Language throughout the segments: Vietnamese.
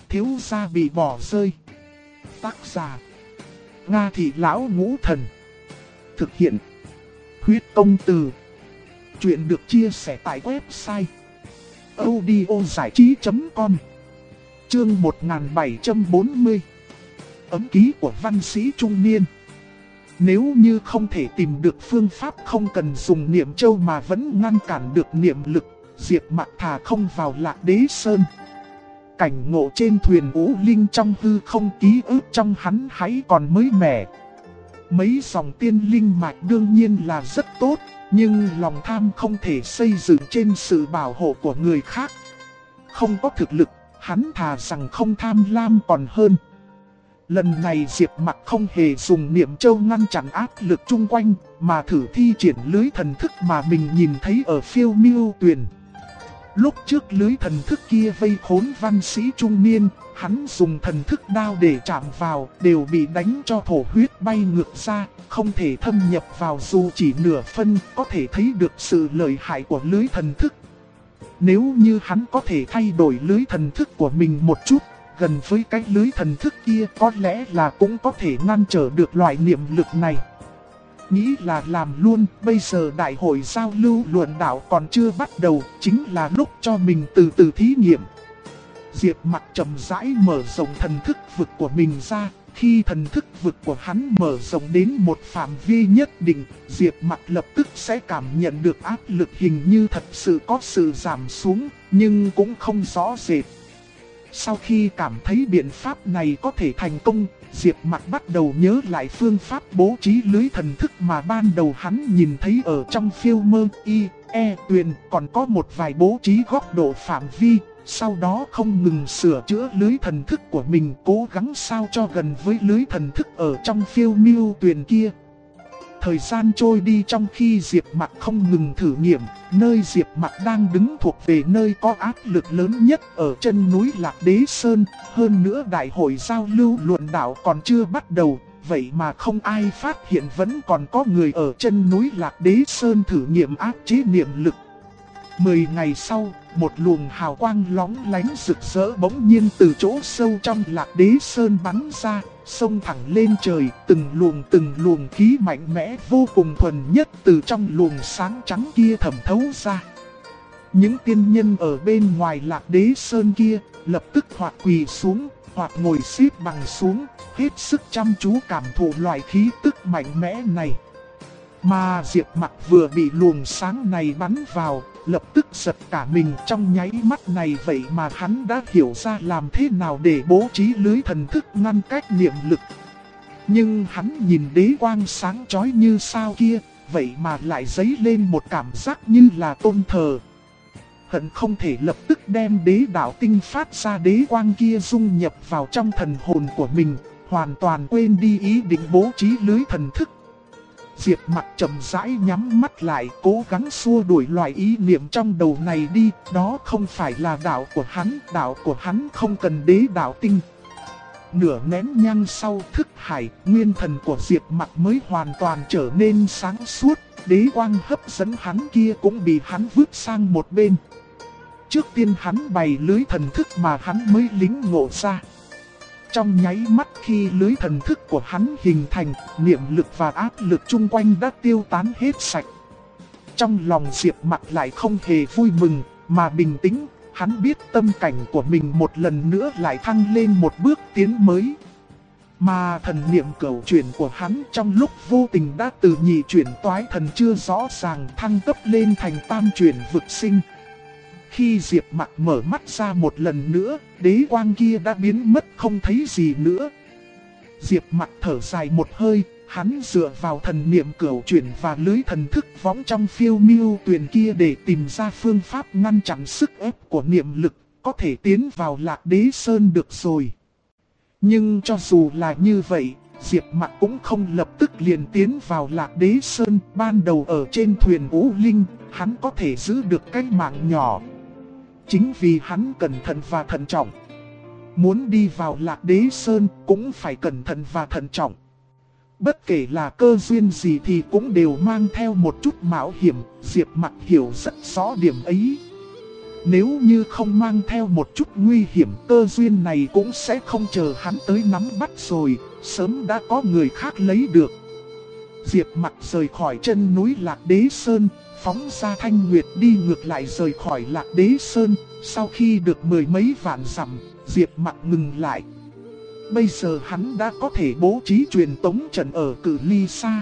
thiếu gia bị bỏ rơi. Tác giả: Nga Thị Lão Ngũ Thần. Thực hiện: Huyết Công Từ. Chuyện được chia sẻ tại website audiozảichí.com. Chương 1740. Ấm ký của văn sĩ trung niên. Nếu như không thể tìm được phương pháp không cần dùng niệm châu mà vẫn ngăn cản được niệm lực, Diệp Mặc thà không vào Lạc Đế Sơn. Cảnh ngộ trên thuyền Ú Linh trong hư không, ký ức trong hắn hãy còn mới mẻ. Mấy dòng tiên linh mạch đương nhiên là rất tốt, nhưng lòng tham không thể xây dựng trên sự bảo hộ của người khác. Không có thực lực, hắn thà rằng không tham lam còn hơn. Lần này Diệp Mặc không hề dùng niệm châu ngăn chặn áp lực chung quanh, mà thử thi triển lưới thần thức mà mình nhìn thấy ở Phiêu Miêu Tuyền. Lúc trước lưới thần thức kia vây khốn văn sĩ trung niên, hắn dùng thần thức đao để chạm vào, đều bị đánh cho thổ huyết bay ngược ra, không thể thâm nhập vào dù chỉ nửa phân, có thể thấy được sự lợi hại của lưới thần thức. Nếu như hắn có thể thay đổi lưới thần thức của mình một chút, gần với cái lưới thần thức kia, có lẽ là cũng có thể ngăn trở được loại niệm lực này. Nghĩ là làm luôn, bây giờ đại hội giao lưu luận đạo còn chưa bắt đầu, chính là lúc cho mình từ từ thí nghiệm. Diệp Mặc chậm rãi mở rộng thần thức vực của mình ra, khi thần thức vực của hắn mở rộng đến một phạm vi nhất định, Diệp Mặc lập tức sẽ cảm nhận được áp lực hình như thật sự có sự giảm xuống, nhưng cũng không rõ rệt. Sau khi cảm thấy biện pháp này có thể thành công, Diệp Mặc bắt đầu nhớ lại phương pháp bố trí lưới thần thức mà ban đầu hắn nhìn thấy ở trong Phiêu Mơ Tuyền, còn có một vài bố trí góc độ phạm vi, sau đó không ngừng sửa chữa lưới thần thức của mình, cố gắng sao cho gần với lưới thần thức ở trong Phiêu Miêu Tuyền kia. Thời gian trôi đi trong khi Diệp Mặc không ngừng thử nghiệm, nơi Diệp Mặc đang đứng thuộc về nơi có áp lực lớn nhất ở chân núi Lạc Đế Sơn, hơn nữa đại hội giao lưu luận đạo còn chưa bắt đầu, vậy mà không ai phát hiện vẫn còn có người ở chân núi Lạc Đế Sơn thử nghiệm áp chế niệm lực. 10 ngày sau, một luồng hào quang lóng lánh rực rỡ bỗng nhiên từ chỗ sâu trong Lạc Đế Sơn bắn ra, xông thẳng lên trời, từng luồng khí mạnh mẽ vô cùng thuần nhất từ trong luồng sáng trắng kia thẩm thấu ra. Những tiên nhân ở bên ngoài Lạc Đế Sơn kia, lập tức hoặc quỳ xuống, hoặc ngồi xếp bằng xuống, hết sức chăm chú cảm thụ loại khí tức mạnh mẽ này. Mà Diệp Mặc vừa bị luồng sáng này bắn vào, lập tức giật cả mình trong nháy mắt này, vậy mà hắn đã hiểu ra làm thế nào để bố trí lưới thần thức ngăn cách niệm lực. Nhưng hắn nhìn đế quang sáng chói như sao kia, vậy mà lại dấy lên một cảm giác như là tôn thờ. Hận không thể lập tức đem đế đạo tinh phát ra đế quang kia dung nhập vào trong thần hồn của mình, hoàn toàn quên đi ý định bố trí lưới thần thức. Diệp Mặc chậm rãi nhắm mắt lại, cố gắng xua đuổi loại ý niệm trong đầu này đi, đó không phải là đạo của hắn không cần đế đạo tinh. Nửa nén nhang sau, thức hải, nguyên thần của Diệp Mặc mới hoàn toàn trở nên sáng suốt, đế quang hấp dẫn hắn kia cũng bị hắn vứt sang một bên. Trước tiên hắn bày lưới thần thức mà hắn mới lĩnh ngộ ra. Trong nháy mắt khi lưới thần thức của hắn hình thành, niệm lực và áp lực chung quanh đã tiêu tán hết sạch. Trong lòng Diệp Mặc lại không hề vui mừng, mà bình tĩnh, hắn biết tâm cảnh của mình một lần nữa lại thăng lên một bước tiến mới. Mà thần niệm cửu chuyển của hắn trong lúc vô tình đã từ nhị chuyển toái thần chưa rõ ràng thăng cấp lên thành tam chuyển vực sinh. Khi Diệp Mặc mở mắt ra một lần nữa, đế quang kia đã biến mất không thấy gì nữa. Diệp Mặc thở dài một hơi, hắn dựa vào thần niệm cửu chuyển và lưới thần thức võng trong Phiêu Miêu Tuyền kia để tìm ra phương pháp ngăn chặn sức ép của niệm lực, có thể tiến vào Lạc Đế Sơn được rồi. Nhưng cho dù là như vậy, Diệp Mặc cũng không lập tức liền tiến vào Lạc Đế Sơn. Ban đầu ở trên thuyền Ú Linh, hắn có thể giữ được cái mạng nhỏ. Chính vì hắn cẩn thận và thận trọng. Muốn đi vào Lạc Đế Sơn cũng phải cẩn thận và thận trọng. Bất kể là cơ duyên gì thì cũng đều mang theo một chút mạo hiểm, Diệp Mặc hiểu rất rõ điểm ấy. Nếu như không mang theo một chút nguy hiểm, cơ duyên này cũng sẽ không chờ hắn tới nắm bắt rồi, sớm đã có người khác lấy được. Diệp Mặc rời khỏi chân núi Lạc Đế Sơn, phóng ra Thanh Nguyệt đi ngược lại rời khỏi Lạc Đế Sơn. Sau khi được mười mấy vạn dặm, Diệp Mặc ngừng lại. Bây giờ hắn đã có thể bố trí truyền tống trận ở cự ly xa.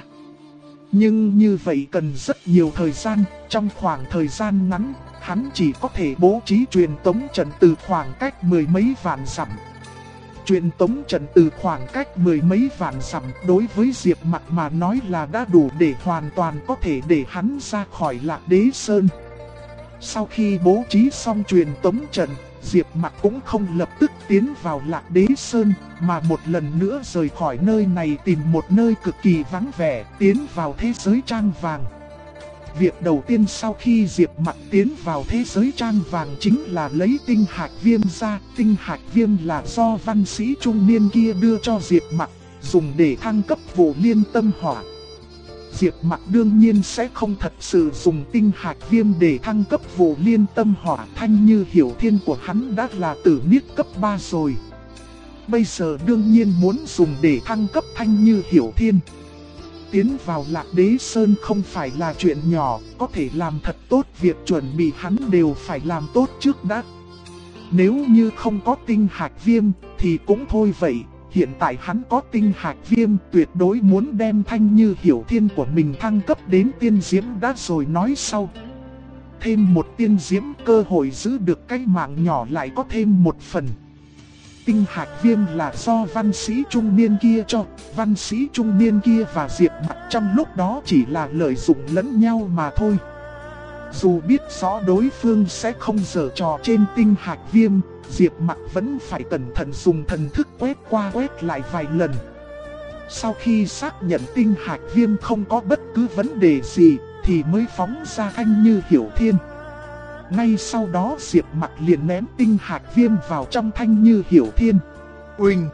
Nhưng như vậy cần rất nhiều thời gian, trong khoảng thời gian ngắn, hắn chỉ có thể bố trí truyền tống trận từ khoảng cách mười mấy vạn dặm. Truyền tống trận từ khoảng cách mười mấy vạn dặm đối với Diệp Mặc mà nói là đã đủ để hoàn toàn có thể để hắn ra khỏi Lạc Đế Sơn. Sau khi bố trí xong truyền tống trận, Diệp Mặc cũng không lập tức tiến vào Lạc Đế Sơn, mà một lần nữa rời khỏi nơi này tìm một nơi cực kỳ vắng vẻ, tiến vào thế giới trang vàng. Việc đầu tiên sau khi Diệp Mặc tiến vào thế giới trang vàng chính là lấy tinh hạch viêm ra. Tinh hạch viêm là do văn sĩ trung niên kia đưa cho Diệp Mặc, dùng để thăng cấp Vụ Liên Tâm Hỏa. Diệp Mặc đương nhiên sẽ không thật sự dùng tinh hạch viêm để thăng cấp Vụ Liên Tâm Hỏa. Thanh Như Hiểu Thiên của hắn đã là tử niết cấp 3 rồi. Bây giờ đương nhiên muốn dùng để thăng cấp Thanh Như Hiểu Thiên. Tiến vào Lạc Đế Sơn không phải là chuyện nhỏ, có thể làm thật tốt việc chuẩn bị hắn đều phải làm tốt trước đã. Nếu như không có tinh hạch viêm thì cũng thôi vậy, hiện tại hắn có tinh hạch viêm tuyệt đối muốn đem Thanh Như Hiểu Thiên của mình thăng cấp đến tiên diễm đã rồi nói sau. Thêm một tiên diễm cơ hội giữ được cái mạng nhỏ lại có thêm một phần. Tinh hạch viêm là do văn sĩ trung niên kia cho, văn sĩ trung niên kia và Diệp Mặc trong lúc đó chỉ là lợi dụng lẫn nhau mà thôi. Dù biết rõ đối phương sẽ không giở trò trên tinh hạch viêm, Diệp Mặc vẫn phải cẩn thận dùng thần thức quét qua quét lại vài lần. Sau khi xác nhận tinh hạch viêm không có bất cứ vấn đề gì, thì mới phóng ra Thanh Như Hiểu Thiên. Ngay sau đó Diệp Mặc liền ném tinh hạch viêm vào trong Thanh Như Hiểu Thiên. Uỳnh!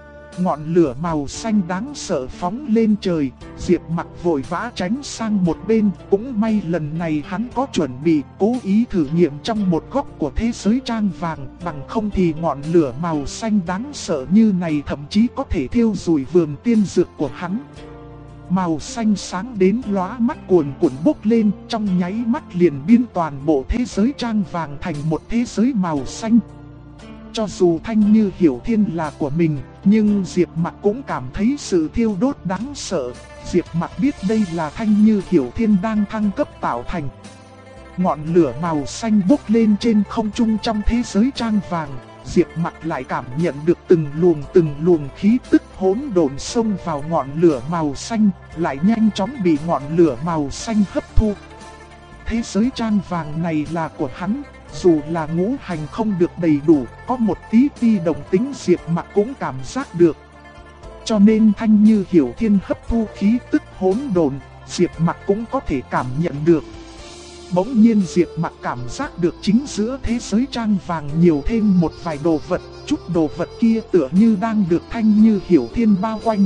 Ngọn lửa màu xanh đáng sợ phóng lên trời, Diệp Mặc vội vã tránh sang một bên. Cũng may lần này hắn có chuẩn bị, cố ý thử nghiệm trong một góc của thế giới trang vàng. Bằng không thì ngọn lửa màu xanh đáng sợ như này thậm chí có thể thiêu rụi vườn tiên dược của hắn. Màu xanh sáng đến lóa mắt cuồn cuộn bốc lên, trong nháy mắt liền biến toàn bộ thế giới trang vàng thành một thế giới màu xanh. Cho dù Thanh Như Hiểu Thiên là của mình, nhưng Diệp Mặc cũng cảm thấy sự thiêu đốt đáng sợ. Diệp Mặc biết đây là Thanh Như Hiểu Thiên đang thăng cấp tạo thành. Ngọn lửa màu xanh bốc lên trên không trung trong thế giới trang vàng. Diệp Mặc lại cảm nhận được từng luồng khí tức hỗn độn xông vào ngọn lửa màu xanh, lại nhanh chóng bị ngọn lửa màu xanh hấp thu. Thế giới trang vàng này là của hắn, dù là ngũ hành không được đầy đủ, có một tí ti đồng tính Diệp Mặc cũng cảm giác được. Cho nên Thanh Như Hiểu Thiên hấp thu khí tức hỗn độn, Diệp Mặc cũng có thể cảm nhận được. Bỗng nhiên Diệp Mặc cảm giác được chính giữa thế giới trang vàng nhiều thêm một vài đồ vật, chút đồ vật kia tựa như đang được Thanh Như Hiểu Thiên bao quanh.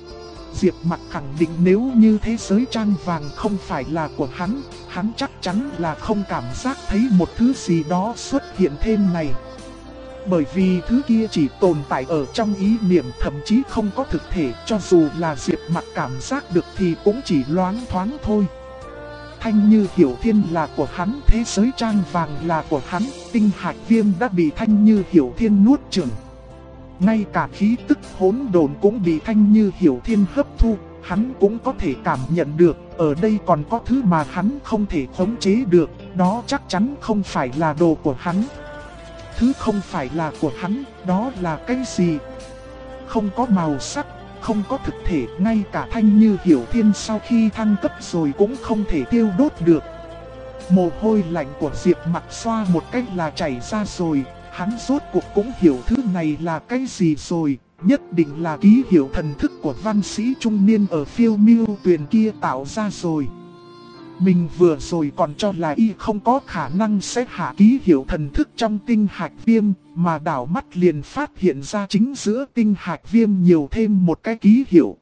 Diệp Mặc khẳng định nếu như thế giới trang vàng không phải là của hắn chắc chắn là không cảm giác thấy một thứ gì đó xuất hiện thêm này. Bởi vì thứ kia chỉ tồn tại ở trong ý niệm, thậm chí không có thực thể, cho dù là Diệp Mặc cảm giác được thì cũng chỉ loáng thoáng thôi. Thanh Như Hiểu Thiên là của hắn, thế giới trang vàng là của hắn, tinh hạch viêm đã bị Thanh Như Hiểu Thiên nuốt chửng. Ngay cả khí tức hỗn độn cũng bị Thanh Như Hiểu Thiên hấp thu, hắn cũng có thể cảm nhận được, ở đây còn có thứ mà hắn không thể khống chế được, đó chắc chắn không phải là đồ của hắn. Thứ không phải là của hắn, đó là cái gì? Không có màu sắc, không có thực thể, ngay cả Thanh Như Hiểu Thiên sau khi thăng cấp rồi cũng không thể tiêu đốt được. Mồ hôi lạnh của Diệp Mặc xoa một cách là chảy ra rồi, hắn rốt cuộc cũng hiểu thứ này là cái gì rồi, nhất định là ký hiệu thần thức của văn sĩ trung niên ở Phiêu Miêu Tuyền kia tạo ra rồi. Mình vừa rồi còn cho là y không có khả năng sẽ hạ ký hiệu thần thức trong tinh hạch viêm, mà đảo mắt liền phát hiện ra chính giữa tinh hạch viêm nhiều thêm một cái ký hiệu.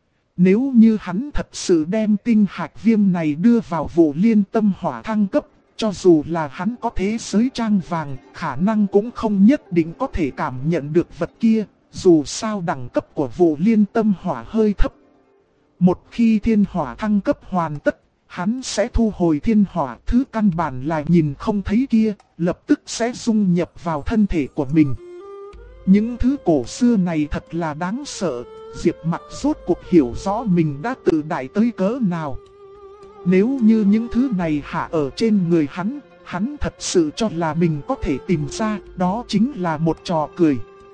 Nếu như hắn thật sự đem tinh hạch viêm này đưa vào Vụ Liên Tâm Hỏa thăng cấp, Cho dù là hắn có thế giới trang vàng, khả năng cũng không nhất định có thể cảm nhận được vật kia, dù sao đẳng cấp của vụ liên tâm hỏa hơi thấp. Một khi thiên hỏa thăng cấp hoàn tất, hắn sẽ thu hồi thiên hỏa, thứ căn bản là nhìn không thấy kia, lập tức sẽ dung nhập vào thân thể của mình. Những thứ cổ xưa này thật là đáng sợ, Diệp Mặc rốt cuộc hiểu rõ mình đã tự đại tới cỡ nào. Nếu như những thứ này hạ ở trên người hắn thật sự cho là mình có thể tìm ra, đó chính là một trò cười.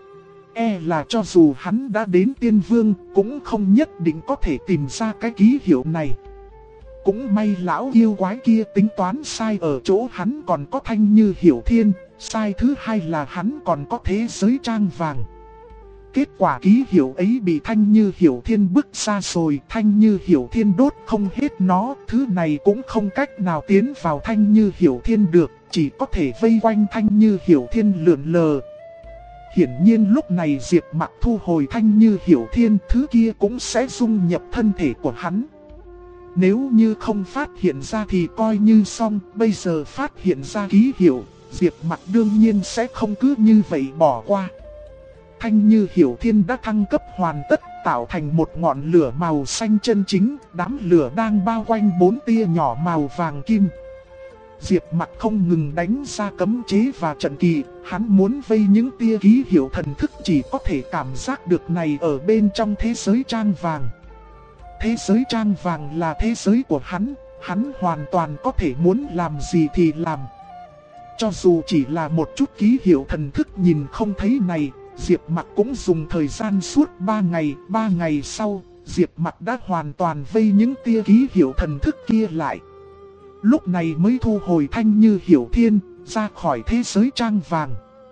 E là cho dù hắn đã đến tiên vương, cũng không nhất định có thể tìm ra cái ký hiệu này. Cũng may lão yêu quái kia tính toán sai ở chỗ hắn còn có Thanh Như Hiểu Thiên, sai thứ hai là hắn còn có thế giới trang vàng. Kết quả ký hiệu ấy bị Thanh Như Hiểu Thiên bức ra rồi, Thanh Như Hiểu Thiên đốt không hết nó, thứ này cũng không cách nào tiến vào Thanh Như Hiểu Thiên được, chỉ có thể vây quanh Thanh Như Hiểu Thiên lượn lờ. Hiển nhiên lúc này Diệp Mặc thu hồi Thanh Như Hiểu Thiên, thứ kia cũng sẽ dung nhập thân thể của hắn. Nếu như không phát hiện ra thì coi như xong, bây giờ phát hiện ra ký hiệu, Diệp Mặc đương nhiên sẽ không cứ như vậy bỏ qua. Thanh Như Hiểu Thiên đã thăng cấp hoàn tất, tạo thành một ngọn lửa màu xanh chân chính, đám lửa đang bao quanh 4 tia nhỏ màu vàng kim. Diệp Mặc không ngừng đánh ra cấm chế và trận kỳ, hắn muốn vây những tia ký hiệu thần thức chỉ có thể cảm giác được này ở bên trong thế giới trang vàng. Thế giới trang vàng là thế giới của hắn hoàn toàn có thể muốn làm gì thì làm. Cho dù chỉ là một chút ký hiệu thần thức nhìn không thấy này, Diệp Mặc cũng dùng thời gian suốt 3 ngày sau, Diệp Mặc đã hoàn toàn vây những tia ký hiệu thần thức kia lại. Lúc này mới thu hồi Thanh Như Hiểu Thiên, ra khỏi thế giới trang vàng.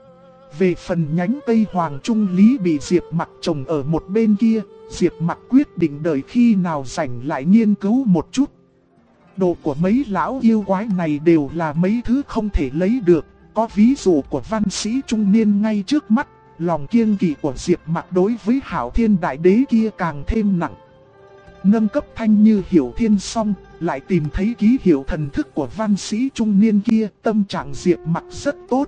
Về phần nhánh cây hoàng trung lý bị Diệp Mặc trồng ở một bên kia, Diệp Mặc quyết định đợi khi nào rảnh lại nghiên cứu một chút. Đồ của mấy lão yêu quái này đều là mấy thứ không thể lấy được, có ví dụ của văn sĩ trung niên ngay trước mắt, lòng kiêng kỵ của Diệp Mặc đối với Hạo Thiên Đại Đế kia càng thêm nặng. Nâng cấp Thanh Như Hiểu Thiên xong, lại tìm thấy ký hiệu thần thức của văn sĩ trung niên kia, tâm trạng Diệp Mặc rất tốt.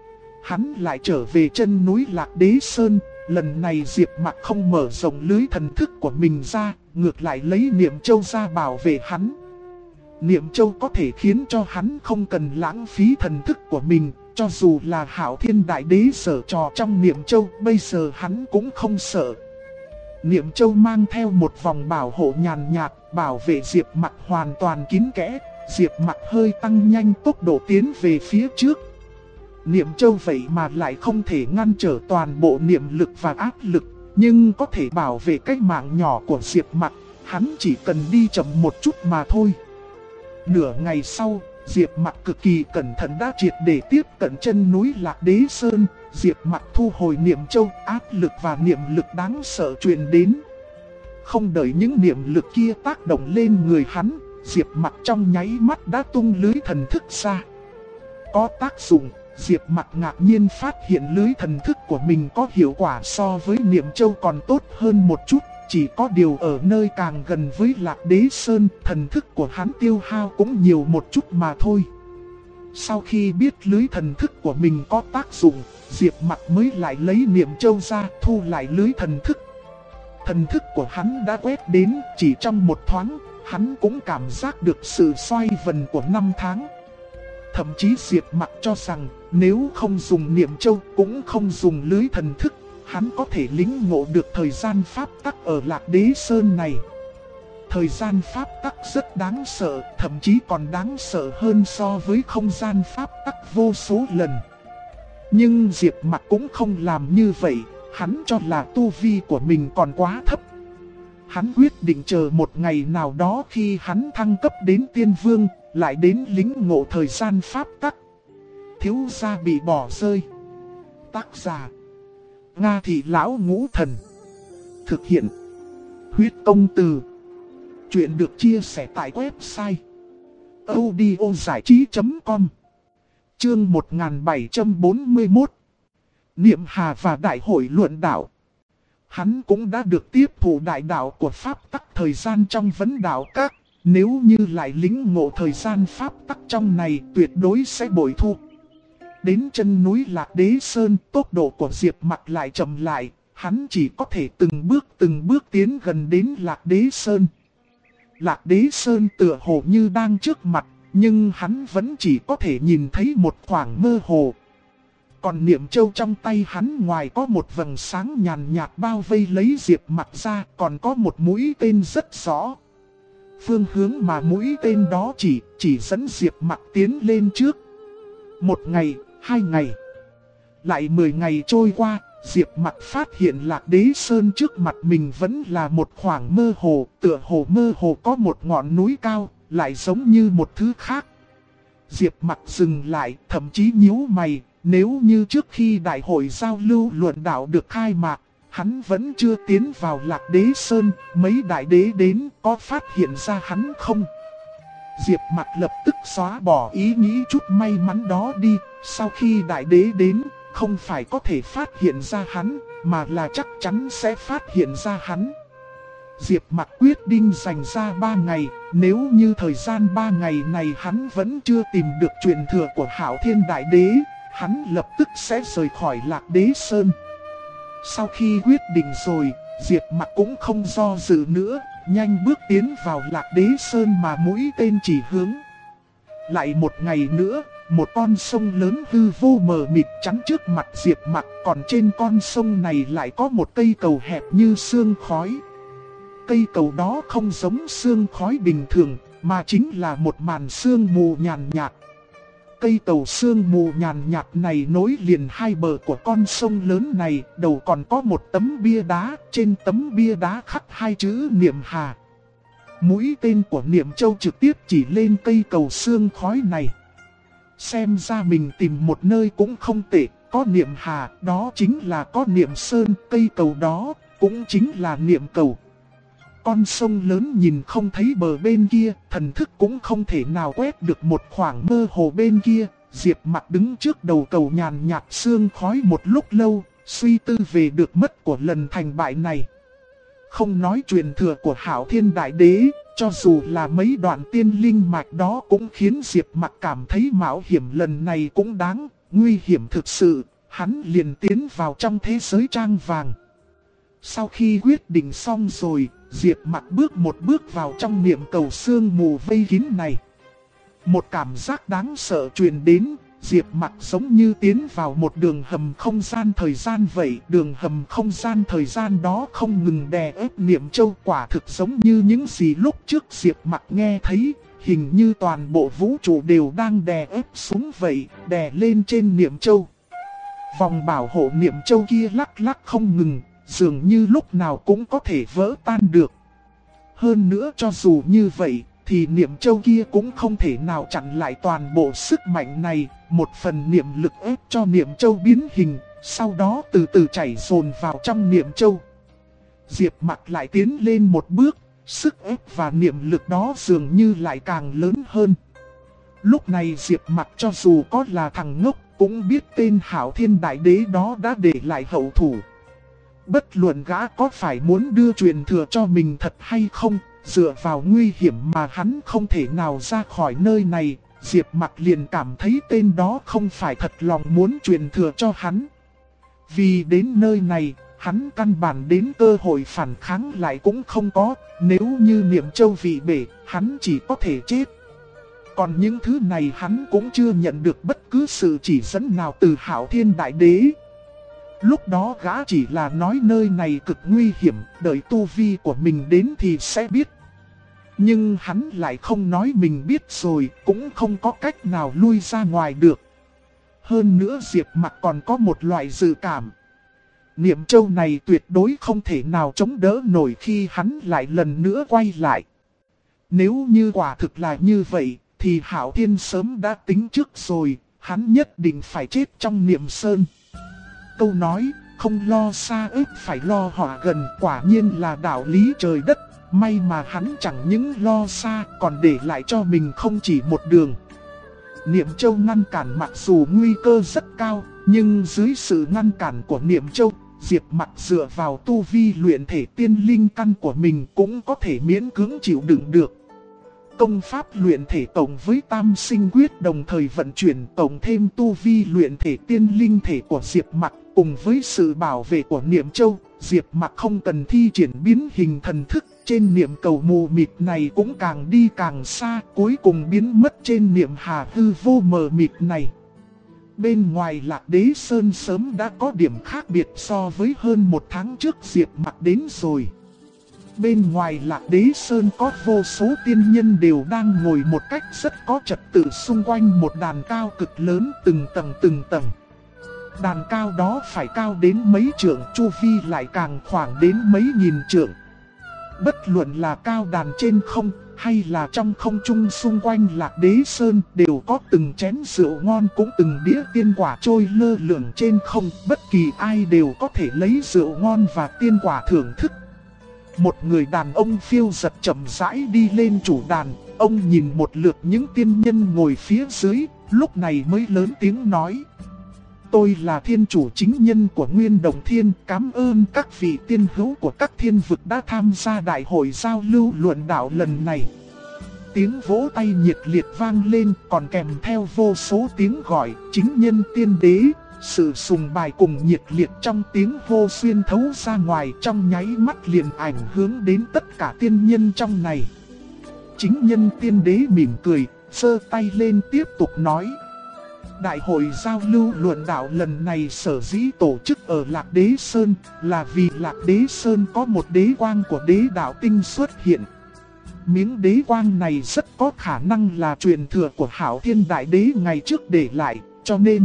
Hắn lại trở về chân núi Lạc Đế Sơn, lần này Diệp Mặc không mở rộng lưới thần thức của mình ra, ngược lại lấy Niệm Châu ra bảo vệ hắn. Niệm Châu có thể khiến cho hắn không cần lãng phí thần thức của mình, cho dù là Hạo Thiên Đại Đế sở trò trong Niệm Châu, bây giờ hắn cũng không sợ. Niệm Châu mang theo một vòng bảo hộ nhàn nhạt, bảo vệ Diệp Mặc hoàn toàn kín kẽ. Diệp Mặc hơi tăng nhanh tốc độ tiến về phía trước. Niệm Châu vậy mà lại không thể ngăn trở toàn bộ niệm lực và áp lực, nhưng có thể bảo vệ cái mạng nhỏ của Diệp Mặc, hắn chỉ cần đi chậm một chút mà thôi. Nửa ngày sau, Diệp Mặc cực kỳ cẩn thận đã triệt để tiếp cận chân núi Lạc Đế Sơn. Diệp Mặc thu hồi Niệm Châu, áp lực và niệm lực đáng sợ truyền đến. Không đợi những niệm lực kia tác động lên người hắn, Diệp Mặc trong nháy mắt đã tung lưới thần thức ra. Có tác dụng, Diệp Mặc ngạc nhiên phát hiện lưới thần thức của mình có hiệu quả so với Niệm Châu còn tốt hơn một chút. Chỉ có điều ở nơi càng gần với Lạc Đế Sơn, thần thức của hắn tiêu hao cũng nhiều một chút mà thôi. Sau khi biết lưới thần thức của mình có tác dụng, Diệp Mặc mới lại lấy Niệm Châu ra thu lại lưới thần thức. Thần thức của hắn đã quét đến, chỉ trong một thoáng, hắn cũng cảm giác được sự xoay vần của 5 tháng. Thậm chí Diệp Mặc cho rằng nếu không dùng Niệm Châu cũng không dùng lưới thần thức, hắn có thể lĩnh ngộ được thời gian pháp tắc ở Lạc Đế Sơn này. Thời gian pháp tắc rất đáng sợ, thậm chí còn đáng sợ hơn so với không gian pháp tắc vô số lần. Nhưng Diệp Mặc cũng không làm như vậy, hắn cho là tu vi của mình còn quá thấp. Hắn quyết định chờ một ngày nào đó khi hắn thăng cấp đến tiên vương, lại đến lĩnh ngộ thời gian pháp tắc. Thiếu gia bị bỏ rơi. Tác giả Nga Thị Lão Ngũ Thần. Thực hiện Huyết Công Từ. Chuyện được chia sẻ tại website audiozảichí.com. Chương 1741. Niệm Hà và Đại hội luận đạo. Hắn cũng đã được tiếp thụ đại đạo của pháp tắc thời gian trong vấn đạo các. Nếu như lại lĩnh ngộ thời gian pháp tắc trong này tuyệt đối sẽ bội thu. Đến chân núi Lạc Đế Sơn, tốc độ của Diệp Mặc lại chậm lại, hắn chỉ có thể từng bước tiến gần đến Lạc Đế Sơn. Lạc Đế Sơn tựa hồ như đang trước mặt, nhưng hắn vẫn chỉ có thể nhìn thấy một khoảng mơ hồ. Còn niệm châu trong tay hắn ngoài có một vầng sáng nhàn nhạt bao vây lấy Diệp Mặc ra, còn có một mũi tên rất rõ. Phương hướng mà mũi tên đó chỉ dẫn Diệp Mặc tiến lên trước. 1 ngày, 2 ngày, lại 10 ngày trôi qua, Diệp Mặc phát hiện Lạc Đế Sơn trước mặt mình vẫn là một khoảng mơ hồ, tựa hồ mơ hồ có một ngọn núi cao, lại giống như một thứ khác. Diệp Mặc dừng lại, thậm chí nhíu mày, nếu như trước khi đại hội giao lưu luận đạo được khai mạc, hắn vẫn chưa tiến vào Lạc Đế Sơn, mấy đại đế đến có phát hiện ra hắn không? Diệp Mặc lập tức xóa bỏ ý nghĩ chút may mắn đó đi, sau khi đại đế đến, không phải có thể phát hiện ra hắn, mà là chắc chắn sẽ phát hiện ra hắn. Diệp Mặc quyết định dành ra 3 ngày, nếu như thời gian 3 ngày này hắn vẫn chưa tìm được truyền thừa của Hạo Thiên Đại Đế, hắn lập tức sẽ rời khỏi Lạc Đế Sơn. Sau khi quyết định rồi, Diệp Mặc cũng không do dự nữa, nhanh bước tiến vào Lạc Đế Sơn mà mũi tên chỉ hướng. Lại 1 ngày nữa, một con sông lớn hư vô mờ mịt chắn trước mặt Diệp Mặc, còn trên con sông này lại có một cây cầu hẹp như sương khói. Cây cầu đó không giống sương khói bình thường, mà chính là một màn sương mù nhàn nhạt. Cây cầu sương mù nhàn nhạt này nối liền hai bờ của con sông lớn này, đầu còn có một tấm bia đá, trên tấm bia đá khắc 2 chữ Niệm Hà. Mũi tên của Niệm Châu trực tiếp chỉ lên cây cầu sương khói này. Xem ra mình tìm một nơi cũng không tệ, có Niệm Hà, đó chính là có Niệm Sơn, cây cầu đó cũng chính là Niệm Cầu. Con sông lớn nhìn không thấy bờ bên kia, thần thức cũng không thể nào quét được một khoảng mơ hồ bên kia. Diệp Mặc đứng trước đầu cầu nhàn nhạt sương khói một lúc lâu, suy tư về được mất của lần thành bại này. Không nói truyền thừa của Hạo Thiên Đại Đế, cho dù là mấy đoạn tiên linh mạch đó cũng khiến Diệp Mặc cảm thấy mạo hiểm lần này cũng đáng, nguy hiểm thực sự, hắn liền tiến vào trong thế giới trang vàng. Sau khi quyết định xong rồi, Diệp Mặc bước một bước vào trong niệm cầu sương mù vây kín này. Một cảm giác đáng sợ truyền đến, Diệp Mặc giống như tiến vào một đường hầm không gian thời gian vậy. Đường hầm không gian thời gian đó không ngừng đè ép Niệm Châu, quả thực giống như những gì lúc trước Diệp Mặc nghe thấy. Hình như toàn bộ vũ trụ đều đang đè ép xuống vậy, đè lên trên Niệm Châu. Vòng bảo hộ Niệm Châu kia lắc lắc không ngừng, dường như lúc nào cũng có thể vỡ tan được. Hơn nữa cho dù như vậy, thì Niệm Châu kia cũng không thể nào chặn lại toàn bộ sức mạnh này. Một phần niệm lực ép cho Niệm Châu biến hình, sau đó từ từ chảy dồn vào trong Niệm Châu. Diệp Mặc lại tiến lên một bước, sức ép và niệm lực đó dường như lại càng lớn hơn. Lúc này Diệp Mặc cho dù có là thằng ngốc, cũng biết tên Hạo Thiên Đại Đế đó đã để lại hậu thủ. Bất luận gã có phải muốn đưa truyền thừa cho mình thật hay không, dựa vào nguy hiểm mà hắn không thể nào ra khỏi nơi này, Diệp Mặc liền cảm thấy tên đó không phải thật lòng muốn truyền thừa cho hắn. Vì đến nơi này, hắn căn bản đến cơ hội phản kháng lại cũng không có, nếu như Niệm Châu bị bể, hắn chỉ có thể chết. Còn những thứ này hắn cũng chưa nhận được bất cứ sự chỉ dẫn nào từ Hạo Thiên Đại Đế. Lúc đó gã chỉ là nói nơi này cực nguy hiểm, đợi tu vi của mình đến thì sẽ biết. Nhưng hắn lại không nói mình biết rồi, cũng không có cách nào lui ra ngoài được. Hơn nữa Diệp Mặc còn có một loại dự cảm. Niệm Châu này tuyệt đối không thể nào chống đỡ nổi khi hắn lại lần nữa quay lại. Nếu như quả thực là như vậy, thì Hạo Thiên sớm đã tính trước rồi, hắn nhất định phải chết trong Niệm Sơn. Câu nói, không lo xa ếp phải lo họa gần, quả nhiên là đạo lý trời đất. May mà hắn chẳng những lo xa, còn để lại cho mình không chỉ một đường. Niệm Châu ngăn cản mặc dù nguy cơ rất cao, nhưng dưới sự ngăn cản của Niệm Châu, Diệp Mặc dựa vào tu vi luyện thể tiên linh căn của mình cũng có thể miễn cưỡng chịu đựng được. công pháp luyện thể tổng với tam sinh quyết đồng thời vận chuyển tổng thêm tu vi luyện thể tiên linh thể của Diệp Mặc cùng với sự bảo vệ của Niệm Châu. Diệp Mặc không cần thi triển biến hình thần thức, trên niệm cầu mù mịt này cũng càng đi càng xa, cuối cùng biến mất trên niệm hà hư vô mờ mịt này. Bên ngoài Lạc Đế Sơn sớm đã có điểm khác biệt so với hơn một tháng trước Diệp Mặc đến rồi. Bên ngoài Lạc Đế Sơn có vô số tiên nhân đều đang ngồi một cách rất có trật tự xung quanh một đàn cao cực lớn từng tầng. Đàn cao đó phải cao đến mấy trượng, chu vi lại càng khoảng đến mấy nghìn trượng. Bất luận là cao đàn trên không hay là trong không trung xung quanh Lạc Đế Sơn đều có từng chén rượu ngon cũng từng đĩa tiên quả trôi lơ lửng trên không. Bất kỳ ai đều có thể lấy rượu ngon và tiên quả thưởng thức. Một người đàn ông phiêu giật chậm rãi đi lên chủ đàn, ông nhìn một lượt những tiên nhân ngồi phía dưới, lúc này mới lớn tiếng nói. Tôi là thiên chủ chính nhân của Nguyên Đồng Thiên, cảm ơn các vị tiên hữu của các thiên vực đã tham gia đại hội giao lưu luận đạo lần này. Tiếng vỗ tay nhiệt liệt vang lên, còn kèm theo vô số tiếng gọi chính nhân tiên đế. Sự sùng bài cùng nhiệt liệt trong tiếng hô xuyên thấu ra ngoài, trong nháy mắt liền ảnh hưởng đến tất cả tiên nhân trong này. Chính nhân tiên đế mỉm cười, giơ tay lên tiếp tục nói. Đại hội giao lưu luận đạo lần này sở dĩ tổ chức ở Lạc Đế Sơn là vì Lạc Đế Sơn có một đế quang của đế đạo tinh xuất hiện. Miếng đế quang này rất có khả năng là truyền thừa của Hạo Thiên Đại Đế ngày trước để lại, cho nên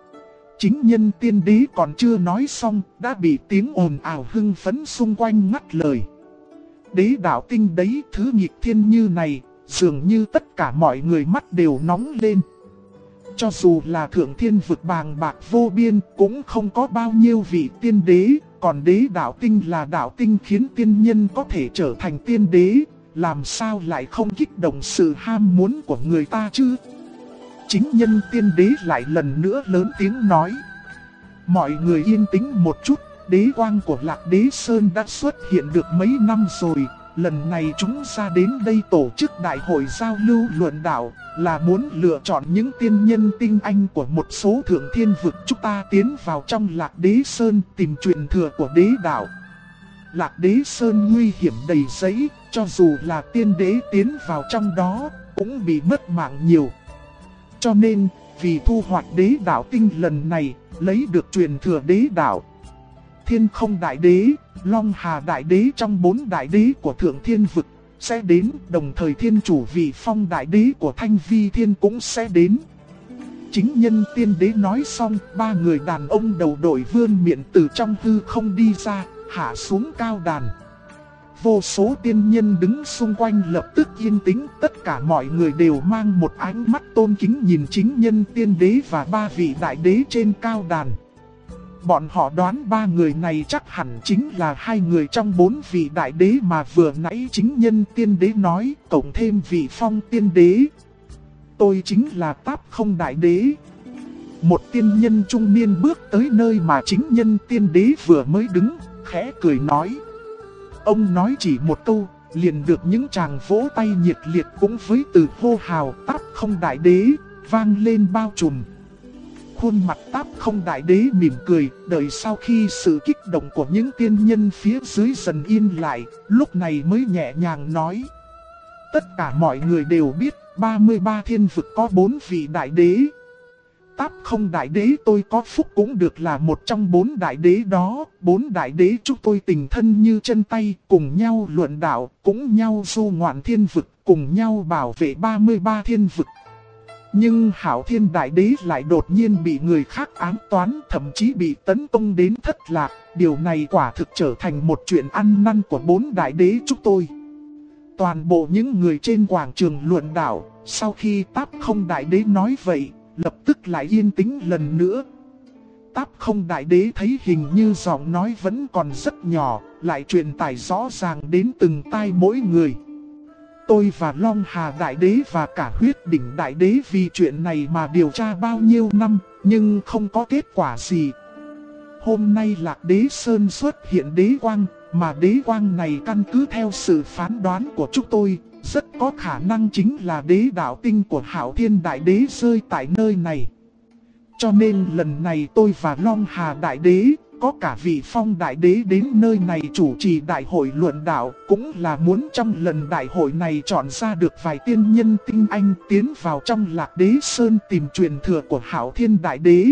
chính nhân tiên đế còn chưa nói xong đã bị tiếng ồn ào hưng phấn xung quanh ngắt lời. Đế đạo tinh đấy, thứ nghịch thiên như này, dường như tất cả mọi người mắt đều nóng lên. Cho dù là thượng thiên vực bàng bạc vô biên cũng không có bao nhiêu vị tiên đế, còn đế đạo tinh là đạo tinh khiến tiên nhân có thể trở thành tiên đế, làm sao lại không kích động sự ham muốn của người ta chứ? Chính nhân tiên đế lại lần nữa lớn tiếng nói. Mọi người yên tĩnh một chút, đế quang của Lạc Đế Sơn đã xuất hiện được mấy năm rồi. Lần này chúng ta đến đây tổ chức đại hội giao lưu luận đạo là muốn lựa chọn những tiên nhân tinh anh của một số thượng thiên vực chúng ta tiến vào trong Lạc Đế Sơn tìm truyền thừa của đế đạo. Lạc Đế Sơn nguy hiểm đầy giấy, cho dù là tiên đế tiến vào trong đó cũng bị mất mạng nhiều. Cho nên, vì thu hoạch đế đạo tinh lần này, lấy được truyền thừa đế đạo, Thiên Không Đại Đế, Long Hà Đại Đế trong 4 đại đế của Thượng Thiên Vực sẽ đến, đồng thời Thiên Chủ Vị Phong Đại Đế của Thanh Vi Thiên cũng sẽ đến. Chính nhân tiên đế nói xong, 3 người đàn ông đầu đội vươn miệng từ trong hư không đi ra, hạ xuống cao đàn. Vô số tiên nhân đứng xung quanh lập tức yên tĩnh, tất cả mọi người đều mang một ánh mắt tôn kính nhìn chính nhân tiên đế và 3 vị đại đế trên cao đàn. Bọn họ đoán 3 người này chắc hẳn chính là 2 người trong 4 vị đại đế mà vừa nãy chính nhân tiên đế nói, cộng thêm vị phong tiên đế. Tôi chính là Táp Không Đại Đế. Một tiên nhân trung niên bước tới nơi mà chính nhân tiên đế vừa mới đứng, khẽ cười nói. Ông nói chỉ một câu, liền được những tràng vỗ tay nhiệt liệt cũng với từ hô hào Táp Không Đại Đế, vang lên bao trùm. Khuôn mặt Táp Không Đại Đế mỉm cười, đợi sau khi sự kích động của những tiên nhân phía dưới dần yên lại, lúc này mới nhẹ nhàng nói. Tất cả mọi người đều biết, 33 thiên vực có 4 vị đại đế. Táp Không Đại Đế tôi có phúc cũng được là một trong 4 đại đế đó. 4 đại đế chúng tôi tình thân như chân tay, cùng nhau luận đạo, cùng nhau du ngoạn thiên vực, cùng nhau bảo vệ 33 thiên vực. Nhưng Hạo Thiên Đại Đế lại đột nhiên bị người khác ám toán, thậm chí bị tấn công đến thất lạc. Điều này quả thực trở thành một chuyện ăn năn của 4 đại đế chúng tôi. Toàn bộ những người trên quảng trường luận đạo, sau khi Táp Không Đại Đế nói vậy, lập tức lại yên tĩnh lần nữa. Táp Không Đại Đế thấy hình như giọng nói vẫn còn rất nhỏ, lại truyền tải rõ ràng đến từng tai mỗi người. Tôi và Long Hà Đại Đế và cả Huyết Đỉnh Đại Đế vì chuyện này mà điều tra bao nhiêu năm, nhưng không có kết quả gì. Hôm nay Lạc Đế Sơn xuất hiện đế quang, mà đế quang này căn cứ theo sự phán đoán của chúng tôi, rất có khả năng chính là đế đạo tinh của Hạo Thiên Đại Đế rơi tại nơi này. Cho nên lần này tôi và Long Hà Đại Đế, có cả vị Phong Đại Đế đến nơi này chủ trì đại hội luận đạo, cũng là muốn trong lần đại hội này chọn ra được vài tiên nhân tinh anh tiến vào trong Lạc Đế Sơn tìm truyền thừa của Hạo Thiên Đại Đế.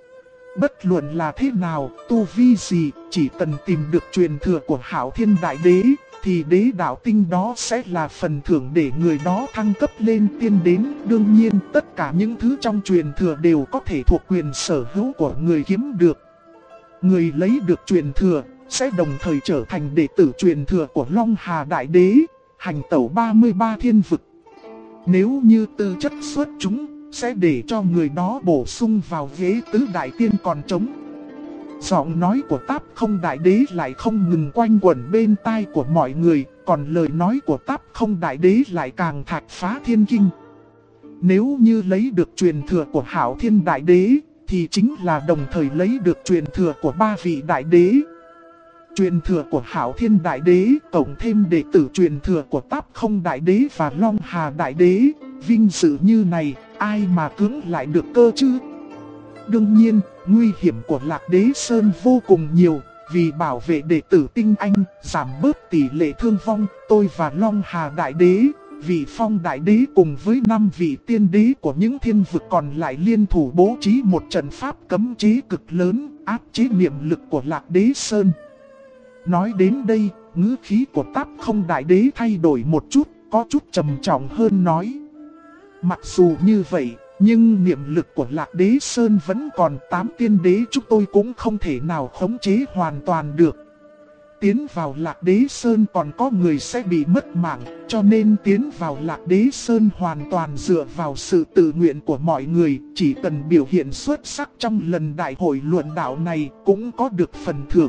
Bất luận là thế nào, tu vi gì, chỉ cần tìm được truyền thừa của Hạo Thiên Đại Đế, thì đế đạo tinh đó sẽ là phần thưởng để người đó thăng cấp lên tiên đến. Đương nhiên, tất cả những thứ trong truyền thừa đều có thể thuộc quyền sở hữu của người kiếm được. Người lấy được truyền thừa, sẽ đồng thời trở thành đệ tử truyền thừa của Long Hà Đại Đế, hành tẩu 33 thiên vực. Nếu như tư chất xuất chúng, sẽ để cho người đó bổ sung vào ghế tứ đại tiên còn trống. Giọng nói của Táp Không Đại Đế lại không ngừng quanh quẩn bên tai của mọi người, còn lời nói của Táp Không Đại Đế lại càng thạch phá thiên kinh. Nếu như lấy được truyền thừa của Hạo Thiên Đại Đế, thì chính là đồng thời lấy được truyền thừa của 3 vị Đại Đế. Truyền thừa của Hạo Thiên Đại Đế, cộng thêm đệ tử truyền thừa của Táp Không Đại Đế và Long Hà Đại Đế, vinh dự như này, ai mà cưỡng lại được cơ chứ? Đương nhiên, nguy hiểm của Lạc Đế Sơn vô cùng nhiều, vì bảo vệ đệ tử tinh anh, giảm bớt tỷ lệ thương vong, tôi và Long Hà Đại Đế, vị Phong Đại Đế cùng với 5 vị tiên đế của những thiên vực còn lại liên thủ bố trí một trận pháp cấm chế cực lớn, áp chế niệm lực của Lạc Đế Sơn. Nói đến đây, ngữ khí của Táp Không Đại Đế thay đổi một chút, có chút trầm trọng hơn nói. Mặc dù như vậy, nhưng niệm lực của Lạc Đế Sơn vẫn còn 8 tiên đế, chúng tôi cũng không thể nào khống chế hoàn toàn được. Tiến vào Lạc Đế Sơn còn có người sẽ bị mất mạng, cho nên tiến vào Lạc Đế Sơn hoàn toàn dựa vào sự tự nguyện của mọi người. Chỉ cần biểu hiện xuất sắc trong lần đại hội luận đạo này cũng có được phần thưởng.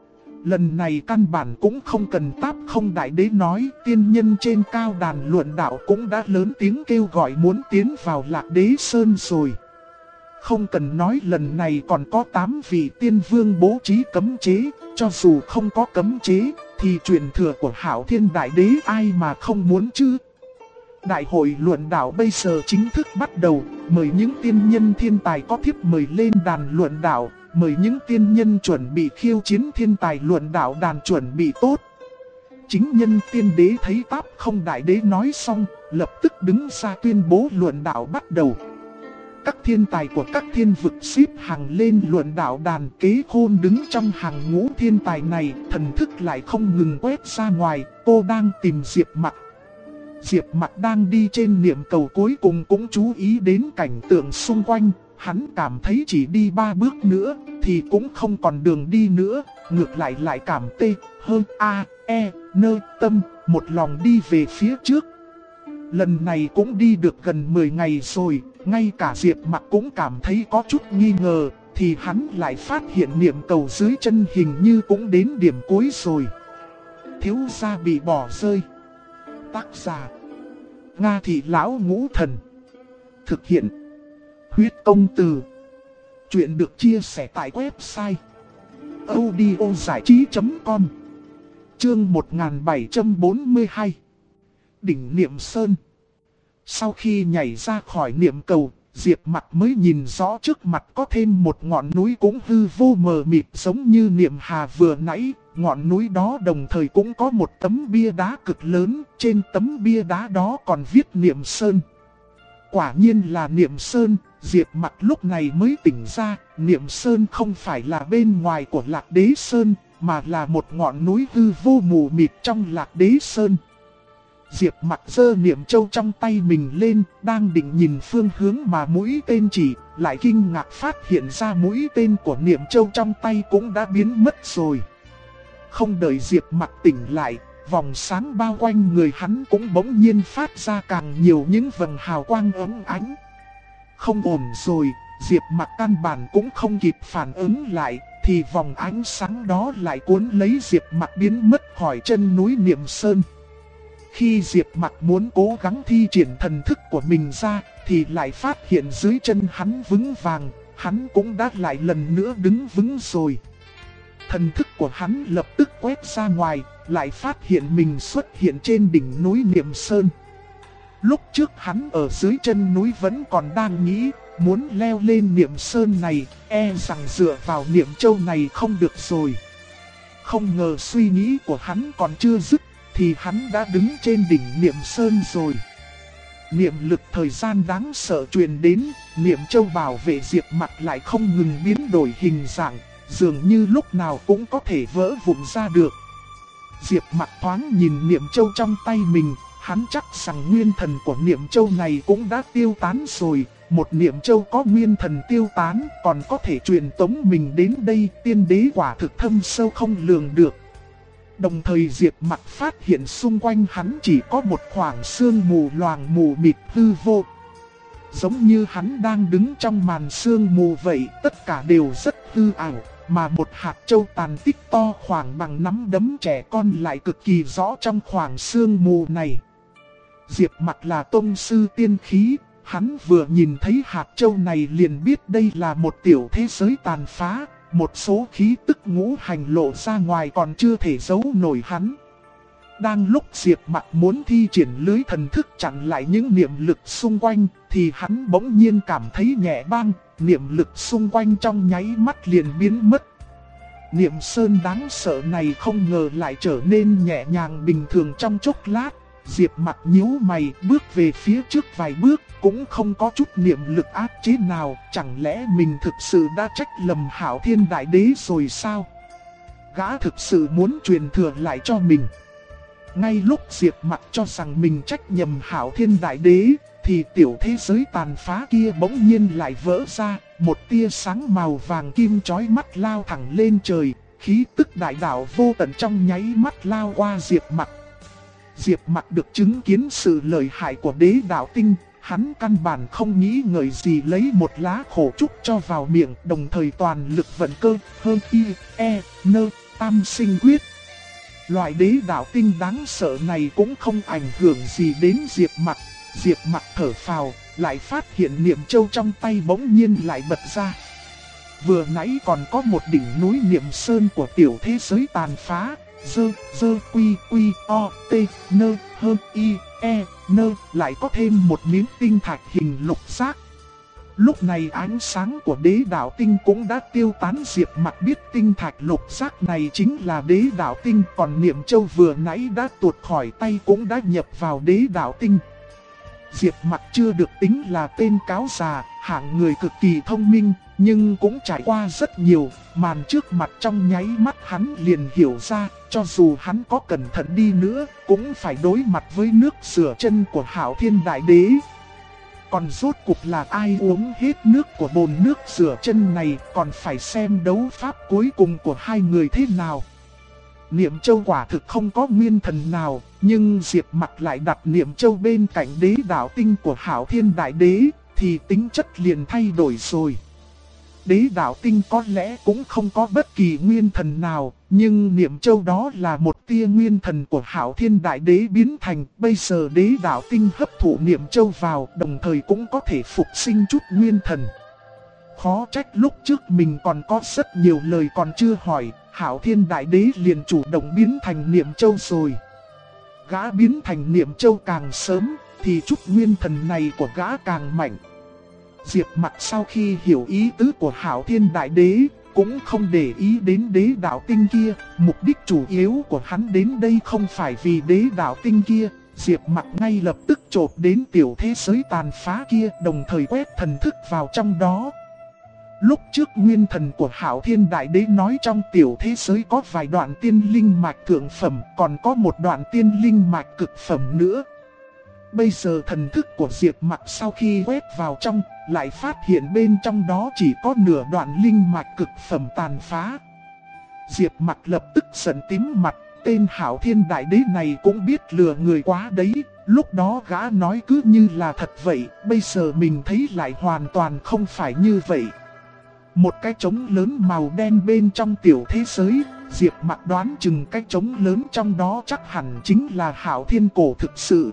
Lần này căn bản cũng không cần Táp Không Đại Đế nói, tiên nhân trên cao đàn luận đạo cũng đã lớn tiếng kêu gọi muốn tiến vào Lạc Đế Sơn rồi. Không cần nói lần này còn có 8 vị tiên vương bố trí cấm chế, cho dù không có cấm chế, thì truyền thừa của Hạo Thiên Đại Đế ai mà không muốn chứ. Đại hội luận đạo bây giờ chính thức bắt đầu, mời những tiên nhân thiên tài có thiếp mời lên đàn luận đạo, mời những tiên nhân chuẩn bị khiêu chiến thiên tài luận đạo đàn chuẩn bị tốt. Chính nhân tiên đế thấy Táp Không Đại Đế nói xong, lập tức đứng ra tuyên bố luận đạo bắt đầu. Các thiên tài của các thiên vực xếp hàng lên luận đạo đàn, Kế Khôn đứng trong hàng ngũ thiên tài này, thần thức lại không ngừng quét ra ngoài, cô đang tìm Diệp Mặc. Diệp Mặc đang đi trên niệm cầu cuối cùng cũng chú ý đến cảnh tượng xung quanh, hắn cảm thấy chỉ đi 3 bước nữa thì cũng không còn đường đi nữa, ngược lại lại cảm tê, hơn tâm, một lòng đi về phía trước. Lần này cũng đi được gần 10 ngày rồi, ngay cả Diệp Mặc cũng cảm thấy có chút nghi ngờ, thì hắn lại phát hiện niệm cầu dưới chân hình như cũng đến điểm cuối rồi. Thiếu gia bị bỏ rơi. Tác giả: Nga Thị Lão Ngũ Thần. Thực hiện: Huyết Công Từ. Chuyện được chia sẻ tại website audiozảichí.com. Chương 1742. Đỉnh Niệm Sơn. Sau khi nhảy ra khỏi niệm cầu, Diệp Mặc mới nhìn rõ trước mặt có thêm một ngọn núi cũng hư vô mờ mịt giống như Niệm Hà vừa nãy. Ngọn núi đó đồng thời cũng có một tấm bia đá cực lớn, trên tấm bia đá đó còn viết Niệm Sơn. Quả nhiên là Niệm Sơn, Diệp Mặc lúc này mới tỉnh ra, Niệm Sơn không phải là bên ngoài của Lạc Đế Sơn, mà là một ngọn núi hư vô mù mịt trong Lạc Đế Sơn. Diệp Mặc giơ niệm châu trong tay mình lên, đang định nhìn phương hướng mà mũi tên chỉ, lại kinh ngạc phát hiện ra mũi tên của niệm châu trong tay cũng đã biến mất rồi. Không đợi Diệp Mặc tỉnh lại, vòng sáng bao quanh người hắn cũng bỗng nhiên phát ra càng nhiều những vầng hào quang ấm ánh. Không ổn rồi, Diệp Mặc căn bản cũng không kịp phản ứng lại, thì vòng ánh sáng đó lại cuốn lấy Diệp Mặc biến mất khỏi chân núi Niệm Sơn. Khi Diệp Mặc muốn cố gắng thi triển thần thức của mình ra, thì lại phát hiện dưới chân hắn vững vàng, hắn cũng đã lại lần nữa đứng vững rồi. Thần thức của hắn lập tức quét ra ngoài, lại phát hiện mình xuất hiện trên đỉnh núi Niệm Sơn. Lúc trước hắn ở dưới chân núi vẫn còn đang nghĩ, muốn leo lên Niệm Sơn này, e rằng dựa vào Niệm Châu này không được rồi. Không ngờ suy nghĩ của hắn còn chưa dứt, thì hắn đã đứng trên đỉnh Niệm Sơn rồi. Niệm lực thời gian đáng sợ truyền đến, Niệm Châu bảo vệ Diệp Mặc lại không ngừng biến đổi hình dạng, dường như lúc nào cũng có thể vỡ vụn ra được. Diệp Mặc thoáng nhìn Niệm Châu trong tay mình, hắn chắc rằng nguyên thần của Niệm Châu này cũng đã tiêu tán rồi. Một Niệm Châu có nguyên thần tiêu tán còn có thể truyền tống mình đến đây, tiên đế quả thực thâm sâu không lường được. Đồng thời Diệp Mặc phát hiện xung quanh hắn chỉ có một khoảng sương mù loàng mù mịt hư vô. Giống như hắn đang đứng trong màn sương mù vậy, tất cả đều rất hư ảo, mà một hạt châu tàn tích to khoảng bằng nắm đấm trẻ con lại cực kỳ rõ trong khoảng sương mù này. Diệp Mặc là tông sư tiên khí, hắn vừa nhìn thấy hạt châu này liền biết đây là một tiểu thế giới tàn phá, một số khí tức ngũ hành lộ ra ngoài còn chưa thể giấu nổi hắn. Đang lúc Diệp Mặc muốn thi triển lưới thần thức chặn lại những niệm lực xung quanh, thì hắn bỗng nhiên cảm thấy nhẹ băng, niệm lực xung quanh trong nháy mắt liền biến mất. Niệm Sơn đáng sợ này không ngờ lại trở nên nhẹ nhàng bình thường trong chốc lát. Diệp Mặc nhíu mày bước về phía trước vài bước, cũng không có chút niệm lực áp chế nào, chẳng lẽ mình thực sự đã trách lầm Hạo Thiên Đại Đế rồi sao? Gã thực sự muốn truyền thừa lại cho mình. Ngay lúc Diệp Mặc cho rằng mình trách nhầm Hạo Thiên Đại Đế, thì tiểu thế giới tàn phá kia bỗng nhiên lại vỡ ra, một tia sáng màu vàng kim chói mắt lao thẳng lên trời, khí tức đại đạo vô tận trong nháy mắt lao qua Diệp Mặc. Diệp Mặc được chứng kiến sự lợi hại của đế đạo tinh, hắn căn bản không nghĩ ngợi gì lấy một lá khổ trúc cho vào miệng, đồng thời toàn lực vận cơ, hơn y, e, nơ, tam sinh quyết. Loại đế đạo tinh đáng sợ này cũng không ảnh hưởng gì đến Diệp Mặc. Diệp Mặc thở phào, lại phát hiện Niệm Châu trong tay bỗng nhiên lại bật ra. Vừa nãy còn có một đỉnh núi Niệm Sơn của tiểu thế giới tàn phá, quy o t nơ hơn y e nơ, lại có thêm một miếng tinh thạch hình lục giác. Lúc này ánh sáng của đế đạo tinh cũng đã tiêu tán. Diệp Mặc biết tinh thạch lục giác này chính là đế đạo tinh, còn Niệm Châu vừa nãy đã tuột khỏi tay cũng đã nhập vào đế đạo tinh. Diệp Mặc chưa được tính là tên cáo già, hạng người cực kỳ thông minh, nhưng cũng trải qua rất nhiều, màn trước mặt trong nháy mắt hắn liền hiểu ra, cho dù hắn có cẩn thận đi nữa, cũng phải đối mặt với nước rửa chân của Hạo Thiên Đại Đế. Còn rốt cuộc là ai uống hết nước của bồn nước rửa chân này, còn phải xem đấu pháp cuối cùng của hai người thế nào. Niệm Châu quả thực không có nguyên thần nào, nhưng Diệp Mặc lại đặt Niệm Châu bên cạnh đế đạo tinh của Hạo Thiên Đại Đế, thì tính chất liền thay đổi rồi. Đế đạo tinh có lẽ cũng không có bất kỳ nguyên thần nào, nhưng Niệm Châu đó là một tia nguyên thần của Hạo Thiên Đại Đế biến thành. Bây giờ đế đạo tinh hấp thụ Niệm Châu vào, đồng thời cũng có thể phục sinh chút nguyên thần. Khó trách lúc trước mình còn có rất nhiều lời còn chưa hỏi, Hạo Thiên Đại Đế liền chủ động biến thành Niệm Châu rồi. Gã biến thành Niệm Châu càng sớm, thì chút nguyên thần này của gã càng mạnh. Diệp Mặc sau khi hiểu ý tứ của Hạo Thiên Đại Đế, cũng không để ý đến đế đạo tinh kia. Mục đích chủ yếu của hắn đến đây không phải vì đế đạo tinh kia. Diệp Mặc ngay lập tức chộp đến tiểu thế giới tàn phá kia, đồng thời quét thần thức vào trong đó. Lúc trước nguyên thần của Hạo Thiên Đại Đế nói trong tiểu thế giới có vài đoạn tiên linh mạch thượng phẩm, còn có một đoạn tiên linh mạch cực phẩm nữa. Bây giờ thần thức của Diệp Mặc sau khi quét vào trong, lại phát hiện bên trong đó chỉ có nửa đoạn linh mạch cực phẩm tàn phá. Diệp Mặc lập tức giận tím mặt, tên Hạo Thiên Đại Đế này cũng biết lừa người quá đấy. Lúc đó gã nói cứ như là thật vậy, bây giờ mình thấy lại hoàn toàn không phải như vậy. Một cái trống lớn màu đen bên trong tiểu thế giới, Diệp Mặc đoán chừng cái trống lớn trong đó chắc hẳn chính là Hạo Thiên Cổ thực sự.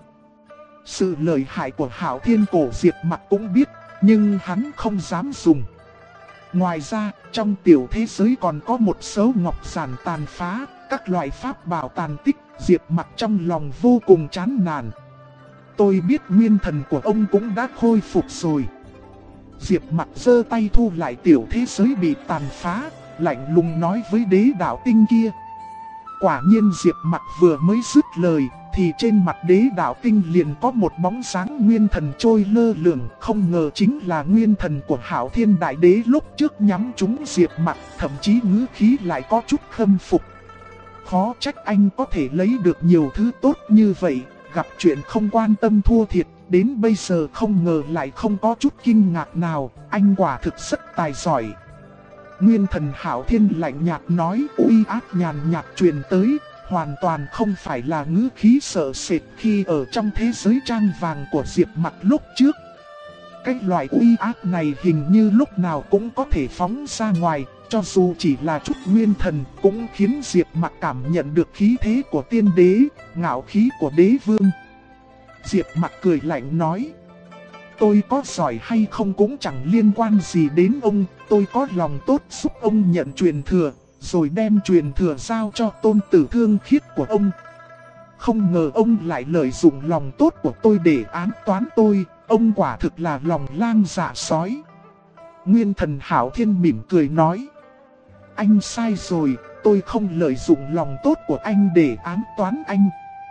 Sự lợi hại của Hạo Thiên Cổ Diệp Mặc cũng biết, nhưng hắn không dám dùng. Ngoài ra, trong tiểu thế giới còn có một số ngọc giản tàn phá, các loại pháp bảo tàn tích, Diệp Mặc trong lòng vô cùng chán nản. Tôi biết nguyên thần của ông cũng đã khôi phục rồi. Diệp Mặc giơ tay thu lại tiểu thế giới bị tàn phá, lạnh lùng nói với đế đạo tinh kia. Quả nhiên Diệp Mặc vừa mới dứt lời, thì trên mặt đế đạo tinh liền có một bóng sáng nguyên thần trôi lơ lửng, không ngờ chính là nguyên thần của Hạo Thiên Đại Đế lúc trước nhắm trúng Diệp Mặc, thậm chí ngữ khí lại có chút khâm phục. Khó trách anh có thể lấy được nhiều thứ tốt như vậy, gặp chuyện không quan tâm thua thiệt, đến bây giờ không ngờ lại không có chút kinh ngạc nào, anh quả thực rất tài giỏi. Nguyên thần Hạo Thiên lạnh nhạt nói, uy áp nhàn nhạt truyền tới, hoàn toàn không phải là ngữ khí sợ sệt khi ở trong thế giới trang vàng của Diệp Mặc lúc trước. Cái loại uy áp này hình như lúc nào cũng có thể phóng ra ngoài, cho dù chỉ là chút nguyên thần cũng khiến Diệp Mặc cảm nhận được khí thế của tiên đế, ngạo khí của đế vương. Diệp Mặc cười lạnh nói, tôi có giỏi hay không cũng chẳng liên quan gì đến ông, tôi có lòng tốt giúp ông nhận truyền thừa, rồi đem truyền thừa giao cho tôn tử Thương Khiết của ông. Không ngờ ông lại lợi dụng lòng tốt của tôi để ám toán tôi, ông quả thực là lòng lang dạ sói. Nguyên thần Hạo Thiên mỉm cười nói, anh sai rồi, tôi không lợi dụng lòng tốt của anh để ám toán anh.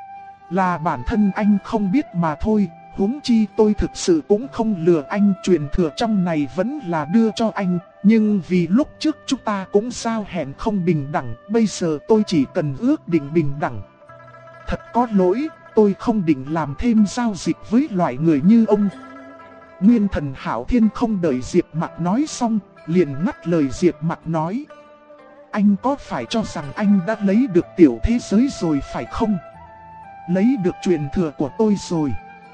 Là bản thân anh không biết mà thôi, huống chi tôi thực sự cũng không lừa anh, truyền thừa trong này vẫn là đưa cho anh. Nhưng vì lúc trước chúng ta cũng giao hẹn không bình đẳng, bây giờ tôi chỉ cần ước định bình đẳng. Thật có lỗi, tôi không định làm thêm giao dịch với loại người như ông. Nguyên thần Hạo Thiên không đợi Diệp Mặc nói xong, liền ngắt lời Diệp Mặc nói, anh có phải cho rằng anh đã lấy được tiểu thế giới rồi phải không? Lấy được truyền thừa của tôi rồi.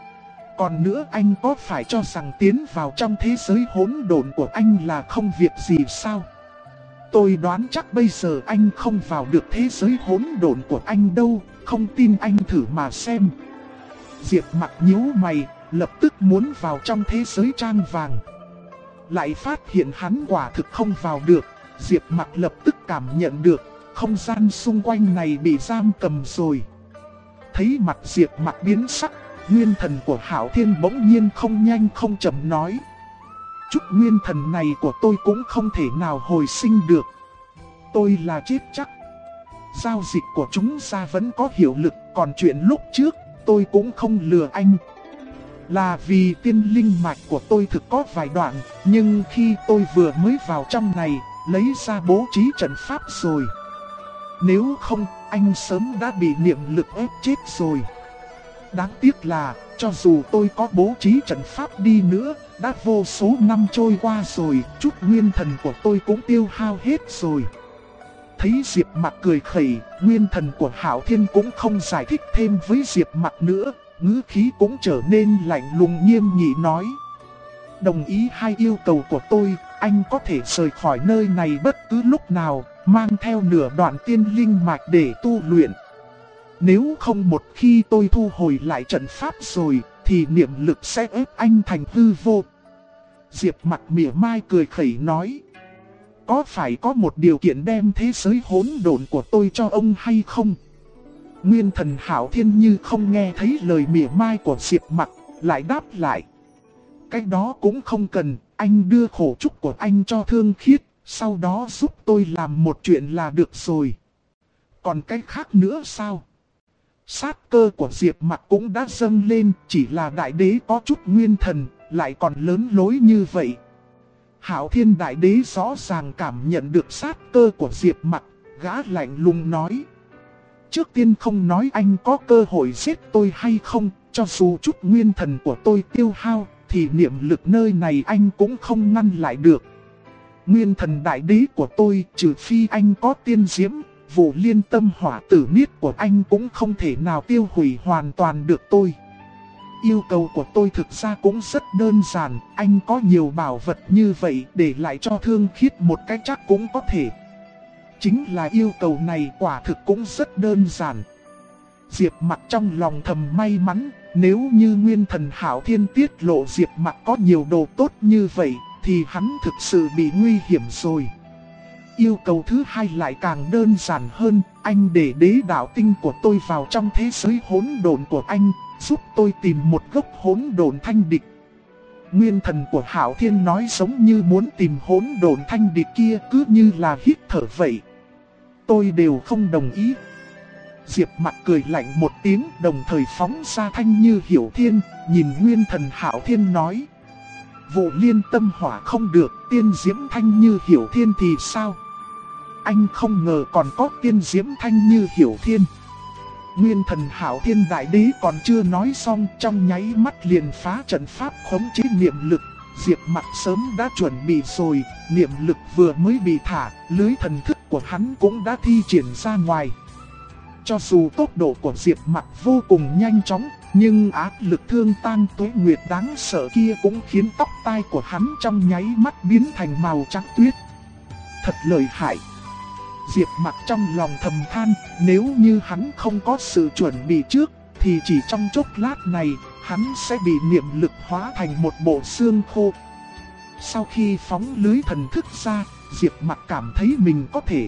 Còn nữa, anh có phải cho rằng tiến vào trong thế giới hỗn độn của anh là không việc gì sao? Tôi đoán chắc bây giờ anh không vào được thế giới hỗn độn của anh đâu, không tin anh thử mà xem. Diệp Mặc nhíu mày, lập tức muốn vào trong thế giới trang vàng. Lại phát hiện hắn quả thực không vào được, Diệp Mặc lập tức cảm nhận được, không gian xung quanh này bị giam cầm rồi. Thấy mặt Diệp Mặc biến sắc, nguyên thần của Hạo Thiên bỗng nhiên không nhanh không chậm nói, chút nguyên thần này của tôi cũng không thể nào hồi sinh được. Tôi là chết chắc. Giao dịch của chúng ta vẫn có hiệu lực, còn chuyện lúc trước, tôi cũng không lừa anh. Là vì tiên linh mạch của tôi thực có vài đoạn, nhưng khi tôi vừa mới vào trong này, lấy ra bố trí trận pháp rồi. Nếu không, anh sớm đã bị niệm lực ép chết rồi. Đáng tiếc là, cho dù tôi có bố trí trận pháp đi nữa, đã vô số năm trôi qua rồi, chút nguyên thần của tôi cũng tiêu hao hết rồi. Thấy Diệp Mặc cười khẩy, nguyên thần của Hạo Thiên cũng không giải thích thêm với Diệp Mặc nữa, ngữ khí cũng trở nên lạnh lùng nghiêm nghị nói, đồng ý hai yêu cầu của tôi, anh có thể rời khỏi nơi này bất cứ lúc nào, mang theo nửa đoạn tiên linh mạch để tu luyện. Nếu không, một khi tôi thu hồi lại trận pháp rồi, thì niệm lực sẽ ép anh thành hư vô. Diệp Mặc mỉa mai cười khẩy nói, có phải có một điều kiện đem thế giới hỗn độn của tôi cho ông hay không? Nguyên thần Hạo Thiên như không nghe thấy lời mỉa mai của Diệp Mặc, lại đáp lại, cái đó cũng không cần, anh đưa khổ trúc của anh cho Thương Khiết, sau đó giúp tôi làm một chuyện là được rồi. Còn cái khác nữa sao? Sát cơ của Diệp Mặc cũng đã dâng lên, chỉ là đại đế có chút nguyên thần, lại còn lớn lối như vậy. Hạo Thiên Đại Đế rõ ràng cảm nhận được sát cơ của Diệp Mặc, gã lạnh lùng nói, trước tiên không nói anh có cơ hội giết tôi hay không, cho dù chút nguyên thần của tôi tiêu hao, thì niệm lực nơi này anh cũng không ngăn lại được. Nguyên thần Đại Đế của tôi, trừ phi anh có tiên diễm, vụ liên tâm hỏa tử niết của anh cũng không thể nào tiêu hủy hoàn toàn được tôi. Yêu cầu của tôi thực ra cũng rất đơn giản, anh có nhiều bảo vật như vậy để lại cho Thương Khiết một cách chắc cũng có thể. Chính là yêu cầu này quả thực cũng rất đơn giản. Diệp Mặc trong lòng thầm may mắn, nếu như nguyên thần Hạo Thiên tiết lộ Diệp Mặc có nhiều đồ tốt như vậy, thì hắn thực sự bị nguy hiểm rồi. Yêu cầu thứ hai lại càng đơn giản hơn, anh để đế đạo tinh của tôi vào trong thế giới hỗn độn của anh, giúp tôi tìm một gốc hỗn độn thanh địch. Nguyên thần của Hạo Thiên nói giống như muốn tìm hỗn độn thanh địch kia, cứ như là hít thở vậy. Tôi đều không đồng ý. Diệp Mặc cười lạnh một tiếng, đồng thời phóng ra thanh như hiểu thiên, nhìn nguyên thần Hạo Thiên nói: Vụ liên tâm hỏa không được, tiên diễm thanh như hiểu thiên thì sao? Anh không ngờ còn có tiên diễm thanh như hiểu thiên. Nguyên thần Hạo Thiên đại đế còn chưa nói xong, trong nháy mắt liền phá trận pháp khống chế niệm lực. Diệp Mặc sớm đã chuẩn bị rồi, niệm lực vừa mới bị thả, lưới thần thức của hắn cũng đã thi triển ra ngoài. Cho dù tốc độ của Diệp Mặc vô cùng nhanh chóng, nhưng áp lực thương tang tuế nguyệt đáng sợ kia cũng khiến tóc tai của hắn trong nháy mắt biến thành màu trắng tuyết. Thật lợi hại. Diệp Mặc trong lòng thầm than, nếu như hắn không có sự chuẩn bị trước, thì chỉ trong chốc lát này, hắn sẽ bị niệm lực hóa thành một bộ xương khô. Sau khi phóng lưới thần thức ra, Diệp Mặc cảm thấy mình có thể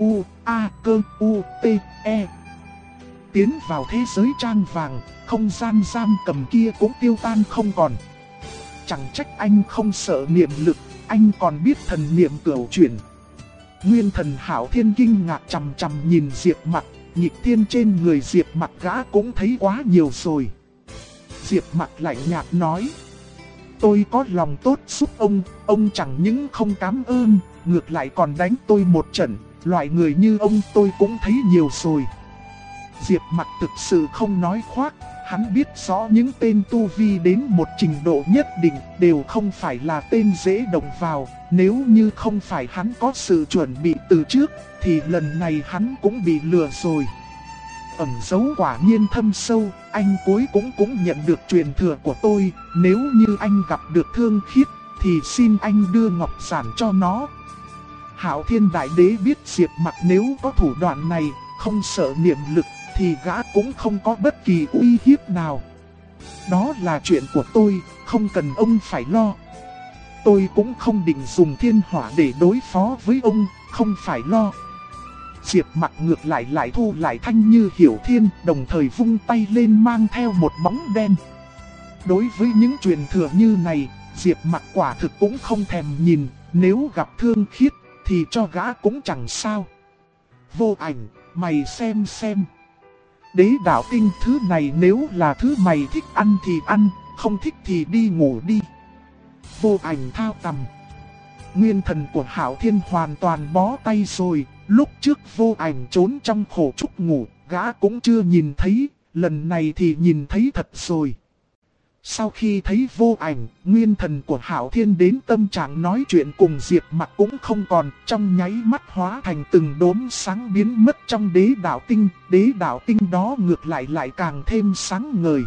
T-U-A-Cơ-U-T-E tiến vào thế giới trang vàng, không gian giam cầm kia cũng tiêu tan không còn. Chẳng trách anh không sợ niệm lực, anh còn biết thần niệm cửu chuyển. Nguyên thần Hạo Thiên kinh ngạc chằm chằm nhìn Diệp Mặc, nhịp thiên trên người Diệp Mặc gã cũng thấy quá nhiều rồi. Diệp Mặc lạnh nhạt nói: Tôi có lòng tốt giúp ông chẳng những không cảm ơn, ngược lại còn đánh tôi một trận, loại người như ông tôi cũng thấy nhiều rồi. Diệp Mặc thực sự không nói khoác, hắn biết rõ những tên tu vi đến một trình độ nhất định đều không phải là tên dễ động vào, nếu như không phải hắn có sự chuẩn bị từ trước, thì lần này hắn cũng bị lừa rồi. Ẩn dấu quả nhiên thâm sâu, anh cuối cũng nhận được truyền thừa của tôi, nếu như anh gặp được Thương Khiết, thì xin anh đưa ngọc giản cho nó. Hạo Thiên đại đế biết Diệp Mặc nếu có thủ đoạn này, không sợ niệm lực, thì gã cũng không có bất kỳ uy hiếp nào. Đó là chuyện của tôi, không cần ông phải lo. Tôi cũng không định dùng thiên hỏa để đối phó với ông, không phải lo. Diệp Mặc ngược lại thu lại thanh như hiểu thiên, đồng thời vung tay lên mang theo một bóng đen. Đối với những truyền thừa như này, Diệp Mặc quả thực cũng không thèm nhìn, nếu gặp Thương Khiết thì cho gã cũng chẳng sao. Vô Ảnh, mày xem. Đế đạo tinh thứ này nếu là thứ mày thích ăn thì ăn, không thích thì đi ngủ đi. Vô Ảnh thao tầm. Nguyên thần của Hạo Thiên hoàn toàn bó tay rồi, lúc trước Vô Ảnh trốn trong khổ trúc ngủ, gã cũng chưa nhìn thấy, lần này thì nhìn thấy thật rồi. Sau khi thấy Vô Ảnh, nguyên thần của Hạo Thiên đến tâm trạng nói chuyện cùng Diệp Mặc cũng không còn, trong nháy mắt hóa thành từng đốm sáng biến mất trong đế đạo tinh đó ngược lại càng thêm sáng ngời.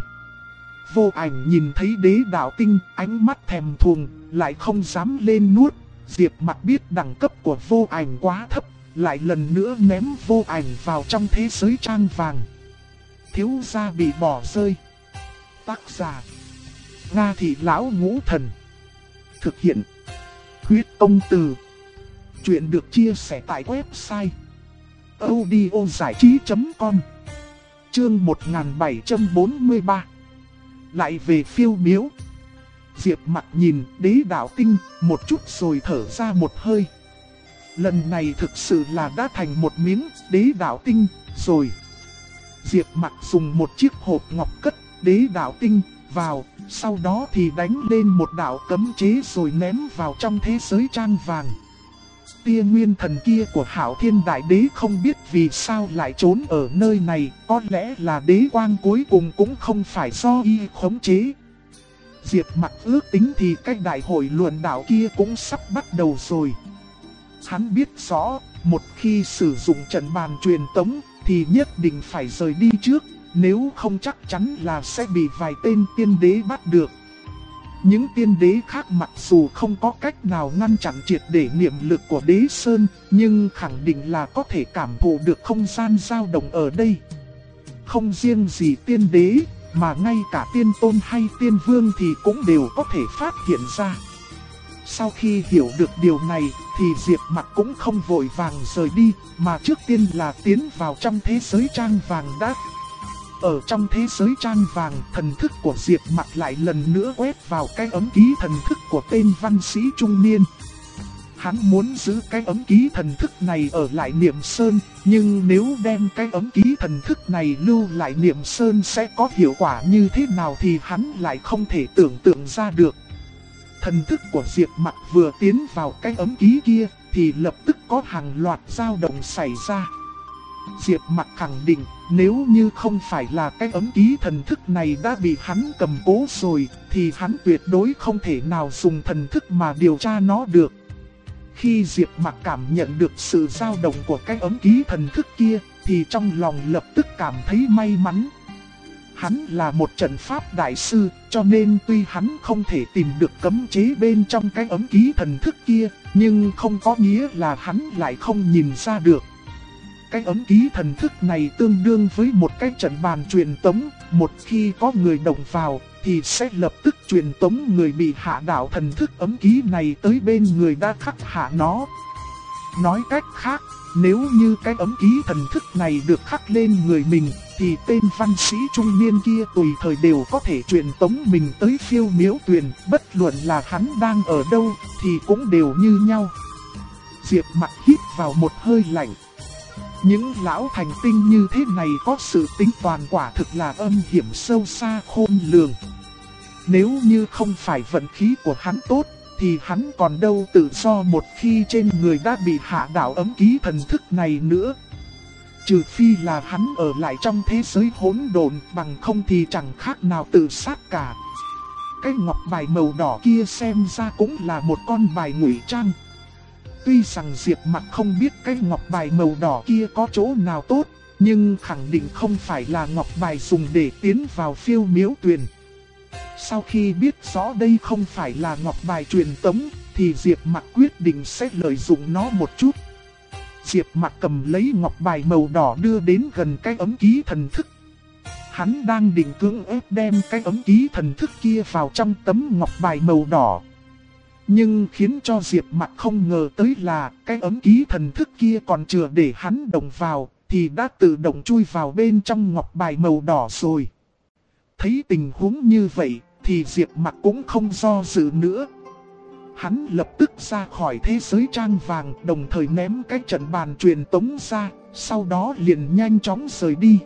Vô Ảnh nhìn thấy đế đạo tinh, ánh mắt thèm thuồng, lại không dám lên nuốt. Diệp Mặc biết đẳng cấp của Vô Ảnh quá thấp, lại lần nữa ném Vô Ảnh vào trong thế giới trang vàng. Thiếu gia bị bỏ rơi. Tác giả: Nga Thị Lão Ngũ Thần. Thực hiện: Huyết Công Từ. Chuyện được chia sẻ tại website audiozảichí.com. Chương 1743. Lại về phiêu miếu. Diệp Mặc nhìn đế đạo tinh một chút rồi thở ra một hơi. Lần này thực sự là đã thành một miếng đế đạo tinh rồi. Diệp Mặc dùng một chiếc hộp ngọc cất đế đạo tinh vào, sau đó thì đánh lên một đạo cấm chế rồi ném vào trong thế giới trang vàng. Tia nguyên thần kia của Hạo Thiên đại đế không biết vì sao lại trốn ở nơi này, có lẽ là đế quang cuối cùng cũng không phải do y khống chế. Diệp Mặc ước tính thì cách đại hội luận đạo kia cũng sắp bắt đầu rồi. Hắn biết rõ, một khi sử dụng trận bàn truyền tống thì nhất định phải rời đi trước, nếu không chắc chắn là sẽ bị vài tên tiên đế bắt được. Những tiên đế khác mặc dù không có cách nào ngăn chặn triệt để niệm lực của đế sơn, nhưng khẳng định là có thể cảm thụ được không gian dao động ở đây. Không riêng gì tiên đế, mà ngay cả tiên tôn hay tiên vương thì cũng đều có thể phát hiện ra. Sau khi hiểu được điều này thì Diệp Mặc cũng không vội vàng rời đi, mà trước tiên là tiến vào trong thế giới trang vàng đã. Ở trong thế giới trang vàng, thần thức của Diệp Mặc lại lần nữa quét vào cái ấm ký thần thức của tên văn sĩ trung niên. Hắn muốn giữ cái ấm ký thần thức này ở lại Niệm Sơn, nhưng nếu đem cái ấm ký thần thức này lưu lại Niệm Sơn sẽ có hiệu quả như thế nào thì hắn lại không thể tưởng tượng ra được. Thần thức của Diệp Mặc vừa tiến vào cái ấm ký kia thì lập tức có hàng loạt dao động xảy ra. Diệp Mặc khẳng định nếu như không phải là cái ấm ký thần thức này đã bị hắn cầm cố rồi thì hắn tuyệt đối không thể nào dùng thần thức mà điều tra nó được. Khi Diệp Mặc cảm nhận được sự dao động của cái ấm ký thần thức kia thì trong lòng lập tức cảm thấy may mắn. Hắn là một trận pháp đại sư, cho nên tuy hắn không thể tìm được cấm chế bên trong cái ấm ký thần thức kia, nhưng không có nghĩa là hắn lại không nhìn ra được. Cái ấm ký thần thức này tương đương với một cái trận bàn truyền tống, một khi có người động vào thì sẽ lập tức truyền tống người bị hạ đảo thần thức ấm ký này tới bên người đã khắc hạ nó. Nói cách khác, nếu như cái ấm ký thần thức này được khắc lên người mình thì tên văn sĩ trung niên kia tùy thời đều có thể truyền tống mình tới Phiêu Miễu Tuyền, bất luận là hắn đang ở đâu thì cũng đều như nhau. Diệp Mặc hít vào một hơi lạnh. Những lão thành tinh như thế này có sự tính toán quả thực là âm hiểm sâu xa khôn lường. Nếu như không phải vận khí của hắn tốt thì hắn còn đâu tự do một khi trên người đã bị hạ đảo ấm ký thần thức này nữa. Trừ phi là hắn ở lại trong thế giới hỗn độn, bằng không thì chẳng khác nào tự sát cả. Cái ngọc bài màu đỏ kia xem ra cũng là một con bài ngụy trang. Tuy rằng Diệp Mặc không biết cái ngọc bài màu đỏ kia có chỗ nào tốt, nhưng khẳng định không phải là ngọc bài dùng để tiến vào Phiêu Miễu Tuyền. Sau khi biết rõ đây không phải là ngọc bài truyền tống, thì Diệp Mặc quyết định sẽ lợi dụng nó một chút. Diệp Mặc cầm lấy ngọc bài màu đỏ đưa đến gần cái ấm ký thần thức. Hắn đang định cưỡng ép đem cái ấm ký thần thức kia vào trong tấm ngọc bài màu đỏ. Nhưng khiến cho Diệp Mặc không ngờ tới là cái ấm ký thần thức kia còn chưa để hắn động vào thì đã tự động chui vào bên trong ngọc bài màu đỏ rồi. Thấy tình huống như vậy thì Diệp Mặc cũng không do dự nữa. Hắn lập tức ra khỏi thế giới trang vàng, đồng thời ném cái trận bàn truyền tống ra, sau đó liền nhanh chóng rời đi.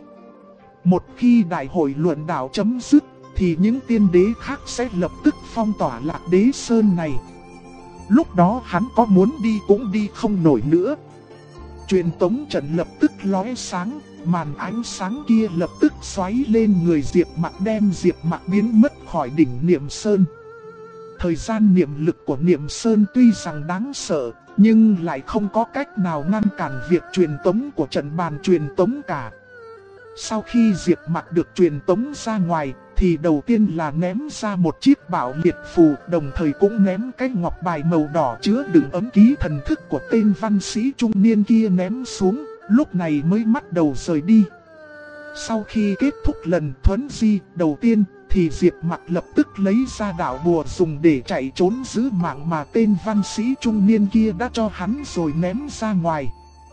Một khi đại hội luận đạo chấm dứt thì những tiên đế khác sẽ lập tức phong tỏa Lạc Đế Sơn này. Lúc đó hắn có muốn đi cũng đi không nổi nữa. Truyền tống trận lập tức lóe sáng, màn ánh sáng kia lập tức xoáy lên người Diệp Mặc, đem Diệp Mặc biến mất khỏi đỉnh Niệm Sơn. Thời gian niệm lực của Niệm Sơn tuy rằng đáng sợ, nhưng lại không có cách nào ngăn cản việc truyền tống của trận bàn truyền tống cả. Sau khi Diệp Mặc được truyền tống ra ngoài, thì đầu tiên là ném ra một chiếc bạo liệt phù, đồng thời cũng ném cái ngọc bài màu đỏ chứa đựng ấm ký thần thức của tên văn sĩ trung niên kia ném xuống, lúc này mới bắt đầu rời đi. Sau khi kết thúc lần thuấn di đầu tiên, thì Diệp Mặc lập tức lấy ra đạo bùa dùng để chạy trốn giữ mạng mà tên văn sĩ trung niên kia đã cho hắn rồi ném ra ngoài.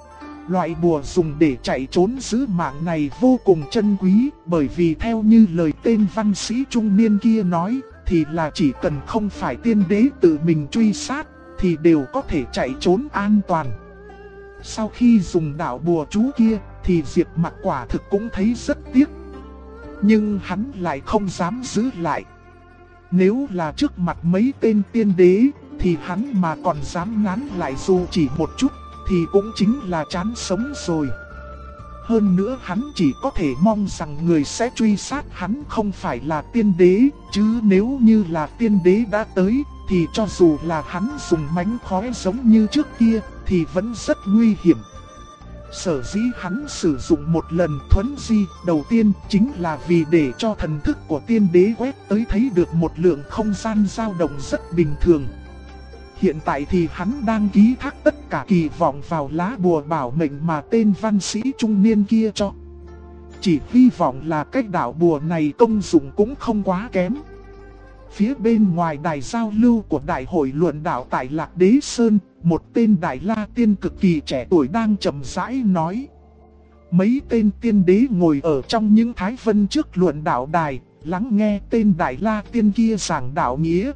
Loại bùa dùng để chạy trốn giữ mạng này vô cùng chân quý, bởi vì theo như lời tên văn sĩ trung niên kia nói, thì là chỉ cần không phải tiên đế tự mình truy sát, thì đều có thể chạy trốn an toàn. Sau khi dùng đạo bùa chú kia, thì Diệp Mặc quả thực cũng thấy rất tiếc. Nhưng hắn lại không dám giữ lại. Nếu là trước mặt mấy tên tiên đế, thì hắn mà còn dám nán lại dù chỉ một chút, thì cũng chính là chán sống rồi. Hơn nữa hắn chỉ có thể mong rằng người sẽ truy sát hắn không phải là tiên đế, chứ nếu như là tiên đế đã tới, thì cho dù là hắn dùng mánh khóe giống như trước kia, thì vẫn rất nguy hiểm. Sở dĩ hắn sử dụng một lần thuấn di đầu tiên chính là vì để cho thần thức của tiên đế quét tới thấy được một lượng không gian dao động rất bình thường. Hiện tại thì hắn đang ký thác tất cả kỳ vọng vào lá bùa bảo mệnh mà tên văn sĩ trung niên kia cho. Chỉ hy vọng là cách đạo bùa này công dụng cũng không quá kém. Phía bên ngoài đài giao lưu của đại hội luận đạo tại Lạc Đế Sơn, một tên Đại La Tiên cực kỳ trẻ tuổi đang chậm rãi nói. Mấy tên tiên đế ngồi ở trong những thái vân trước luận đạo đài, lắng nghe tên Đại La Tiên kia giảng đạo nghĩa.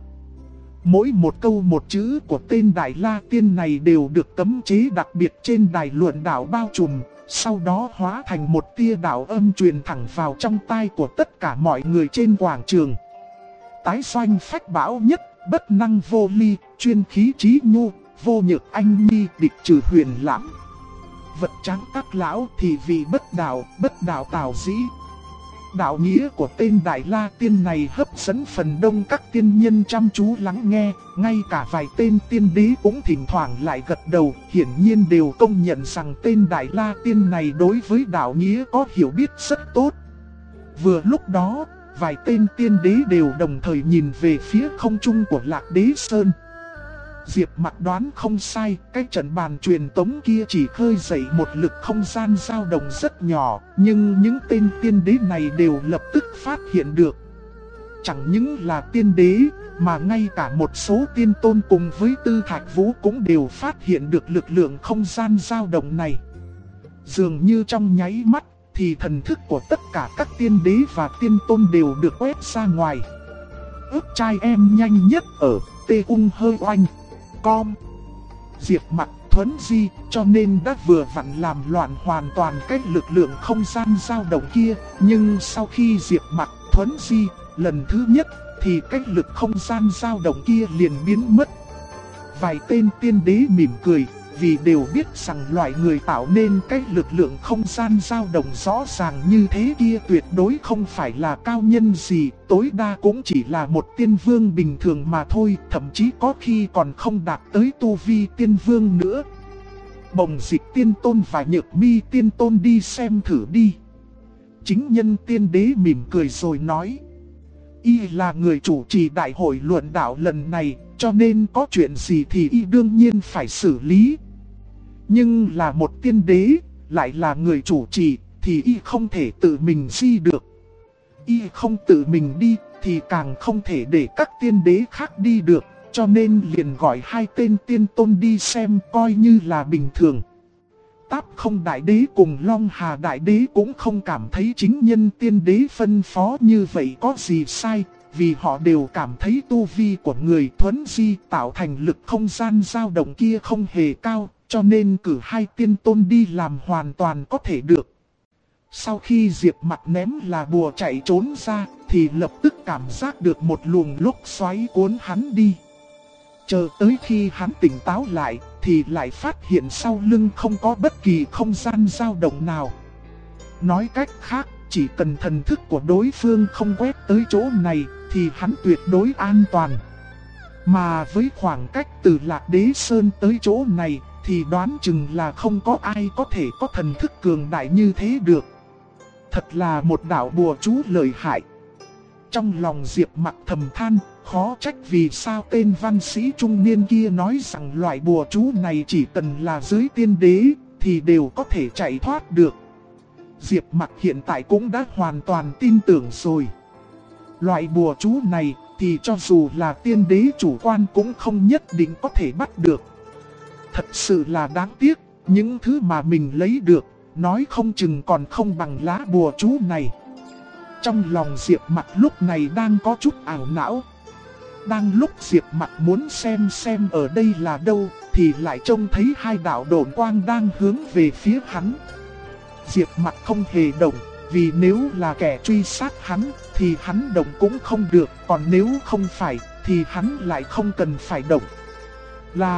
Mỗi một câu một chữ của tên Đại La Tiên này đều được cấm chế đặc biệt trên đài luận đạo bao trùm, sau đó hóa thành một tia đạo âm truyền thẳng vào trong tai của tất cả mọi người trên quảng trường. Tái doanh phách bão nhất, bất năng vô ly, chuyên khí trí nhu, vô nhược anh mi, địch trừ huyền lãm. Vật trắng các lão thì vì bất đạo tào dĩ. Đạo nghĩa của tên Đại La Tiên này hấp dẫn phần đông các tiên nhân chăm chú lắng nghe, ngay cả vài tên tiên đế cũng thỉnh thoảng lại gật đầu, hiển nhiên đều công nhận rằng tên Đại La Tiên này đối với đạo nghĩa có hiểu biết rất tốt. Vừa lúc đó, vài tên tiên đế đều đồng thời nhìn về phía không trung của Lạc Đế Sơn. Diệp Mặc đoán không sai, cái trận bàn truyền tống kia chỉ khơi dậy một lực không gian dao động rất nhỏ, nhưng những tên tiên đế này đều lập tức phát hiện được. Chẳng những là tiên đế, mà ngay cả một số tiên tôn cùng với Tư Thạch Vũ cũng đều phát hiện được lực lượng không gian dao động này. Dường như trong nháy mắt, thì thần thức của tất cả các tiên đế và tiên tôn đều được quét ra ngoài. Ước trai em nhanh nhất ở T-ung hơi oanh. Com. Diệp Mặc thuấn di, cho nên đã vừa vặn làm loạn hoàn toàn cái lực lượng không gian dao động kia. Nhưng sau khi Diệp Mặc thuấn di lần thứ nhất, thì cái lực không gian dao động kia liền biến mất. Vài tên tiên đế mỉm cười, vì đều biết rằng loại người tạo nên cái lực lượng không gian dao động rõ ràng như thế kia tuyệt đối không phải là cao nhân gì, tối đa cũng chỉ là một tiên vương bình thường mà thôi, thậm chí có khi còn không đạt tới tu vi tiên vương nữa. Bồng Dịch Tiên Tôn và Nhược Mi Tiên Tôn đi xem thử đi. Chính nhân tiên đế mỉm cười rồi nói. Y là người chủ trì đại hội luận đạo lần này, cho nên có chuyện gì thì y đương nhiên phải xử lý. Nhưng là một tiên đế, lại là người chủ trì, thì y không thể tự mình di được. Y không tự mình đi, thì càng không thể để các tiên đế khác đi được, cho nên liền gọi hai tên tiên tôn đi xem coi như là bình thường. Táp Không Đại Đế cùng Long Hà Đại Đế cũng không cảm thấy chính nhân tiên đế phân phó như vậy có gì sai, vì họ đều cảm thấy tu vi của người thuấn di tạo thành lực không gian dao động kia không hề cao, cho nên cử hai tiên tôn đi làm hoàn toàn có thể được. Sau khi Diệp Mặc ném là bùa chạy trốn ra, thì lập tức cảm giác được một luồng lốc xoáy cuốn hắn đi. Chờ tới khi hắn tỉnh táo lại, thì lại phát hiện sau lưng không có bất kỳ không gian dao động nào. Nói cách khác, chỉ cần thần thức của đối phương không quét tới chỗ này, thì hắn tuyệt đối an toàn. Mà với khoảng cách từ Lạc Đế Sơn tới chỗ này, thì đoán chừng là không có ai có thể có thần thức cường đại như thế được. Thật là một đạo bùa chú lợi hại. Trong lòng Diệp Mặc thầm than, khó trách vì sao tên văn sĩ trung niên kia nói rằng loại bùa chú này chỉ cần là dưới tiên đế, thì đều có thể chạy thoát được. Diệp Mặc hiện tại cũng đã hoàn toàn tin tưởng rồi. Loại bùa chú này, thì cho dù là tiên đế chủ quan cũng không nhất định có thể bắt được. Thật sự là đáng tiếc, những thứ mà mình lấy được, nói không chừng còn không bằng lá bùa chú này. Trong lòng Diệp Mặc lúc này đang có chút ảo não. Đang lúc Diệp Mặc muốn xem ở đây là đâu, thì lại trông thấy hai đạo độn quang đang hướng về phía hắn. Diệp Mặc không hề động, vì nếu là kẻ truy sát hắn, thì hắn động cũng không được, còn nếu không phải, thì hắn lại không cần phải động. Là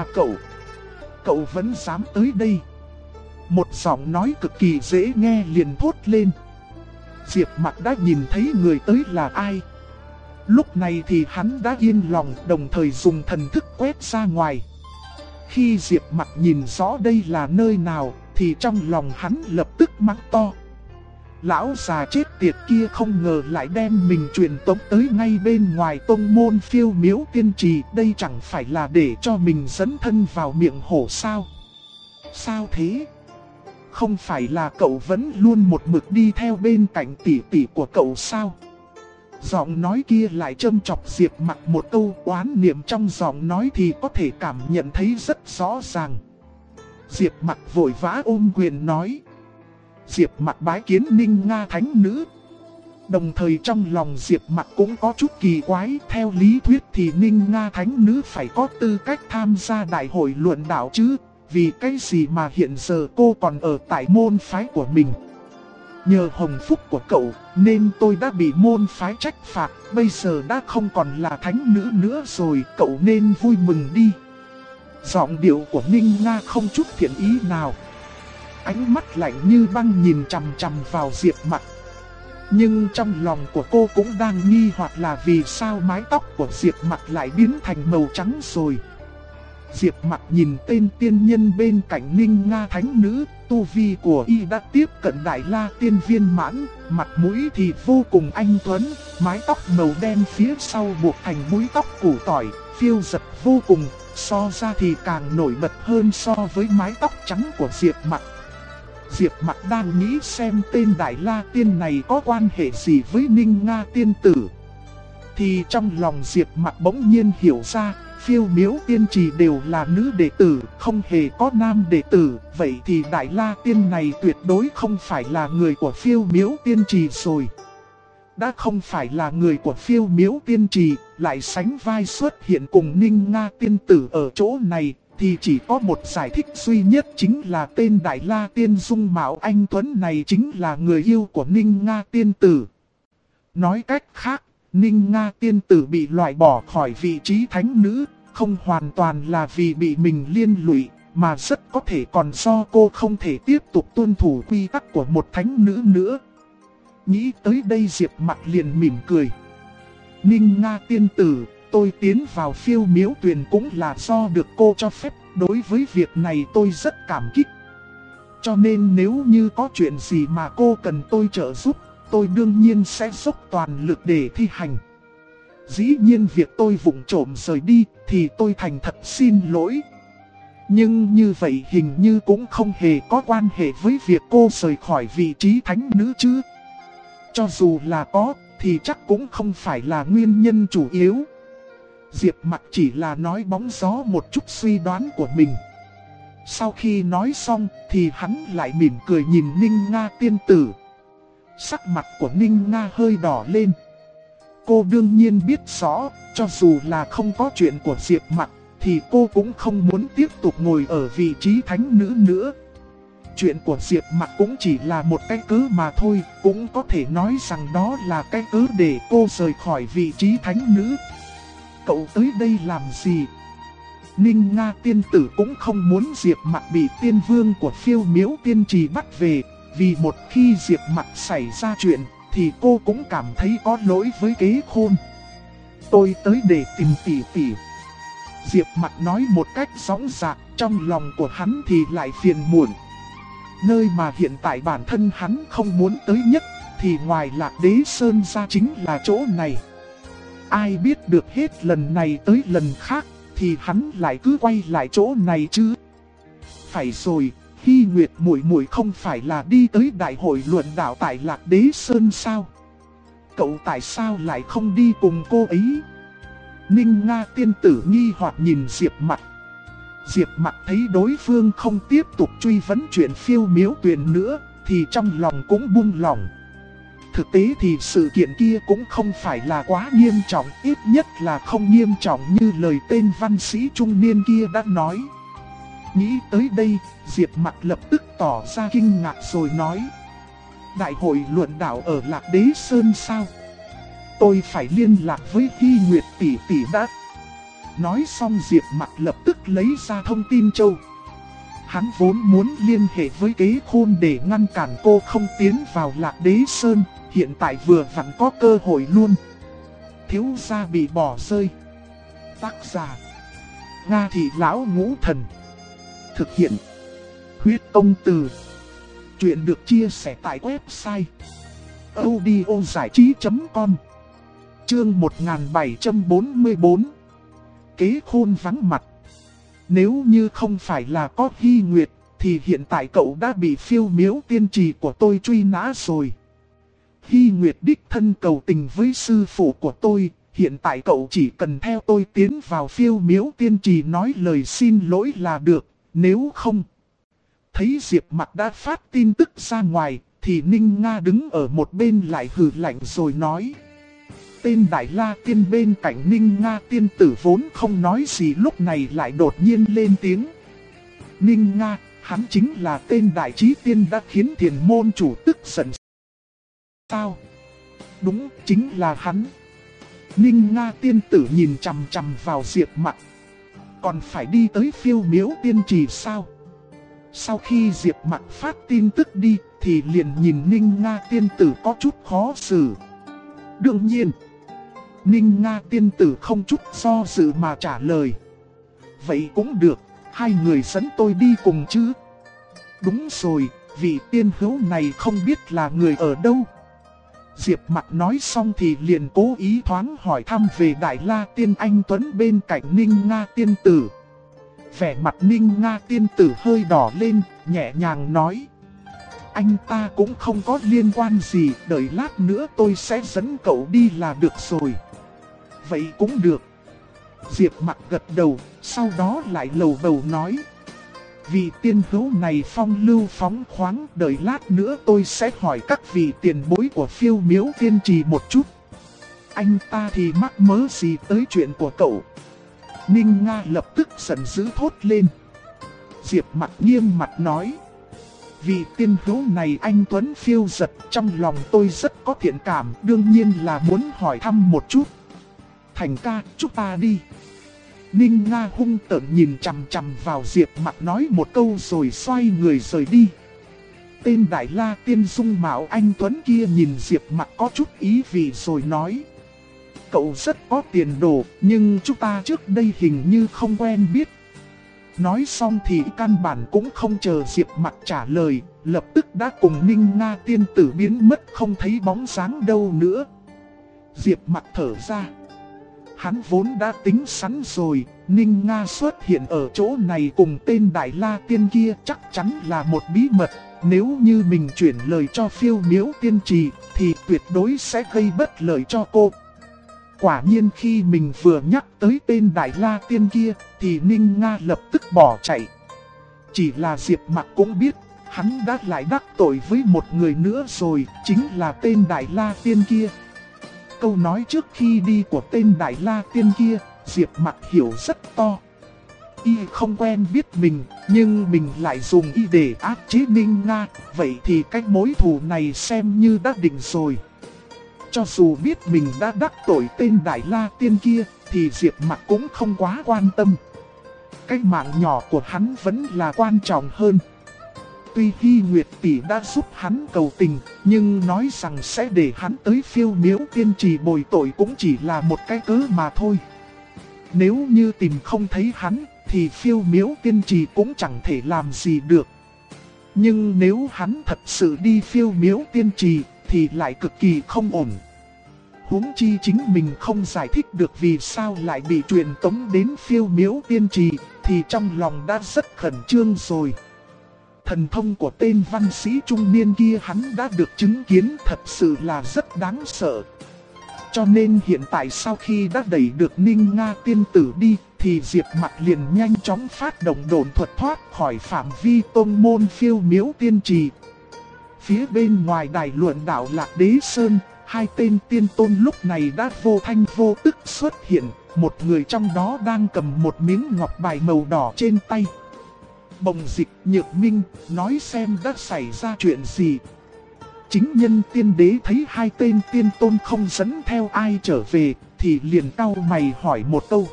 cậu vẫn dám tới đây. Một giọng nói cực kỳ dễ nghe liền thốt lên. Diệp Mặc đã nhìn thấy người tới là ai. Lúc này thì hắn đã yên lòng, đồng thời dùng thần thức quét ra ngoài. Khi Diệp Mặc nhìn rõ đây là nơi nào, thì trong lòng hắn lập tức mắng to. Lão già chết tiệt kia không ngờ lại đem mình truyền tống tới ngay bên ngoài tông môn Phiêu Miếu Tiên Trì. Đây chẳng phải là để cho mình dẫn thân vào miệng hổ sao? Sao thế? Không phải là cậu vẫn luôn một mực đi theo bên cạnh tỷ tỷ của cậu sao? Giọng nói kia lại châm chọc Diệp Mặc một câu, oán niệm trong giọng nói thì có thể cảm nhận thấy rất rõ ràng. Diệp Mặc vội vã ôm quyền nói. Diệp Mặc bái kiến Ninh Nga thánh nữ. Đồng thời trong lòng Diệp Mặc cũng có chút kỳ quái. Theo lý thuyết thì Ninh Nga thánh nữ phải có tư cách tham gia đại hội luận đạo chứ. Vì cái gì mà hiện giờ cô còn ở tại môn phái của mình. Nhờ hồng phúc của cậu nên tôi đã bị môn phái trách phạt. Bây giờ đã không còn là thánh nữ nữa rồi, cậu nên vui mừng đi. Giọng điệu của Ninh Nga không chút thiện ý nào. Ánh mắt lạnh như băng nhìn chằm chằm vào Diệp Mặc. Nhưng trong lòng của cô cũng đang nghi hoặc là vì sao mái tóc của Diệp Mặc lại biến thành màu trắng rồi. Diệp Mặc nhìn tên tiên nhân bên cạnh Ninh Nga thánh nữ, tu vi của y đã tiếp cận Đại La Tiên viên mãn, mặt mũi thì vô cùng anh tuấn, mái tóc màu đen phía sau buộc thành búi tóc củ tỏi, phiêu giật vô cùng, so ra thì càng nổi bật hơn so với mái tóc trắng của Diệp Mặc. Diệp Mặc đang nghĩ xem tên Đại La Tiên này có quan hệ gì với Ninh Nga tiên tử. Thì trong lòng Diệp Mặc bỗng nhiên hiểu ra, Phiêu Miếu Tiên Trì đều là nữ đệ tử, không hề có nam đệ tử. Vậy thì Đại La Tiên này tuyệt đối không phải là người của Phiêu Miếu Tiên Trì rồi. Đã không phải là người của Phiêu Miếu Tiên Trì, lại sánh vai xuất hiện cùng Ninh Nga tiên tử ở chỗ này, thì chỉ có một giải thích duy nhất, chính là tên Đại La Tiên dung mạo anh tuấn này chính là người yêu của Ninh Nga tiên tử. Nói cách khác, Ninh Nga tiên tử bị loại bỏ khỏi vị trí thánh nữ, không hoàn toàn là vì bị mình liên lụy, mà rất có thể còn do cô không thể tiếp tục tuân thủ quy tắc của một thánh nữ nữa. Nghĩ tới đây Diệp Mặc liền mỉm cười. Ninh Nga tiên tử, tôi tiến vào Phiêu Miếu Tuyền cũng là do được cô cho phép, đối với việc này tôi rất cảm kích. Cho nên nếu như có chuyện gì mà cô cần tôi trợ giúp, tôi đương nhiên sẽ dốc toàn lực để thi hành. Dĩ nhiên việc tôi vụng trộm rời đi thì tôi thành thật xin lỗi. Nhưng như vậy hình như cũng không hề có quan hệ với việc cô rời khỏi vị trí thánh nữ chứ. Cho dù là có thì chắc cũng không phải là nguyên nhân chủ yếu. Diệp Mặc chỉ là nói bóng gió một chút suy đoán của mình. Sau khi nói xong thì hắn lại mỉm cười nhìn Ninh Nga tiên tử. Sắc mặt của Ninh Nga hơi đỏ lên. Cô đương nhiên biết rõ, cho dù là không có chuyện của Diệp Mặc, thì cô cũng không muốn tiếp tục ngồi ở vị trí thánh nữ nữa. Chuyện của Diệp Mặc cũng chỉ là một cái cớ mà thôi, cũng có thể nói rằng đó là cái cớ để cô rời khỏi vị trí thánh nữ. Cậu tới đây làm gì? Ninh Nga tiên tử cũng không muốn Diệp Mặc bị tiên vương của Phiêu Miếu Tiên Trì bắt về, vì một khi Diệp Mặc xảy ra chuyện thì cô cũng cảm thấy có lỗi với Kế Khôn. Tôi tới để tìm tỷ tỷ. Diệp Mặc nói một cách rõ ràng, trong lòng của hắn thì lại phiền muộn. Nơi mà hiện tại bản thân hắn không muốn tới nhất thì ngoài Lạc Đế Sơn ra chính là chỗ này. Ai biết được hết lần này tới lần khác thì hắn lại cứ quay lại chỗ này chứ. Phải rồi, Hy Nguyệt muội muội không phải là đi tới đại hội luận đạo tại Lạc Đế Sơn sao? Cậu tại sao lại không đi cùng cô ấy? Ninh Nga tiên tử nghi hoặc nhìn Diệp Mặc. Diệp Mặc thấy đối phương không tiếp tục truy vấn chuyện Phiêu Miếu Tuyền nữa thì trong lòng cũng buông lỏng. Thực tế thì sự kiện kia cũng không phải là quá nghiêm trọng, ít nhất là không nghiêm trọng như lời tên văn sĩ trung niên kia đã nói. Nghĩ tới đây, Diệp Mặc lập tức tỏ ra kinh ngạc rồi nói. Đại hội luận đạo ở Lạc Đế Sơn sao? Tôi phải liên lạc với Hy Nguyệt tỷ tỷ đã. Nói xong Diệp Mặc lập tức lấy ra thông tin châu. Hắn vốn muốn liên hệ với Kế Khôn để ngăn cản cô không tiến vào Lạc Đế Sơn, hiện tại vừa vặn có cơ hội luôn. Thiếu gia bị bỏ rơi. Tác giả: Nga Thị Lão Ngũ Thần. Thực hiện: Huyết Tông Từ. Chuyện được chia sẻ tại website audiozảichí.com. Chương 1744. Kế Khôn vắng mặt. Nếu như không phải là có Hy Nguyệt thì hiện tại cậu đã bị Phiêu Miếu Tiên Trì của tôi truy nã rồi. Hy Nguyệt đích thân cầu tình với sư phụ của tôi, hiện tại cậu chỉ cần theo tôi tiến vào Phiêu Miếu Tiên Trì nói lời xin lỗi là được, nếu không. Thấy Diệp Mặc đã phát tin tức ra ngoài, thì Ninh Nga đứng ở một bên lại hừ lạnh rồi nói. Tên Đại La Tiên bên cạnh Ninh Nga tiên tử vốn không nói gì lúc này lại đột nhiên lên tiếng. Ninh Nga, hắn chính là tên Đại Chí Tiên đã khiến Thiền môn chủ tức giận. Sao? Đúng, chính là hắn. Ninh Nga tiên tử nhìn chằm chằm vào Diệp Mặc. Còn phải đi tới Phiêu Miếu Tiên Trì sao? Sau khi Diệp Mặc phát tin tức đi, thì liền nhìn Ninh Nga tiên tử có chút khó xử. Đương nhiên, Ninh Nga tiên tử không chút do dự mà trả lời. Vậy cũng được, hai người dẫn tôi đi cùng chứ? Đúng rồi, vị tiên hữu này không biết là người ở đâu. Diệp Mặc nói xong thì liền cố ý thoáng hỏi thăm về Đại La Tiên Anh Tuấn bên cạnh Ninh Nga tiên tử. Vẻ mặt Ninh Nga tiên tử hơi đỏ lên, nhẹ nhàng nói. Anh ta cũng không có liên quan gì, đợi lát nữa tôi sẽ dẫn cậu đi là được rồi. Vậy cũng được. Diệp Mặc gật đầu, sau đó lại lầu bầu nói. Vị tiên hữu này phong lưu phóng khoáng, đợi lát nữa tôi sẽ hỏi các vị tiền bối của Phiêu Miếu Tiên Trì một chút. Anh ta thì mắc mớ gì tới chuyện của cậu? Ninh Nga lập tức giận dữ thốt lên. Diệp Mặc nghiêm mặt nói. Vị tiên hữu này anh Tuấn phiêu giật, trong lòng tôi rất có thiện cảm, đương nhiên là muốn hỏi thăm một chút. Thành ca, chúng ta đi. Ninh Nga hung tợn nhìn chằm chằm vào Diệp Mặc nói một câu rồi xoay người rời đi. Tên Đại La Tiên dung mạo anh Tuấn kia nhìn Diệp Mặc có chút ý vị rồi nói. Cậu rất có tiền đồ, nhưng chúng ta trước đây hình như không quen biết. Nói xong thì căn bản cũng không chờ Diệp Mặc trả lời, lập tức đã cùng Ninh Nga tiên tử biến mất không thấy bóng dáng đâu nữa. Diệp Mặc thở ra. Hắn vốn đã tính sẵn rồi, Ninh Nga xuất hiện ở chỗ này cùng tên Đại La Tiên kia chắc chắn là một bí mật. Nếu như mình chuyển lời cho Phiêu Miếu Tiên Trì thì tuyệt đối sẽ gây bất lợi cho cô. Quả nhiên khi mình vừa nhắc tới tên Đại La Tiên kia thì Ninh Nga lập tức bỏ chạy. Chỉ là Diệp Mặc cũng biết hắn đã lại đắc tội với một người nữa rồi, chính là tên Đại La Tiên kia. Câu nói trước khi đi của tên Đại La Tiên kia, Diệp Mặc hiểu rất to. Y không quen biết mình, nhưng mình lại dùng y để áp chế Ninh Nga, vậy thì cái mối thù này xem như đã định rồi. Cho dù biết mình đã đắc tội tên Đại La Tiên kia, thì Diệp Mặc cũng không quá quan tâm. Cái mạng nhỏ của hắn vẫn là quan trọng hơn. Tuy Hy Nguyệt tỷ đã giúp hắn cầu tình, nhưng nói rằng sẽ để hắn tới Phiêu Miếu Tiên Trì bồi tội cũng chỉ là một cái cớ mà thôi. Nếu như tìm không thấy hắn, thì Phiêu Miếu Tiên Trì cũng chẳng thể làm gì được. Nhưng nếu hắn thật sự đi Phiêu Miếu Tiên Trì, thì lại cực kỳ không ổn. Huống chi chính mình không giải thích được vì sao lại bị truyền tống đến Phiêu Miếu Tiên Trì, thì trong lòng đã rất khẩn trương rồi. Thần thông của tên văn sĩ trung niên kia hắn đã được chứng kiến, thật sự là rất đáng sợ. Cho nên hiện tại sau khi đã đẩy được Ninh Nga tiên tử đi, thì Diệp Mặc liền nhanh chóng phát động độn thuật thoát khỏi phạm vi tôn môn Phiêu Miếu Tiên Trì. Phía bên ngoài đài luận đạo Lạc Đế Sơn, hai tên tiên tôn lúc này đã vô thanh vô tức xuất hiện, một người trong đó đang cầm một miếng ngọc bài màu đỏ trên tay. Bồng Dịch, Nhược Minh, nói xem đã xảy ra chuyện gì. Chính nhân tiên đế thấy hai tên tiên tôn không dẫn theo ai trở về, thì liền cau mày hỏi một câu.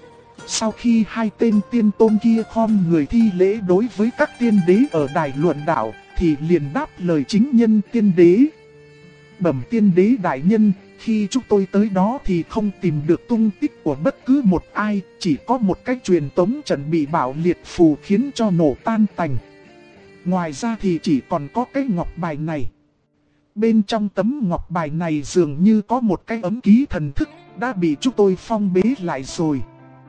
Sau khi hai tên tiên tôn kia khom người thi lễ đối với các tiên đế ở đài luận đạo, thì liền đáp lời chính nhân tiên đế. Bẩm tiên đế đại nhân, khi chúng tôi tới đó thì không tìm được tung tích của bất cứ một ai, chỉ có một cái truyền tống trận bị bạo liệt phù khiến cho nổ tan tành. Ngoài ra thì chỉ còn có cái ngọc bài này. Bên trong tấm ngọc bài này dường như có một cái ấm ký thần thức, đã bị chúng tôi phong bế lại rồi.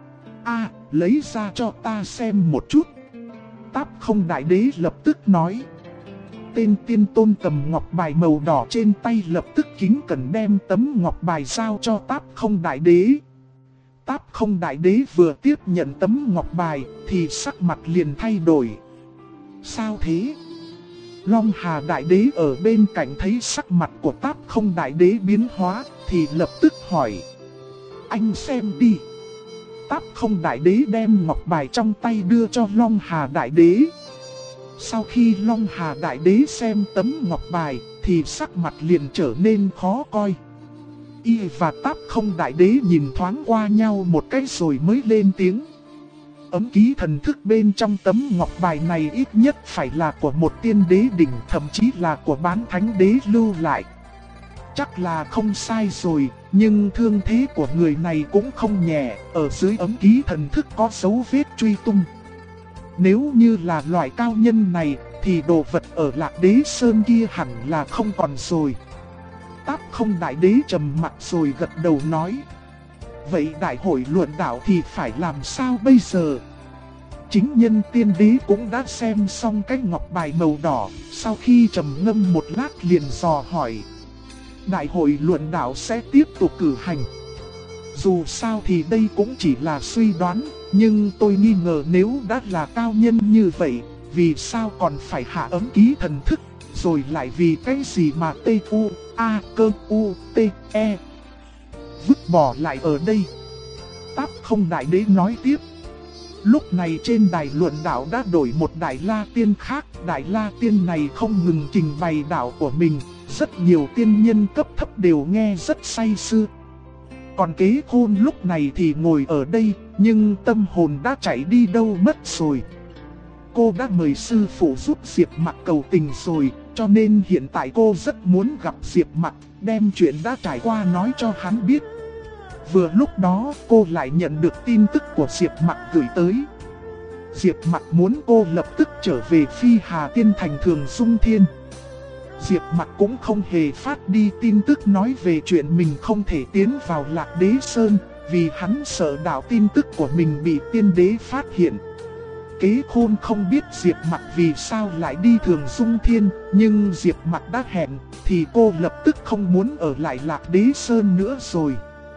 Lấy ra cho ta xem một chút. Táp Không đại đế lập tức nói. tên tiên tôn cầm ngọc bài màu đỏ trên tay lập tức kính cẩn đem tấm ngọc bài giao cho Táp Không Đại Đế. Táp Không Đại Đế vừa tiếp nhận tấm ngọc bài thì sắc mặt liền thay đổi. Sao thế? Long Hà Đại Đế ở bên cạnh thấy sắc mặt của Táp Không Đại Đế biến hóa thì lập tức hỏi. Anh xem đi. Táp Không Đại Đế đem ngọc bài trong tay đưa cho Long Hà Đại Đế. Sau khi Long Hà Đại Đế xem tấm ngọc bài thì sắc mặt liền trở nên khó coi. Y và Táp Không Đại Đế nhìn thoáng qua nhau một cái rồi mới lên tiếng. Ấm ký thần thức bên trong tấm ngọc bài này ít nhất phải là của một tiên đế đỉnh, thậm chí là của Bán Thánh Đế lưu lại. Chắc là không sai rồi, nhưng thương thế của người này cũng không nhẹ, ở dưới ấm ký thần thức có dấu vết truy tung. Nếu như là loại cao nhân này thì đồ vật ở Lạc Đế Sơn kia hẳn là không còn rồi. Táp Không Đại Đế trầm mặt rồi gật đầu nói. Vậy đại hội luận đạo thì phải làm sao bây giờ? Chính nhân tiên đế cũng đã xem xong cái ngọc bài màu đỏ, sau khi trầm ngâm một lát liền dò hỏi. Đại hội luận đạo sẽ tiếp tục cử hành. Dù sao thì đây cũng chỉ là suy đoán, nhưng tôi nghi ngờ nếu đã là cao nhân như vậy, vì sao còn phải hạ ấm ký thần thức, rồi lại vì cái gì mà T-U-A-Cơ-U-T-E vứt bỏ lại ở đây. Táp Không Đại Đế nói tiếp. Lúc này trên đài luận đạo đã đổi một Đại La Tiên khác. Đại La Tiên này không ngừng trình bày đạo của mình, rất nhiều tiên nhân cấp thấp đều nghe rất say sưa. Còn Kế Khôn lúc này thì ngồi ở đây, nhưng tâm hồn đã chạy đi đâu mất rồi. Cô đã mời sư phụ giúp Diệp Mặc cầu tình rồi, cho nên hiện tại cô rất muốn gặp Diệp Mặc, đem chuyện đã trải qua nói cho hắn biết. Vừa lúc đó cô lại nhận được tin tức của Diệp Mặc gửi tới. Diệp Mặc muốn cô lập tức trở về Phi Hà Tiên Thành Thường Dung Thiên. Diệp Mặc cũng không hề phát đi tin tức nói về chuyện mình không thể tiến vào Lạc Đế Sơn, vì hắn sợ đạo tin tức của mình bị tiên đế phát hiện. Kế Khôn không biết Diệp Mặc vì sao lại đi Thường Dung Thiên, nhưng Diệp Mặc đã hẹn thì cô lập tức không muốn ở lại Lạc Đế Sơn nữa rồi.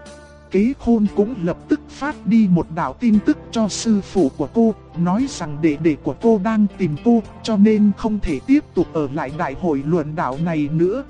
Kế Khôn cũng lập tức phát đi một đạo tin tức cho sư phụ của cô, nói rằng đệ đệ của cô đang tìm cô, cho nên không thể tiếp tục ở lại đại hội luận đạo này nữa.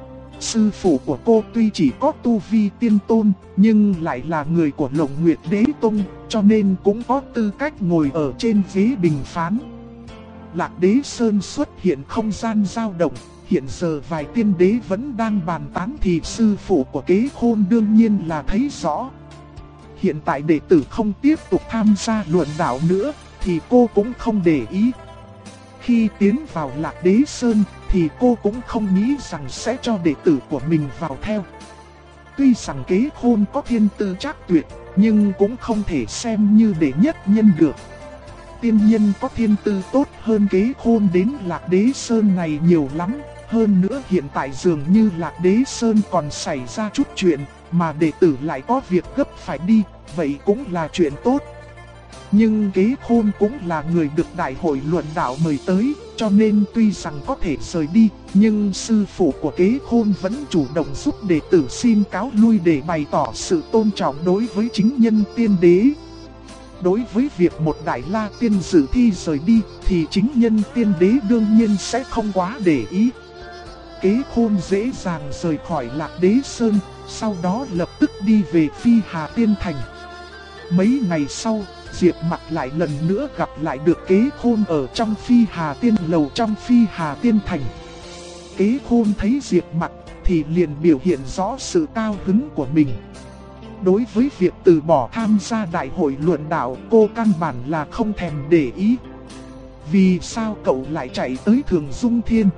Sư phụ của cô tuy chỉ có tu vi tiên tôn, nhưng lại là người của Lộng Nguyệt Đế Tông, cho nên cũng có tư cách ngồi ở trên ghế bình phán. Lạc Đế Sơn xuất hiện không gian dao động. Hiện giờ vài tiên đế vẫn đang bàn tán thì sư phụ của Kế Khôn đương nhiên là thấy rõ. Hiện tại đệ tử không tiếp tục tham gia luận đạo nữa thì cô cũng không để ý. Khi tiến vào Lạc Đế Sơn thì cô cũng không nghĩ rằng sẽ cho đệ tử của mình vào theo. Tuy rằng Kế Khôn có thiên tư trác tuyệt, nhưng cũng không thể xem như đệ nhất nhân được. Tiên nhân có thiên tư tốt hơn Kế Khôn đến Lạc Đế Sơn này nhiều lắm. Hơn nữa hiện tại dường như Lạc Đế Sơn còn xảy ra chút chuyện, mà đệ tử lại có việc gấp phải đi, vậy cũng là chuyện tốt. Nhưng Kế Khôn cũng là người được đại hội luận đạo mời tới, cho nên tuy rằng có thể rời đi, nhưng sư phụ của Kế Khôn vẫn chủ động giúp đệ tử xin cáo lui để bày tỏ sự tôn trọng đối với chính nhân tiên đế. Đối với việc một Đại La Tiên dự thi rời đi, thì chính nhân tiên đế đương nhiên sẽ không quá để ý. Kế Khôn dễ dàng rời khỏi Lạc Đế Sơn, sau đó lập tức đi về Phi Hà Tiên Thành. Mấy ngày sau, Diệp Mặc lại lần nữa gặp lại được Kế Khôn ở trong Phi Hà Tiên Lầu trong Phi Hà Tiên Thành. Kế Khôn thấy Diệp Mặc thì liền biểu hiện rõ sự cao hứng của mình. Đối với việc từ bỏ tham gia đại hội luận đạo, cô căn bản là không thèm để ý. Vì sao cậu lại chạy tới Thường Dung Thiên?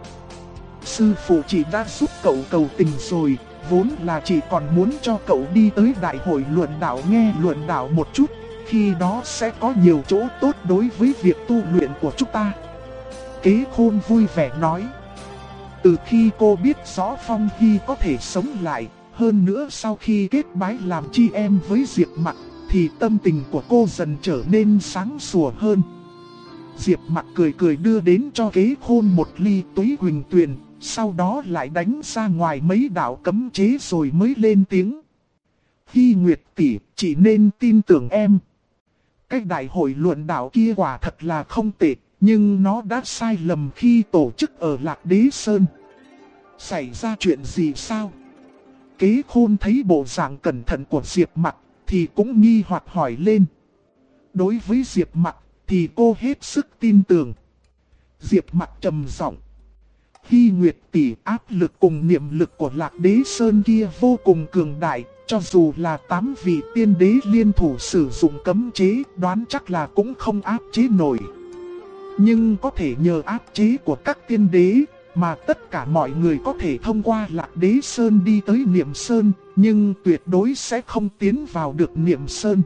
Sư phụ chỉ đã giúp cậu cầu tình rồi, vốn là chỉ còn muốn cho cậu đi tới đại hội luận đạo nghe luận đạo một chút, khi đó sẽ có nhiều chỗ tốt đối với việc tu luyện của chúng ta. Kế Khôn vui vẻ nói. Từ khi cô biết rõ Phong Hy có thể sống lại, hơn nữa sau khi kết bái làm chi em với Diệp Mặc, thì tâm tình của cô dần trở nên sáng sủa hơn. Diệp Mặc cười cười đưa đến cho Kế Khôn một ly túy huỳnh tuyền, sau đó lại đánh ra ngoài mấy đạo cấm chế rồi mới lên tiếng. Hy Nguyệt tỷ, chỉ nên tin tưởng em. Cái đại hội luận đạo kia quả thật là không tệ, nhưng nó đã sai lầm khi tổ chức ở Lạc Đế Sơn. Xảy ra chuyện gì sao? Kế Khôn thấy bộ dạng cẩn thận của Diệp Mặc thì cũng nghi hoặc hỏi lên. Đối với Diệp Mặc thì cô hết sức tin tưởng. Diệp Mặc trầm giọng. Hy Nguyệt tỷ, áp lực cùng niệm lực của Lạc Đế Sơn kia vô cùng cường đại, cho dù là 8 vị tiên đế liên thủ sử dụng cấm chế, đoán chắc là cũng không áp chế nổi. Nhưng có thể nhờ áp chế của các tiên đế, mà tất cả mọi người có thể thông qua Lạc Đế Sơn đi tới Niệm Sơn, nhưng tuyệt đối sẽ không tiến vào được Niệm Sơn.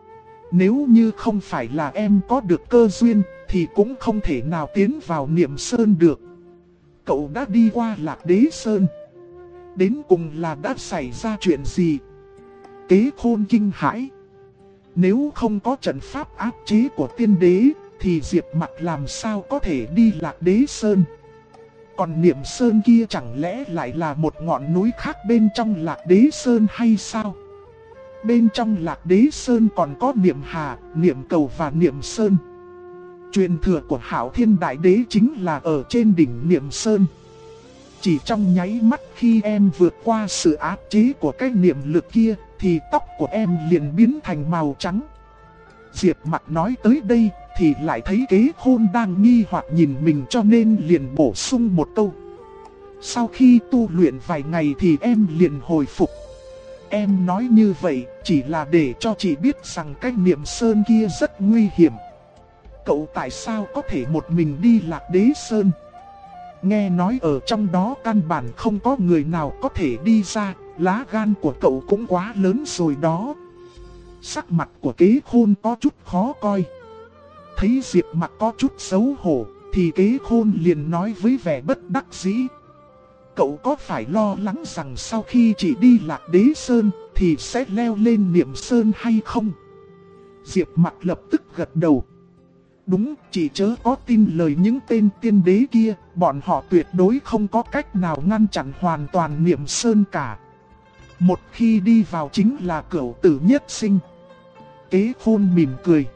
Nếu như không phải là em có được cơ duyên, thì cũng không thể nào tiến vào Niệm Sơn được. Cậu đã đi qua Lạc Đế Sơn. Đến cùng là đã xảy ra chuyện gì? Kế Khôn kinh hãi. Nếu không có trận pháp áp chế của tiên đế, thì Diệp Mặc làm sao có thể đi Lạc Đế Sơn? Còn Niệm Sơn kia chẳng lẽ lại là một ngọn núi khác bên trong Lạc Đế Sơn hay sao? Bên trong Lạc Đế Sơn còn có Niệm Hà, Niệm Cầu và Niệm Sơn. Truyền thừa của Hạo Thiên Đại Đế chính là ở trên đỉnh Niệm Sơn. Chỉ trong nháy mắt khi em vượt qua sự áp chế của cái niệm lực kia, thì tóc của em liền biến thành màu trắng. Diệp Mặc nói tới đây thì lại thấy Kế Khôn đang nghi hoặc nhìn mình, cho nên liền bổ sung một câu. Sau khi tu luyện vài ngày thì em liền hồi phục. Em nói như vậy chỉ là để cho chị biết rằng cái Niệm Sơn kia rất nguy hiểm. Cậu tại sao có thể một mình đi Lạc Đế Sơn? Nghe nói ở trong đó căn bản không có người nào có thể đi ra, lá gan của cậu cũng quá lớn rồi đó. Sắc mặt của Kế Khôn có chút khó coi. Thấy Diệp Mặc có chút xấu hổ, thì Kế Khôn liền nói với vẻ bất đắc dĩ. Cậu có phải lo lắng rằng sau khi chị đi Lạc Đế Sơn thì sẽ leo lên Niệm Sơn hay không? Diệp Mặc lập tức gật đầu. Đúng, chị chớ có tin lời những tên tiên đế kia, bọn họ tuyệt đối không có cách nào ngăn chặn hoàn toàn Niệm Sơn cả. Một khi đi vào chính là cửu tử nhất sinh. Kế Khôn mỉm cười.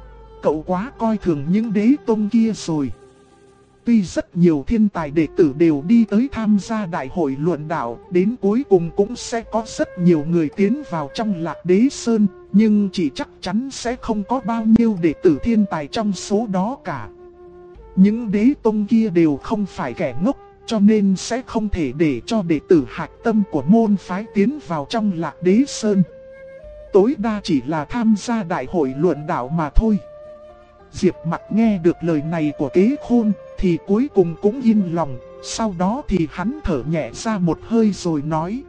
Cậu quá coi thường những đế tông kia rồi. Tuy rất nhiều thiên tài đệ tử đều đi tới tham gia đại hội luận đạo, đến cuối cùng cũng sẽ có rất nhiều người tiến vào trong Lạc Đế Sơn, nhưng chỉ chắc chắn sẽ không có bao nhiêu đệ tử thiên tài trong số đó cả. Những đế tông kia đều không phải kẻ ngốc, cho nên sẽ không thể để cho đệ tử hạch tâm của môn phái tiến vào trong Lạc Đế Sơn. Tối đa chỉ là tham gia đại hội luận đạo mà thôi. Diệp Mặc nghe được lời này của Kế Khôn thì cuối cùng cũng yên lòng. Sau đó thì hắn thở nhẹ ra một hơi rồi nói.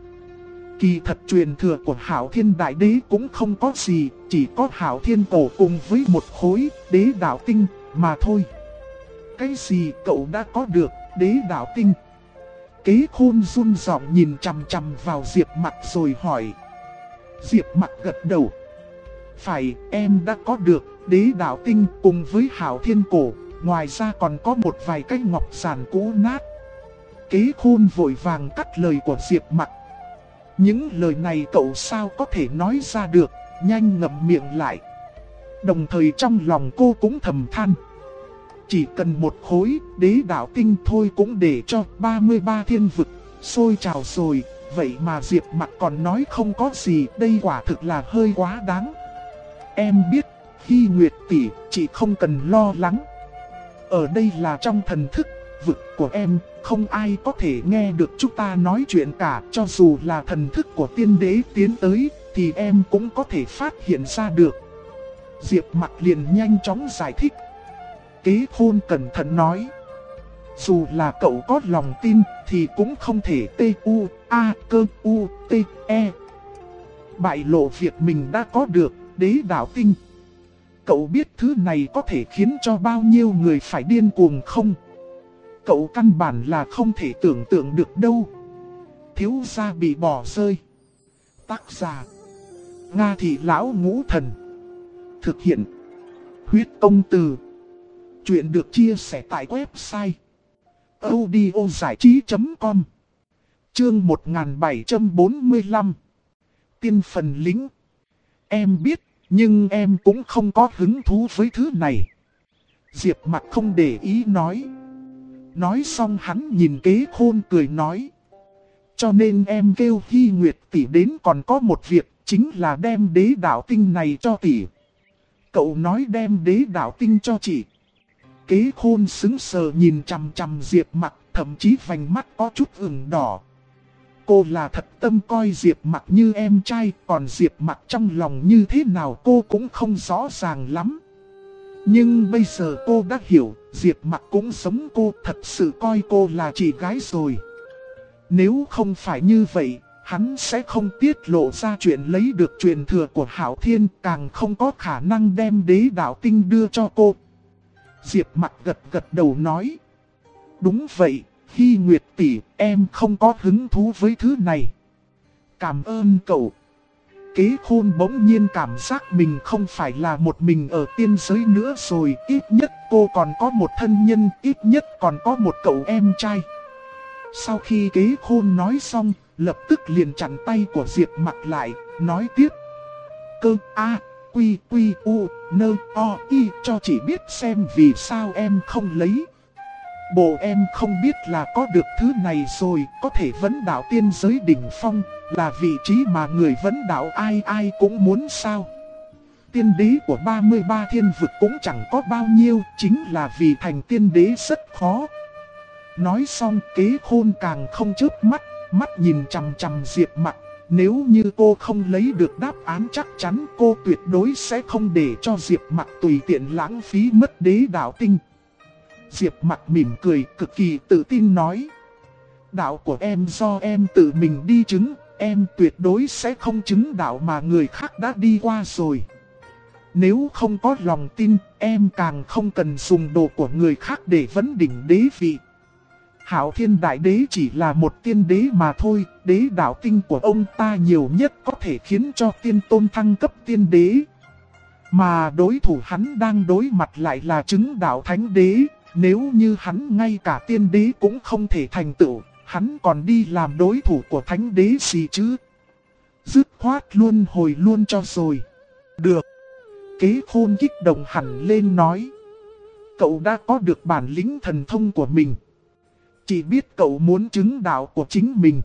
Kỳ thật truyền thừa của Hạo Thiên Đại Đế cũng không có gì, chỉ có Hạo Thiên Cổ cùng với một khối đế đạo tinh mà thôi. Cái gì cậu đã có được, đế đạo tinh? Kế Khôn run giọng nhìn chằm chằm vào Diệp Mặc rồi hỏi. Diệp Mặc gật đầu. Phải, em đã có được đế đạo tinh cùng với Hạo Thiên Cổ, ngoài ra còn có một vài cái ngọc giản cũ nát. Kế Khôn vội vàng cắt lời của Diệp Mặc. Những lời này cậu sao có thể nói ra được, nhanh ngậm miệng lại. Đồng thời trong lòng cô cũng thầm than. Chỉ cần một khối đế đạo tinh thôi cũng để cho 33 thiên vực sôi trào rồi. Vậy mà Diệp Mặc còn nói không có gì, đây quả thực là hơi quá đáng. Em biết, Hy Nguyệt tỷ, chị không cần lo lắng. Ở đây là trong thần thức vực của em, không ai có thể nghe được chúng ta nói chuyện cả. Cho dù là thần thức của tiên đế tiến tới, thì em cũng có thể phát hiện ra được. Diệp Mặc liền nhanh chóng giải thích. Kế Khôn cẩn thận nói. Dù là cậu có lòng tin, thì cũng không thể T-U-A-K-U-T-E bại lộ việc mình đã có được đế đạo tinh. Cậu biết thứ này có thể khiến cho bao nhiêu người phải điên cuồng không? Cậu căn bản là không thể tưởng tượng được đâu. Thiếu gia bị bỏ rơi. Tác giả Nga Thị Lão Ngũ Thần. Thực hiện Huyết Công Từ. Chuyện được chia sẻ tại website audiozảichí.com. Chương 1745. Tiên phần lính. Em biết, nhưng em cũng không có hứng thú với thứ này. Diệp Mặc không để ý nói. Nói xong hắn nhìn Kế Khôn cười nói. Cho nên em kêu Hy Nguyệt tỷ đến, còn có một việc, chính là đem đế đạo tinh này cho tỷ. Cậu nói đem đế đạo tinh cho chị. Kế Khôn sững sờ nhìn chằm chằm Diệp Mặc, thậm chí vành mắt có chút ửng đỏ. Cô là thật tâm coi Diệp Mặc như em trai, còn Diệp Mặc trong lòng như thế nào cô cũng không rõ ràng lắm. Nhưng bây giờ cô đã hiểu, Diệp Mặc cũng giống cô, thật sự coi cô là chị gái rồi. Nếu không phải như vậy, hắn sẽ không tiết lộ ra chuyện lấy được truyền thừa của Hạo Thiên, càng không có khả năng đem đế đạo tinh đưa cho cô. Diệp Mặc gật gật đầu nói. Đúng vậy, Hy Nguyệt tỷ, em không có hứng thú với thứ này. Cảm ơn cậu. Kế Khôn bỗng nhiên cảm giác mình không phải là một mình ở tiên giới nữa rồi. Ít nhất cô còn có một thân nhân, ít nhất còn có một cậu em trai. Sau khi Kế Khôn nói xong, lập tức liền chặn tay của Diệp Mặc lại, nói tiếp. Cơ A, Quy Quy U, Nơ O Y, cho chị biết xem vì sao em không lấy. Bộ em không biết là có được thứ này rồi, có thể vấn đạo tiên giới đỉnh phong, là vị trí mà người vấn đạo ai ai cũng muốn sao. Tiên đế của 33 thiên vực cũng chẳng có bao nhiêu, chính là vì thành tiên đế rất khó. Nói xong Kế Khôn càng không chớp mắt, mắt nhìn chằm chằm Diệp Mặc. Nếu như cô không lấy được đáp án chắc chắn, cô tuyệt đối sẽ không để cho Diệp Mặc tùy tiện lãng phí mất đế đạo tinh. Diệp Mặc mỉm cười, cực kỳ tự tin nói. Đạo của em do em tự mình đi chứng, em tuyệt đối sẽ không chứng đạo mà người khác đã đi qua rồi. Nếu không có lòng tin, em càng không cần dùng đồ của người khác để vấn đỉnh đế vị. Hạo Thiên Đại Đế chỉ là một tiên đế mà thôi, đế đạo tinh của ông ta nhiều nhất có thể khiến cho tiên tôn thăng cấp tiên đế. Mà đối thủ hắn đang đối mặt lại là chứng đạo thánh đế, nếu như hắn ngay cả tiên đế cũng không thể thành tựu, hắn còn đi làm đối thủ của thánh đế gì chứ? Dứt khoát luôn hồi luôn cho rồi. Được. Kế Khôn kích động hẳn lên nói. Cậu đã có được bản lĩnh thần thông của mình. Chỉ biết cậu muốn chứng đạo của chính mình.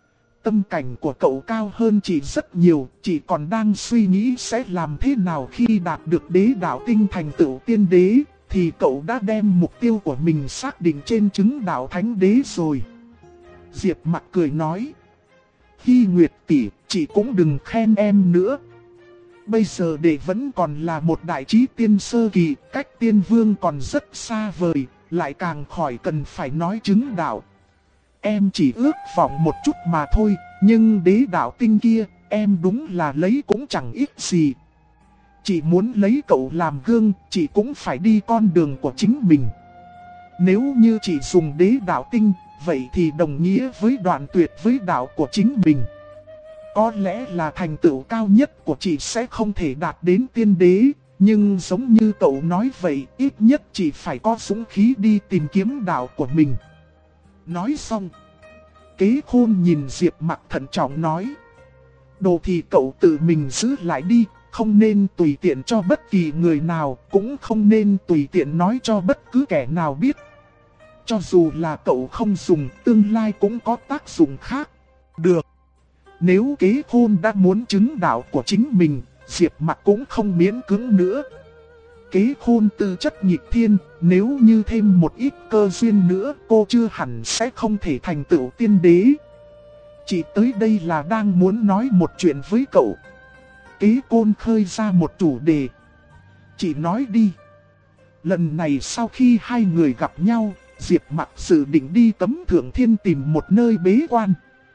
Tâm cảnh của cậu cao hơn chị rất nhiều, chị còn đang suy nghĩ sẽ làm thế nào khi đạt được đế đạo tinh thành tựu tiên đế, thì cậu đã đem mục tiêu của mình xác định trên chứng đạo thánh đế rồi. Diệp Mặc cười nói. Hy Nguyệt tỷ, chị cũng đừng khen em nữa. Bây giờ đệ vẫn còn là một đại trí tiên sơ kỳ, cách tiên vương còn rất xa vời, lại càng khỏi cần phải nói chứng đạo. Em chỉ ước vọng một chút mà thôi, nhưng đế đạo tinh kia, em đúng là lấy cũng chẳng ít gì. Chị muốn lấy cậu làm gương, chị cũng phải đi con đường của chính mình. Nếu như chị dùng đế đạo tinh, vậy thì đồng nghĩa với đoạn tuyệt với đạo của chính mình. Có lẽ là thành tựu cao nhất của chị sẽ không thể đạt đến tiên đế, nhưng giống như cậu nói vậy, ít nhất chị phải có dũng khí đi tìm kiếm đạo của mình. Nói xong, Kế Khôn nhìn Diệp Mặc thận trọng nói. Đồ thì cậu tự mình giữ lại đi, không nên tùy tiện cho bất kỳ người nào, cũng không nên tùy tiện nói cho bất cứ kẻ nào biết. Cho dù là cậu không dùng, tương lai cũng có tác dụng khác. Được. Nếu Kế Khôn đã muốn chứng đạo của chính mình, Diệp Mặc cũng không miễn cưỡng nữa. Kế Khôn tư chất nghịch thiên, nếu như thêm một ít cơ duyên nữa, cô chưa hẳn sẽ không thể thành tựu tiên đế. Chỉ tới đây là đang muốn nói một chuyện với cậu. Kế Khôn khơi ra một chủ đề. Chị nói đi. Lần này sau khi hai người gặp nhau, Diệp Mặc dự định đi Cấm Thượng Thiên tìm một nơi bế quan.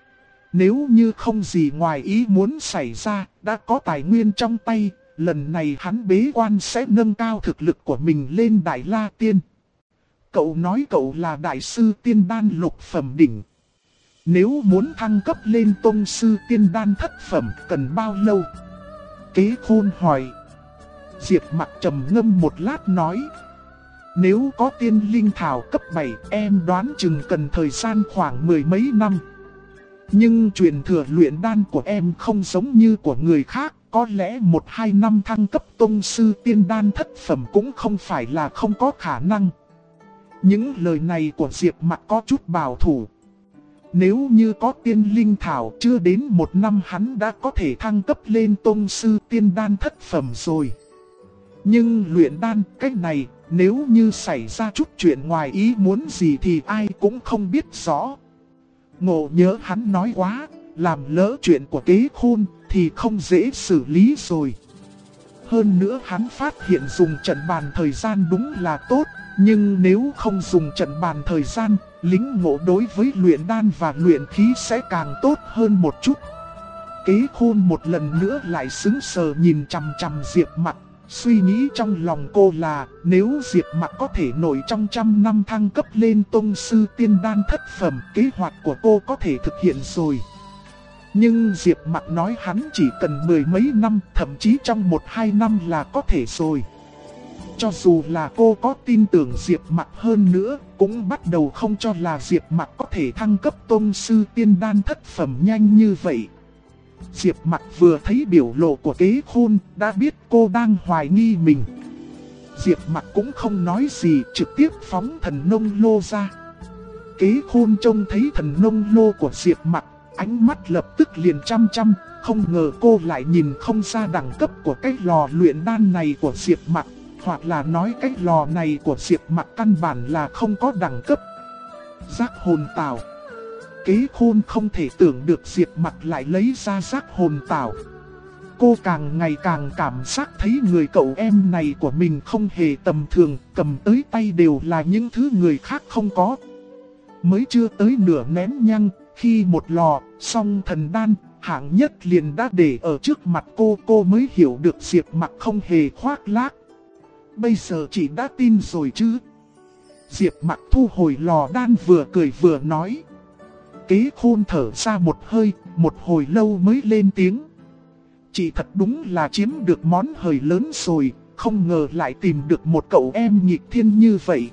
Nếu như không gì ngoài ý muốn xảy ra, đã có tài nguyên trong tay, lần này hắn bế quan sẽ nâng cao thực lực của mình lên Đại La Tiên. Cậu nói cậu là đại sư tiên đan lục phẩm đỉnh. Nếu muốn thăng cấp lên tông sư tiên đan thất phẩm cần bao lâu? Kế Khôn hỏi. Diệp Mặc trầm ngâm một lát nói. Nếu có tiên linh thảo cấp 7, em đoán chừng cần thời gian khoảng 10 mấy năm. Nhưng truyền thừa luyện đan của em không giống như của người khác, có lẽ 1-2 năm thăng cấp tông sư tiên đan thất phẩm cũng không phải là không có khả năng. Những lời này của Diệp Mặc có chút bảo thủ. Nếu như có tiên linh thảo, chưa đến 1 năm hắn đã có thể thăng cấp lên tông sư tiên đan thất phẩm rồi. Nhưng luyện đan cách này, nếu như xảy ra chút chuyện ngoài ý muốn gì thì ai cũng không biết rõ. Ngộ nhớ hắn nói quá, làm lỡ chuyện của Kế Khôn thì không dễ xử lý rồi. Hơn nữa hắn phát hiện dùng trận bàn thời gian đúng là tốt, nhưng nếu không dùng trận bàn thời gian, lính ngộ đối với luyện đan và luyện khí sẽ càng tốt hơn một chút. Kế Khôn một lần nữa lại sững sờ nhìn chằm chằm Diệp Mặc, suy nghĩ trong lòng cô là nếu Diệp Mặc có thể nổi trong 100 năm thăng cấp lên tông sư tiên đan thất phẩm, kế hoạch của cô có thể thực hiện rồi. Nhưng Diệp Mặc nói hắn chỉ cần 10 mấy năm, thậm chí trong 1-2 năm là có thể rồi. Cho dù là cô có tin tưởng Diệp Mặc hơn nữa, cũng bắt đầu không cho là Diệp Mặc có thể thăng cấp tông sư tiên đan thất phẩm nhanh như vậy. Diệp Mặc vừa thấy biểu lộ của Kế Khôn, đã biết cô đang hoài nghi mình. Diệp Mặc cũng không nói gì, trực tiếp phóng thần nông lô ra. Kế Khôn trông thấy thần nông lô của Diệp Mặc, ánh mắt lập tức liền chăm chăm, không ngờ cô lại nhìn không ra đẳng cấp của cái lò luyện đan này của Diệp Mặc, hoặc là nói cái lò này của Diệp Mặc căn bản là không có đẳng cấp. Giác hồn tảo. Kế Khôn không thể tưởng được Diệp Mặc lại lấy ra giác hồn tảo. Cô càng ngày càng cảm giác thấy người cậu em này của mình không hề tầm thường, cầm tới tay đều là những thứ người khác không có. Mới chưa tới nửa nén nhang, khi một lò, song thần đan, hạng nhất liền đã để ở trước mặt cô mới hiểu được Diệp Mặc không hề khoác lác. Bây giờ chị đã tin rồi chứ? Diệp Mặc thu hồi lò đan vừa cười vừa nói. Kế Khôn thở ra một hơi, một hồi lâu mới lên tiếng. Chị thật đúng là chiếm được món hời lớn rồi, không ngờ lại tìm được một cậu em nghịch thiên như vậy.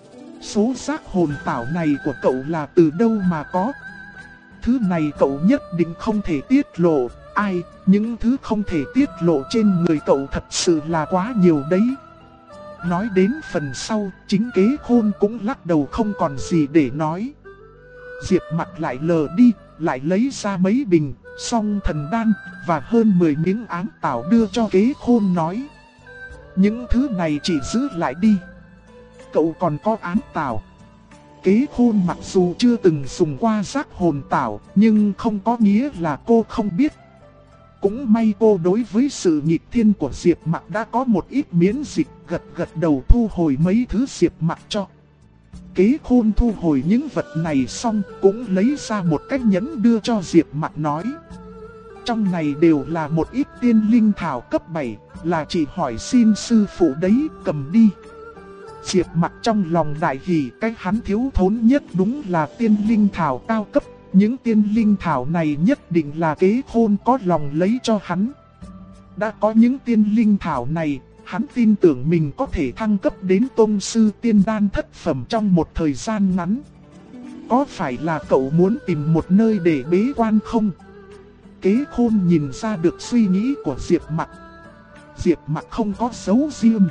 Số giác hồn tảo này của cậu là từ đâu mà có? Thứ này cậu nhất định không thể tiết lộ. Ai, những thứ không thể tiết lộ trên người cậu thật sự là quá nhiều đấy. Nói đến phần sau, chính Kế Khôn cũng lắc đầu không còn gì để nói. Diệp Mặc lại lờ đi, lại lấy ra mấy bình, song thần đan, và hơn 10 miếng áng tảo đưa cho Kế Khôn nói. Những thứ này chỉ giữ lại đi. Cậu còn có áng tảo. Kế Khôn mặc dù chưa từng dùng qua giác hồn tảo, nhưng không có nghĩa là cô không biết. Cũng may cô đối với sự nghịch thiên của Diệp Mặc đã có một ít miễn dịch, gật đầu thu hồi mấy thứ Diệp Mặc cho. Kế Khôn thu hồi những vật này xong cũng lấy ra một cái nhẫn đưa cho Diệp Mặc nói. Trong này đều là một ít tiên linh thảo cấp 7, là chỉ hỏi xin sư phụ đấy, cầm đi. Diệp Mặc trong lòng đại hỉ, cái hắn thiếu thốn nhất đúng là tiên linh thảo cao cấp. Những tiên linh thảo này nhất định là Kế Khôn có lòng lấy cho hắn. Đã có những tiên linh thảo này, hắn tin tưởng mình có thể thăng cấp đến tông sư tiên đan thất phẩm trong một thời gian ngắn. Có phải là cậu muốn tìm một nơi để bế quan không? Kế Khôn nhìn ra được suy nghĩ của Diệp Mặc. Diệp Mặc không có giấu riêng.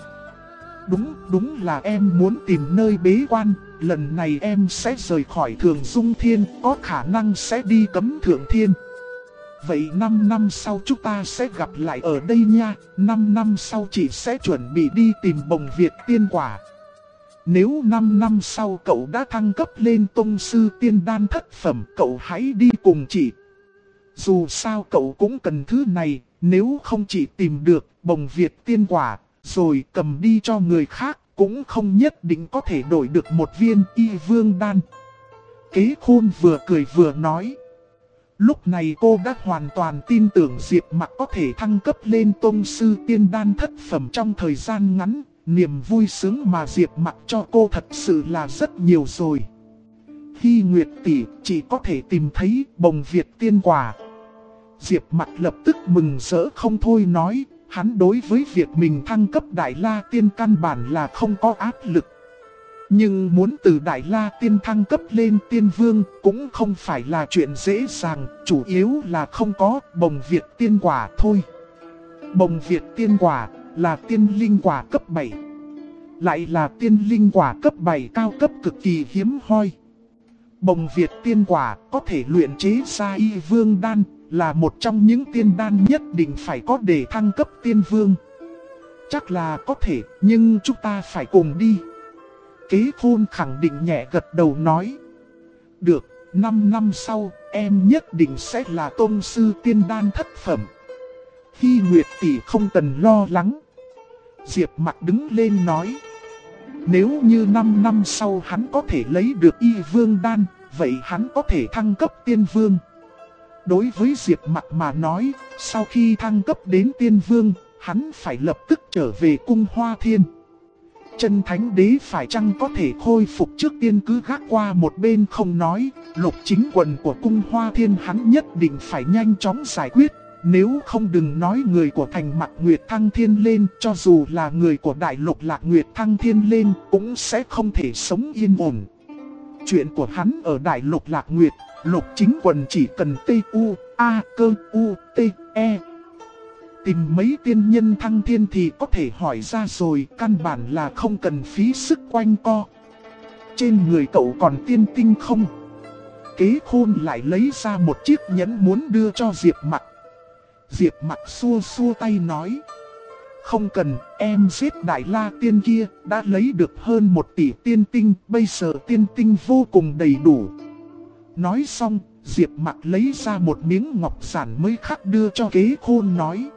Đúng là em muốn tìm nơi bế quan. Lần này em sẽ rời khỏi Thường Dung Thiên, có khả năng sẽ đi Cấm Thượng Thiên. Vậy 5 năm sau chúng ta sẽ gặp lại ở đây nha. 5 năm sau chị sẽ chuẩn bị đi tìm Bồng Việt tiên quả. Nếu 5 năm sau cậu đã thăng cấp lên tông sư tiên đan thất phẩm, cậu hãy đi cùng chị. Dù sao cậu cũng cần thứ này, nếu không chỉ tìm được Bồng Việt tiên quả, rồi cầm đi cho người khác, cũng không nhất định có thể đổi được một viên y vương đan. Kế Khôn vừa cười vừa nói. Lúc này cô đã hoàn toàn tin tưởng Diệp Mặc có thể thăng cấp lên tông sư tiên đan thất phẩm trong thời gian ngắn. Niềm vui sướng mà Diệp Mặc cho cô thật sự là rất nhiều rồi. Hy Nguyệt tỷ, chỉ có thể tìm thấy Bồng Việt tiên quả. Diệp Mặc lập tức mừng rỡ không thôi nói. Hắn đối với việc mình thăng cấp Đại La Tiên căn bản là không có áp lực. Nhưng muốn từ Đại La Tiên thăng cấp lên Tiên Vương cũng không phải là chuyện dễ dàng, chủ yếu là không có bồng Việt tiên quả thôi. Bồng Việt tiên quả là tiên linh quả cấp 7. Lại là tiên linh quả cấp 7 cao cấp cực kỳ hiếm hoi. Bồng Việt tiên quả có thể luyện chế ra Y Vương đan, là một trong những tiên đan nhất định phải có để thăng cấp Tiên Vương. Chắc là có thể, nhưng chúng ta phải cùng đi. Kế Khôn khẳng định nhẹ gật đầu nói. Được, 5 năm sau, em nhất định sẽ là tôn sư tiên đan thất phẩm. Hy Nguyệt tỷ không cần lo lắng. Diệp Mặc đứng lên nói. Nếu như 5 năm sau hắn có thể lấy được Y Vương đan, vậy hắn có thể thăng cấp Tiên Vương. Đối với Diệp Mặc mà nói, sau khi thăng cấp đến Tiên Vương, hắn phải lập tức trở về cung Hoa Thiên. Chân Thánh Đế phải chăng có thể khôi phục trước tiên cứ gác qua một bên không nói, Lục Chính Quần của cung Hoa Thiên hắn nhất định phải nhanh chóng giải quyết. Nếu không đừng nói người của thành Mạc Nguyệt thăng thiên lên, cho dù là người của Đại Lục Lạc Nguyệt thăng thiên lên cũng sẽ không thể sống yên ổn. Chuyện của hắn ở Đại Lục Lạc Nguyệt, Lục Chính Quần chỉ cần T-U-A-Cơ-U-T-E. Tìm mấy tiên nhân thăng thiên thì có thể hỏi ra rồi, căn bản là không cần phí sức quanh co. Trên người cậu còn tiên tinh không? Kế Khôn lại lấy ra một chiếc nhẫn muốn đưa cho Diệp Mặc. Diệp Mặc xua xua tay nói. Không cần, em giết Đại La Tiên kia, đã lấy được hơn 1 tỷ tiên tinh, bây giờ tiên tinh vô cùng đầy đủ. Nói xong, Diệp Mặc lấy ra một miếng ngọc giản mới khắc đưa cho Kế Khôn nói.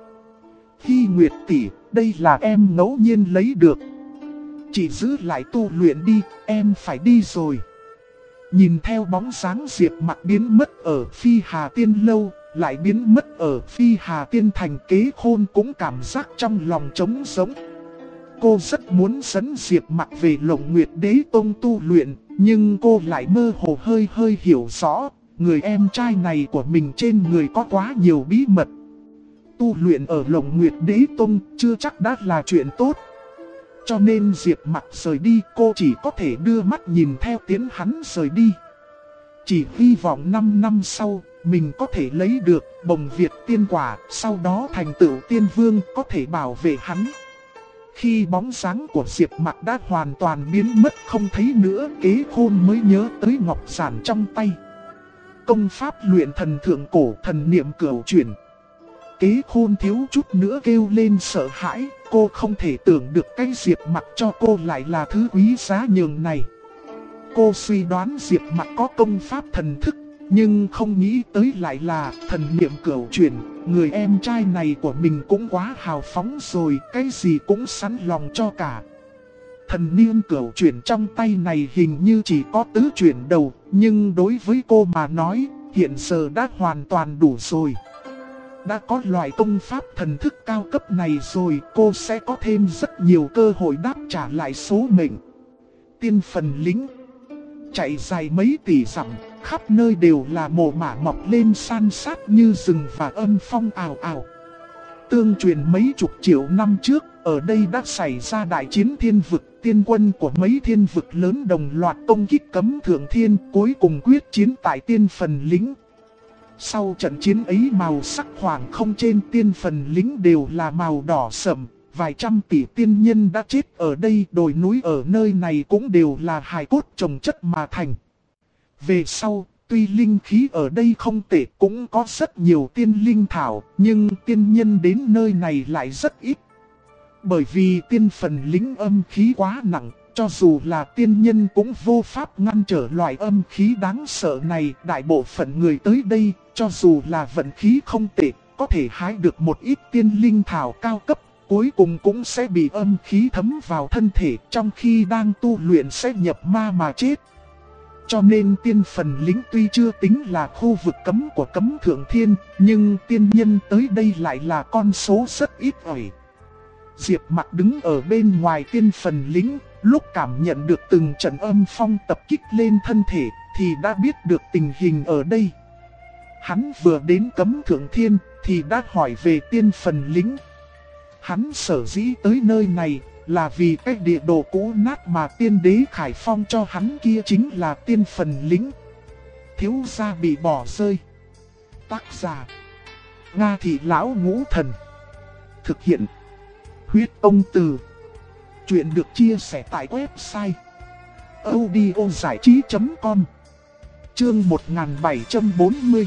Hy Nguyệt tỷ, đây là em ngẫu nhiên lấy được. Chỉ giữ lại tu luyện đi, em phải đi rồi. Nhìn theo bóng dáng Diệp Mặc biến mất ở Phi Hà Tiên Lâu, lại biến mất ở Phi Hà Tiên Thành, Kế Khôn cũng cảm giác trong lòng trống rỗng. Cô rất muốn dẫn Diệp Mặc về Lộng Nguyệt Đế Tông tu luyện, nhưng cô lại mơ hồ hơi hiểu rõ, người em trai này của mình trên người có quá nhiều bí mật. Tu luyện ở Lộng Nguyệt Đế Tông chưa chắc đã là chuyện tốt. Cho nên Diệp Mặc rời đi, cô chỉ có thể đưa mắt nhìn theo tiến hắn rời đi. Chỉ hy vọng 5 năm sau, mình có thể lấy được bồng Việt tiên quả, sau đó thành tựu Tiên Vương có thể bảo vệ hắn. Khi bóng dáng của Diệp Mặc đã hoàn toàn biến mất không thấy nữa, Kế Khôn mới nhớ tới ngọc giản trong tay. Công pháp luyện thần thượng cổ, thần niệm cửu chuyển. Kế Khôn thiếu chút nữa kêu lên sợ hãi, cô không thể tưởng được cái Diệp Mặc cho cô lại là thứ quý giá nhường này. Cô suy đoán Diệp Mặc có công pháp thần thức, nhưng không nghĩ tới lại là thần niệm cửu chuyển. Người em trai này của mình cũng quá hào phóng rồi, cái gì cũng sẵn lòng cho cả. Thần niệm cửu chuyển trong tay này hình như chỉ có tứ chuyển đầu, nhưng đối với cô mà nói, hiện giờ đã hoàn toàn đủ rồi. Đã có loại công pháp thần thức cao cấp này rồi, cô sẽ có thêm rất nhiều cơ hội đáp trả lại số mệnh. Tiên phần lính chạy dài mấy tỷ dặm, khắp nơi đều là mồ mả mọc lên san sát như rừng và âm phong ào ào. Tương truyền mấy chục triệu năm trước, ở đây đã xảy ra đại chiến thiên vực, tiên quân của mấy thiên vực lớn đồng loạt công kích Cấm Thượng Thiên, cuối cùng quyết chiến tại tiên phần lính. Sau trận chiến ấy, màu sắc khoảng không trên tiên phần lính đều là màu đỏ sẫm, vài trăm tỷ tiên nhân đã chết ở đây, đồi núi ở nơi này cũng đều là hài cốt chồng chất mà thành. Về sau, tuy linh khí ở đây không tệ, cũng có rất nhiều tiên linh thảo, nhưng tiên nhân đến nơi này lại rất ít. Bởi vì tiên phần lính âm khí quá nặng, cho dù là tiên nhân cũng vô pháp ngăn trở loại âm khí đáng sợ này. Đại bộ phận người tới đây, cho dù là vận khí không tệ, có thể hái được một ít tiên linh thảo cao cấp, cuối cùng cũng sẽ bị âm khí thấm vào thân thể, trong khi đang tu luyện sẽ nhập ma mà chết. Cho nên tiên phần lính tuy chưa tính là khu vực cấm của Cấm Thượng Thiên, nhưng tiên nhân tới đây lại là con số rất ít ỏi. Diệp Mặc đứng ở bên ngoài tiên phần lính, lúc cảm nhận được từng trận âm phong tập kích lên thân thể, thì đã biết được tình hình ở đây. Hắn vừa đến Cấm Thượng Thiên, thì đã hỏi về tiên phần lính. Hắn sở dĩ tới nơi này, là vì cái địa đồ cũ nát mà tiên đế Khải Phong cho hắn kia chính là tiên phần lính. Thiếu gia bị bỏ rơi. Tác giả: Nga Thị Lão Ngũ Thần. Thực hiện: Huyết Ông Từ. Chuyện được chia sẻ tại website audiozảichí.com. Chương 1740.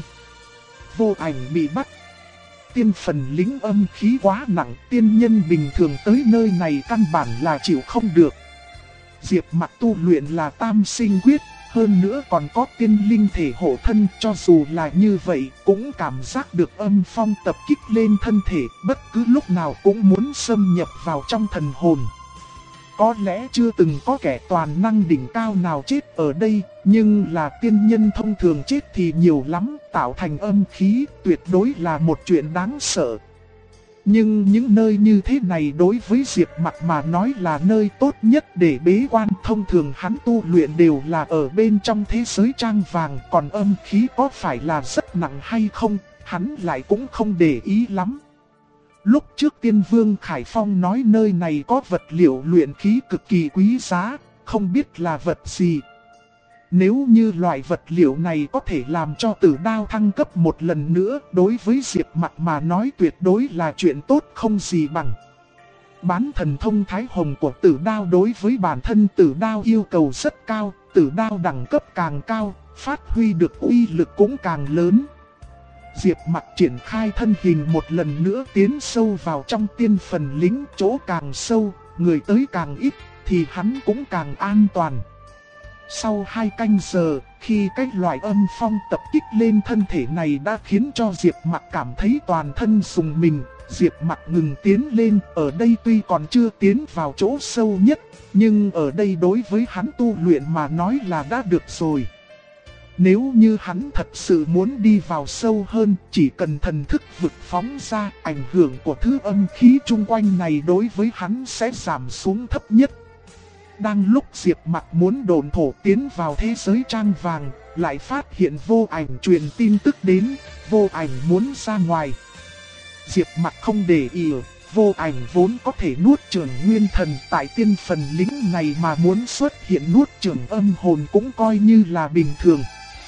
Vô Ảnh bị bắt. Tiên phần lính âm khí quá nặng, tiên nhân bình thường tới nơi này căn bản là chịu không được. Diệp Mặc tu luyện là tam sinh quyết, hơn nữa còn có tiên linh thể hộ thân, cho dù là như vậy cũng cảm giác được âm phong tập kích lên thân thể, bất cứ lúc nào cũng muốn xâm nhập vào trong thần hồn. Có lẽ chưa từng có kẻ toàn năng đỉnh cao nào chết ở đây, nhưng là tiên nhân thông thường chết thì nhiều lắm, tạo thành âm khí tuyệt đối là một chuyện đáng sợ. Nhưng những nơi như thế này đối với Diệp Mặc mà nói là nơi tốt nhất để bế quan. Thông thường hắn tu luyện đều là ở bên trong thế giới trang vàng, còn âm khí có phải là rất nặng hay không, hắn lại cũng không để ý lắm. Lúc trước Tiên Vương Khải Phong nói nơi này có vật liệu luyện khí cực kỳ quý giá, không biết là vật gì. Nếu như loại vật liệu này có thể làm cho tử đao thăng cấp một lần nữa, đối với Diệp Mặc mà nói tuyệt đối là chuyện tốt không gì bằng. Bán thần thông thái hồng của tử đao đối với bản thân tử đao yêu cầu rất cao, tử đao đẳng cấp càng cao, phát huy được uy lực cũng càng lớn. Diệp Mặc triển khai thân hình một lần nữa tiến sâu vào trong tiên phần lính, chỗ càng sâu, người tới càng ít, thì hắn cũng càng an toàn. Sau 2 canh giờ, khi cái loại âm phong tập kích lên thân thể này đã khiến cho Diệp Mặc cảm thấy toàn thân rùng mình, Diệp Mặc ngừng tiến lên, ở đây tuy còn chưa tiến vào chỗ sâu nhất, nhưng ở đây đối với hắn tu luyện mà nói là đã được rồi. Nếu như hắn thật sự muốn đi vào sâu hơn, chỉ cần thần thức vực phóng ra, ảnh hưởng của thứ âm khí chung quanh này đối với hắn sẽ giảm xuống thấp nhất. Đang lúc Diệp Mặc muốn độn thổ tiến vào thế giới trang vàng, lại phát hiện Vô Ảnh truyền tin tức đến, Vô Ảnh muốn ra ngoài. Diệp Mặc không để ý, Vô Ảnh vốn có thể nuốt chửng nguyên thần, tại tiên phần lính này mà muốn xuất hiện nuốt chửng âm hồn cũng coi như là bình thường.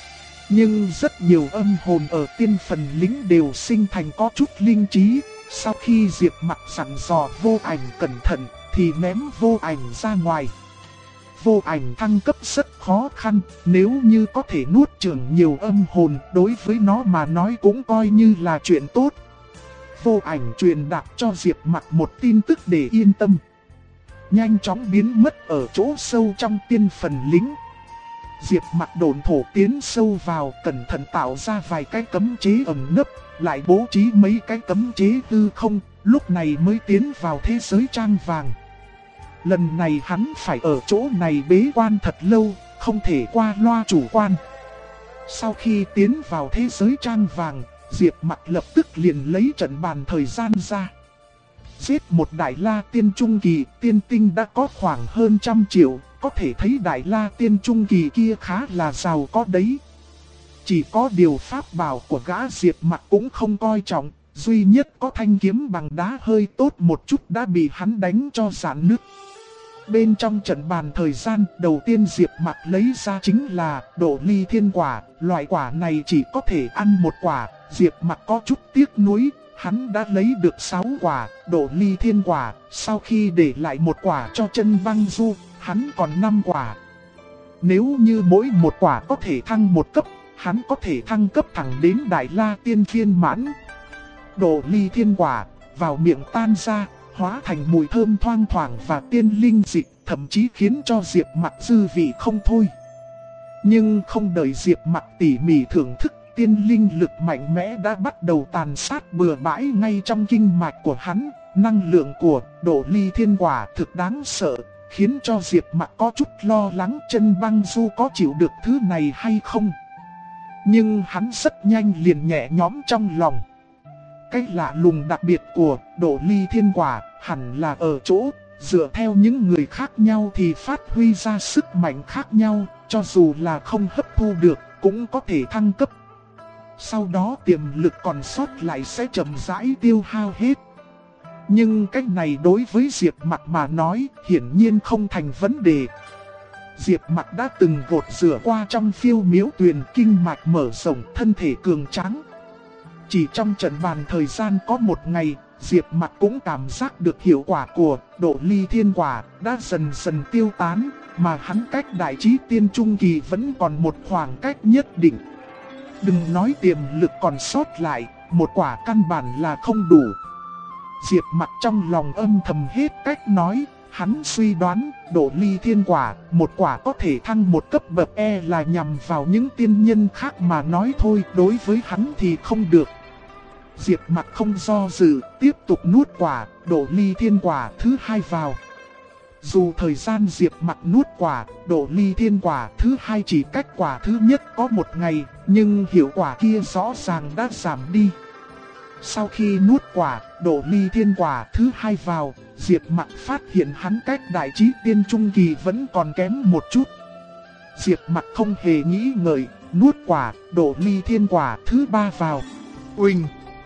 Nhưng rất nhiều âm hồn ở tiên phần lính đều sinh thành có chút linh trí. Sau khi Diệp Mặc dặn dò Vô Ảnh cẩn thận thì ném Vô Ảnh ra ngoài. Vô Ảnh thăng cấp rất khó khăn, nếu như có thể nuốt chửng nhiều âm hồn đối với nó mà nói cũng coi như là chuyện tốt. Vô Ảnh truyền đạt cho Diệp Mặc một tin tức để yên tâm. Nhanh chóng biến mất ở chỗ sâu trong tiên phần lính. Diệp Mặc độn thổ tiến sâu vào, cẩn thận tạo ra vài cái cấm chế ẩn nấp, lại bố trí mấy cái cấm chế hư không, lúc này mới tiến vào thế giới trang vàng. Lần này hắn phải ở chỗ này bế quan thật lâu, không thể qua loa chủ quan. Sau khi tiến vào thế giới trang vàng, Diệp Mặc lập tức liền lấy trận bàn thời gian ra. Giết một Đại La Tiên Trung Kỳ, tiên tinh đã có khoảng hơn 100 triệu, có thể thấy Đại La Tiên Trung Kỳ kia khá là giàu có đấy. Chỉ có điều pháp bảo của gã Diệp Mặc cũng không coi trọng, duy nhất có thanh kiếm bằng đá hơi tốt một chút đã bị hắn đánh cho rạn nứt. Bên trong trận bàn thời gian, đầu tiên Diệp Mặc lấy ra chính là Độ Ly Thiên Quả, loại quả này chỉ có thể ăn một quả, Diệp Mặc có chút tiếc nuối. Hắn đã lấy được 6 quả, Độ Ly Thiên Quả, sau khi để lại một quả cho Chân Băng Du, hắn còn 5 quả. Nếu như mỗi một quả có thể thăng một cấp, hắn có thể thăng cấp thẳng đến Đại La Tiên Viên Mãn. Độ Ly Thiên Quả, vào miệng tan ra, hóa thành mùi thơm thoang thoảng và tiên linh dịch, thậm chí khiến cho Diệp Mặc dư vị không thôi. Nhưng không đợi Diệp Mặc tỉ mỉ thưởng thức, tiên linh lực mạnh mẽ đã bắt đầu tàn sát bừa bãi ngay trong kinh mạch của hắn. Năng lượng của Độ Ly Thiên Quả thực đáng sợ, khiến cho Diệp Mặc có chút lo lắng Chân Băng Du có chịu được thứ này hay không. Nhưng hắn rất nhanh liền nhẹ nhõm trong lòng. Cái lạ lùng đặc biệt của Độ Ly Thiên Quả hẳn là ở chỗ, dựa theo những người khác nhau thì phát huy ra sức mạnh khác nhau, cho dù là không hấp thu được cũng có thể thăng cấp. Sau đó tiềm lực còn sót lại sẽ chậm rãi tiêu hao hết. Nhưng cách này đối với Diệp Mặc mà nói hiển nhiên không thành vấn đề. Diệp Mặc đã từng gột rửa qua trong Phiêu Miếu Tuyền, kinh mạch mở rộng, thân thể cường tráng. Chỉ trong trận bàn thời gian có một ngày, Diệp Mặc cũng cảm giác được hiệu quả của Độ Ly Thiên Quả đã dần dần tiêu tán, mà hắn cách đại chí tiên trung kỳ vẫn còn một khoảng cách nhất định. Đừng nói tiềm lực còn sót lại, một quả căn bản là không đủ. Diệp Mặc trong lòng âm thầm hết cách nói, hắn suy đoán Độ Ly Thiên Quả, một quả có thể thăng một cấp bậc là nhằm vào những tiên nhân khác mà nói thôi, đối với hắn thì không được. Diệp Mặc không do dự, tiếp tục nuốt quả Độ Ly Thiên Quả thứ hai vào. Dù thời gian Diệp Mặc nuốt quả Độ Ly Thiên Quả thứ hai chỉ cách quả thứ nhất có một ngày, nhưng hiệu quả kia rõ ràng đã giảm đi. Sau khi nuốt quả Độ Ly Thiên Quả thứ hai vào, Diệp Mặc phát hiện hắn cách đại chí tiên trung kỳ vẫn còn kém một chút. Diệp Mặc không hề nghĩ ngợi, nuốt quả Độ Ly Thiên Quả thứ ba vào. Uỳnh!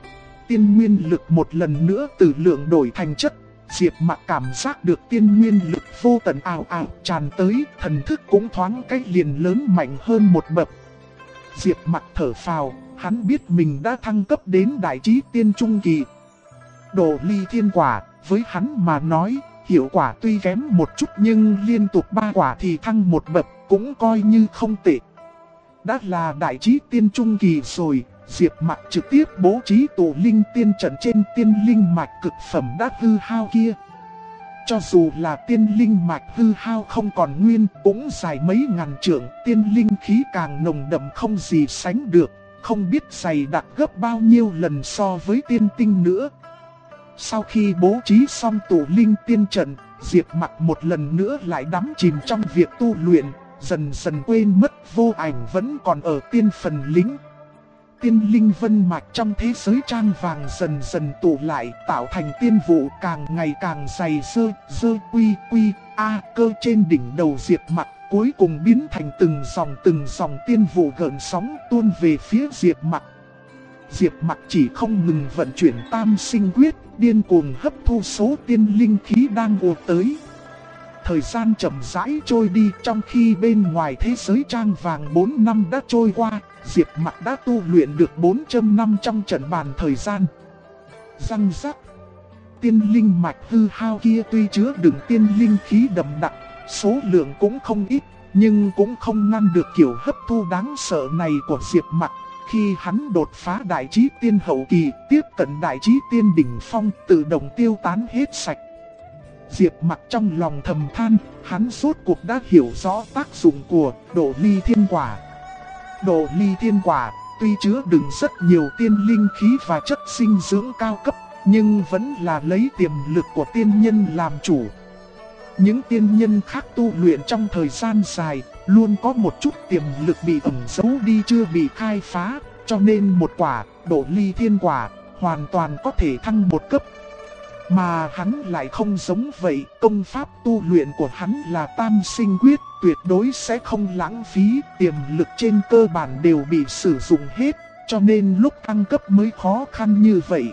Tiên nguyên lực một lần nữa từ lượng đổi thành chất. Diệp Mặc cảm giác được tiên nguyên lực vô tận ào ào tràn tới, thần thức cũng thoáng cách liền lớn mạnh hơn một bậc. Diệp Mặc thở phào, hắn biết mình đã thăng cấp đến đại chí tiên trung kỳ. Độ Ly Thiên Quả, với hắn mà nói, hiệu quả tuy kém một chút nhưng liên tục 3 quả thì thăng một bậc, cũng coi như không tệ. Đã là đại chí tiên trung kỳ rồi, Diệp Mặc trực tiếp bố trí tổ linh tiên trận trên tiên linh mạch cực phẩm đã hư hao kia. Cho dù là tiên linh mạch hư hao không còn nguyên, cũng dài mấy ngàn trượng, tiên linh khí càng nồng đậm không gì sánh được, không biết dày đặc gấp bao nhiêu lần so với tiên tinh nữa. Sau khi bố trí xong tổ linh tiên trận, Diệp Mặc một lần nữa lại đắm chìm trong việc tu luyện, dần dần quên mất vô ảnh vẫn còn ở tiên phần lính. Tiên linh vân mạch trong thế giới trang vàng dần dần tụ lại, tạo thành tiên vụ càng ngày càng dày dơ quy cơ trên đỉnh đầu Diệp Mặc, cuối cùng biến thành từng dòng tiên vụ gợn sóng tuôn về phía Diệp Mặc. Diệp Mặc chỉ không ngừng vận chuyển tam sinh quyết, điên cuồng hấp thu số tiên linh khí đang ùa tới. Thời gian chậm rãi trôi đi, trong khi bên ngoài thế giới trang vàng 4 năm đã trôi qua, Diệp Mặc đã tu luyện được 400 năm trong trận bàn thời gian. Răng rắc. Tiên linh mạch hư hao kia tuy chứa đựng tiên linh khí đậm đặc, số lượng cũng không ít, nhưng cũng không ngăn được kiểu hấp thu đáng sợ này của Diệp Mặc. Khi hắn đột phá đại chí tiên hậu kỳ, tiếp cận đại chí tiên đỉnh phong, tự động tiêu tán hết sạch. Diệp Mặc trong lòng thầm than, hắn rốt cuộc đã hiểu rõ tác dụng của Độ Ly Thiên Quả. Độ Ly Thiên Quả tuy chứa đựng rất nhiều tiên linh khí và chất dinh dưỡng cao cấp, nhưng vẫn là lấy tiềm lực của tiên nhân làm chủ. Những tiên nhân khác tu luyện trong thời gian dài, luôn có một chút tiềm lực bị ẩn giấu đi chưa bị khai phá, cho nên một quả Độ Ly Thiên Quả hoàn toàn có thể thăng một cấp. Mà hắn lại không giống vậy, công pháp tu luyện của hắn là tam sinh quyết, tuyệt đối sẽ không lãng phí, tiềm lực trên cơ bản đều bị sử dụng hết, cho nên lúc thăng cấp mới khó khăn như vậy.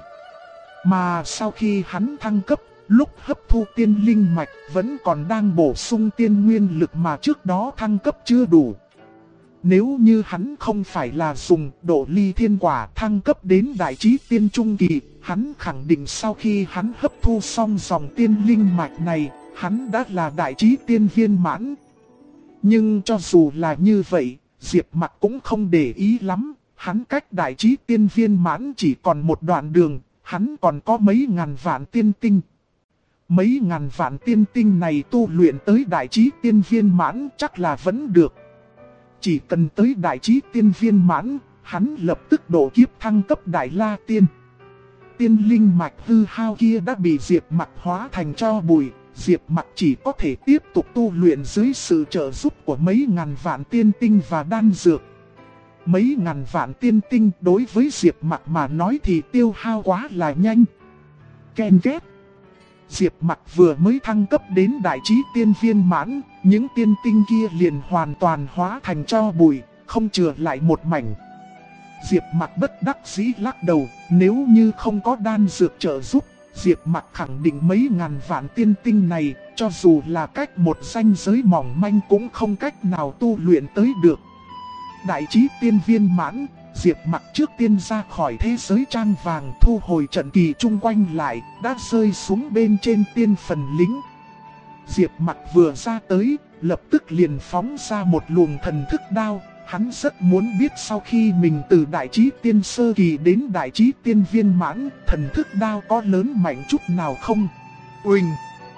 Mà sau khi hắn thăng cấp, lúc hấp thu tiên linh mạch vẫn còn đang bổ sung tiên nguyên lực mà trước đó thăng cấp chưa đủ. Nếu như hắn không phải là dùng Độ Ly Thiên Quả thăng cấp đến đại chí tiên trung kỳ, hắn khẳng định sau khi hắn hấp thu xong dòng tiên linh mạch này, hắn đã là đại chí tiên viên mãn. Nhưng cho dù là như vậy, Diệp Mặc cũng không để ý lắm, hắn cách đại chí tiên viên mãn chỉ còn một đoạn đường, hắn còn có mấy ngàn vạn tiên tinh. Mấy ngàn vạn tiên tinh này tu luyện tới đại chí tiên viên mãn chắc là vẫn được. Chỉ cần tới đại chí tiên viên mãn, hắn lập tức độ kiếp thăng cấp đại la tiên. Tiên linh mạch hư hao kia đã bị Diệp Mặc hóa thành tro bụi, Diệp Mặc chỉ có thể tiếp tục tu luyện dưới sự trợ giúp của mấy ngàn vạn tiên tinh và đan dược. Mấy ngàn vạn tiên tinh đối với Diệp Mặc mà nói thì tiêu hao quá là nhanh. Ken két. Diệp Mặc vừa mới thăng cấp đến đại chí tiên viên mãn, những tiên tinh kia liền hoàn toàn hóa thành tro bụi, không chừa lại một mảnh. Diệp Mặc bất đắc dĩ lắc đầu, nếu như không có đan dược trợ giúp, Diệp Mặc khẳng định mấy ngàn vạn tiên tinh này, cho dù là cách một ranh giới mỏng manh cũng không cách nào tu luyện tới được. Đại chí tiên viên mãn, Diệp Mặc trước tiên ra khỏi thế giới trang vàng, thu hồi trận kỳ chung quanh lại, đã rơi xuống bên trên tiên phần lính. Diệp Mặc vừa ra tới, lập tức liền phóng ra một luồng thần thức đao. Hắn rất muốn biết sau khi mình từ đại chí tiên sơ kỳ đến đại chí tiên viên mãn, thần thức đao có lớn mạnh chút nào không? Uỳnh!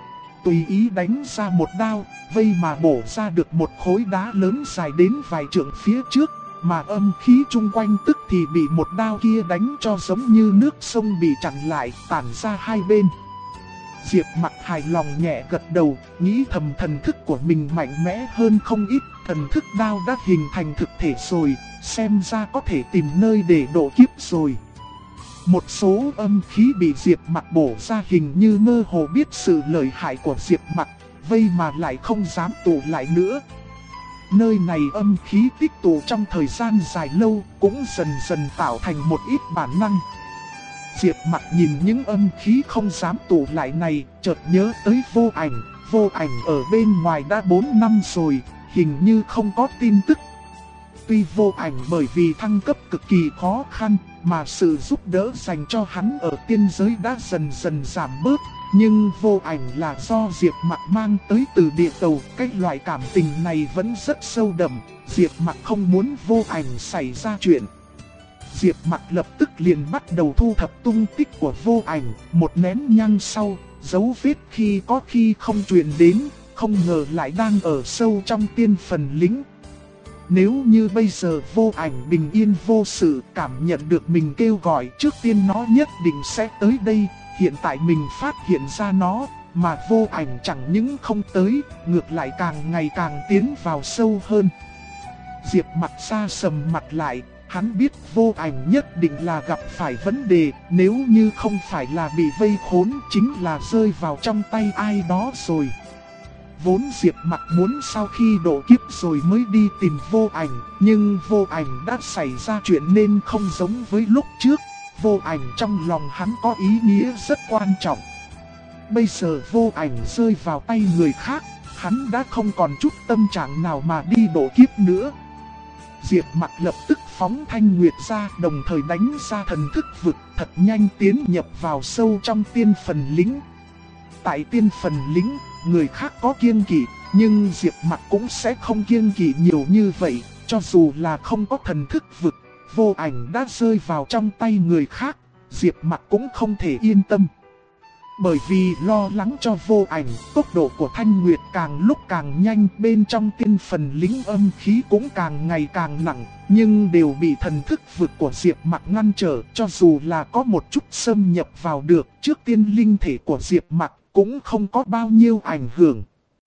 Tùy ý đánh ra một đao, vây mà bổ ra được một khối đá lớn dài đến vài trượng phía trước, mà âm khí chung quanh tức thì bị một đao kia đánh cho giống như nước sông bị chặn lại, tản ra hai bên. Diệp Mặc hài lòng nhẹ gật đầu, nghĩ thầm thần thức của mình mạnh mẽ hơn không ít, thần thức đao đã hình thành thực thể rồi, xem ra có thể tìm nơi để độ kiếp rồi. Một số âm khí bị Diệp Mặc bổ ra hình như mơ hồ biết sự lợi hại của Diệp Mặc, vây mà lại không dám tụ lại nữa. Nơi này âm khí tích tụ trong thời gian dài lâu, cũng dần dần tạo thành một ít bản năng. Diệp Mặc nhìn những âm khí không dám tụ lại này, chợt nhớ tới Vô Ảnh ở bên ngoài đã 4 năm rồi, hình như không có tin tức. Tuy Vô Ảnh bởi vì thăng cấp cực kỳ khó khăn, mà sự giúp đỡ dành cho hắn ở tiên giới đã dần dần giảm bớt, nhưng Vô Ảnh là do Diệp Mặc mang tới từ địa cầu, cái loại cảm tình này vẫn rất sâu đậm, Diệp Mặc không muốn Vô Ảnh xảy ra chuyện. Diệp Mặc lập tức liền bắt đầu thu thập tung tích của Vô Ảnh, một nén nhang sau, dấu vết khi có khi không truyền đến, không ngờ lại đang ở sâu trong tiên phần lính. Nếu như bây giờ Vô Ảnh bình yên vô sự, cảm nhận được mình kêu gọi, trước tiên nó nhất định sẽ tới đây. Hiện tại mình phát hiện ra nó, mà Vô Ảnh chẳng những không tới, ngược lại càng ngày càng tiến vào sâu hơn. Diệp Mặc xa sầm mặt lại, hắn biết Vô Ảnh nhất định là gặp phải vấn đề, nếu như không phải là bị vây khốn, chính là rơi vào trong tay ai đó rồi. Vốn Diệp Mặc muốn sau khi độ kiếp rồi mới đi tìm Vô Ảnh, nhưng Vô Ảnh đã xảy ra chuyện nên không giống với lúc trước. Vô Ảnh trong lòng hắn có ý nghĩa rất quan trọng. Bây giờ Vô Ảnh rơi vào tay người khác, hắn đã không còn chút tâm trạng nào mà đi độ kiếp nữa. Diệp Mặc lập tức phóng Thanh Nguyệt ra, đồng thời đánh ra thần thức vực, thật nhanh tiến nhập vào sâu trong tiên phần lính. Tại tiên phần lính, người khác có kiêng kỵ, nhưng Diệp Mặc cũng sẽ không kiêng kỵ nhiều như vậy, cho dù là không có thần thức vực, Vô Ảnh đã rơi vào trong tay người khác, Diệp Mặc cũng không thể yên tâm. Bởi vì lo lắng cho Vô Ảnh, tốc độ của Thanh Nguyệt càng lúc càng nhanh, bên trong tiên phần lính âm khí cũng càng ngày càng nặng, nhưng đều bị thần thức vực của Diệp Mặc ngăn trở, cho dù là có một chút xâm nhập vào được, trước tiên linh thể của Diệp Mặc cũng không có bao nhiêu ảnh hưởng.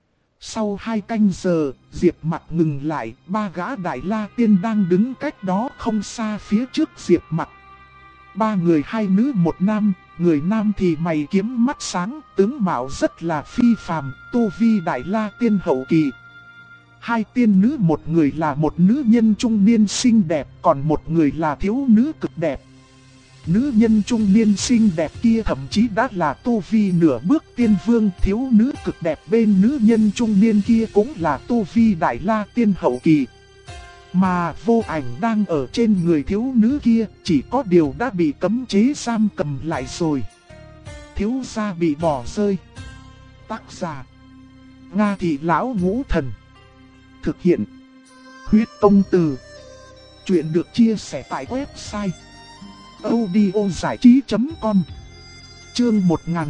Sau 2 canh giờ, Diệp Mặc ngừng lại, 3 gã Đại La Tiên đang đứng cách đó không xa phía trước Diệp Mặc. 3 người 2 nữ 1 nam, người nam thì mày kiếm mắt sáng, tướng mạo rất là phi phàm, tu vi Đại La Tiên hậu kỳ. 2 tiên nữ, một người là một nữ nhân trung niên xinh đẹp, còn một người là thiếu nữ cực đẹp. Nữ nhân trung niên xinh đẹp kia thậm chí đã là tu vi nửa bước tiên vương, thiếu nữ cực đẹp bên nữ nhân trung niên kia cũng là tu vi Đại La Tiên hậu kỳ. Mà Vô Ảnh đang ở trên người thiếu nữ kia, chỉ có điều đã bị cấm chế giam cầm lại rồi. Thiếu gia bị bỏ rơi. Tác giả: Nga Thị Lão Ngũ Thần. Thực hiện: Huyết Tông Từ. Chuyện được chia sẻ tại website audiozảichí.com. Chương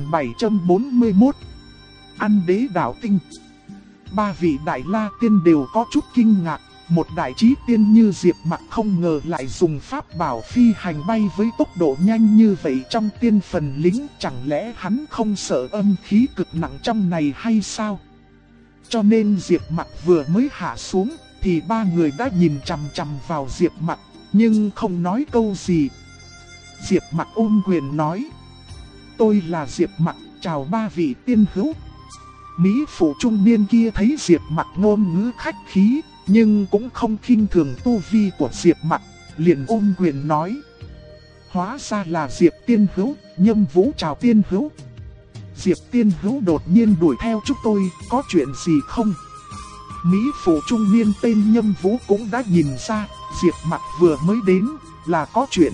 1741. Ăn đế đạo tinh. 3 vị Đại La Tiên đều có chút kinh ngạc. Một đại chí tiên như Diệp Mặc không ngờ lại dùng pháp bảo phi hành bay với tốc độ nhanh như vậy trong tiên phần lính, chẳng lẽ hắn không sợ âm khí cực nặng trong này hay sao? Cho nên Diệp Mặc vừa mới hạ xuống thì 3 người đã nhìn chằm chằm vào Diệp Mặc, nhưng không nói câu gì. Diệp Mặc ôm quyền nói: Tôi là Diệp Mặc, chào 3 vị tiên hữu. Mỹ phụ trung niên kia thấy Diệp Mặc ngôn ngữ khách khí, nhưng cũng không khinh thường tu vi của Diệp Mặc, liền ôm quyền nói: Hóa ra là Diệp Tiên Hữu. Nhâm Vũ chào Tiên Hữu. Diệp Tiên Hữu đột nhiên đuổi theo chúng tôi, có chuyện gì không? Mỹ phụ trung niên tên Nhâm Vũ cũng đã nhìn ra, Diệp Mặc vừa mới đến là có chuyện.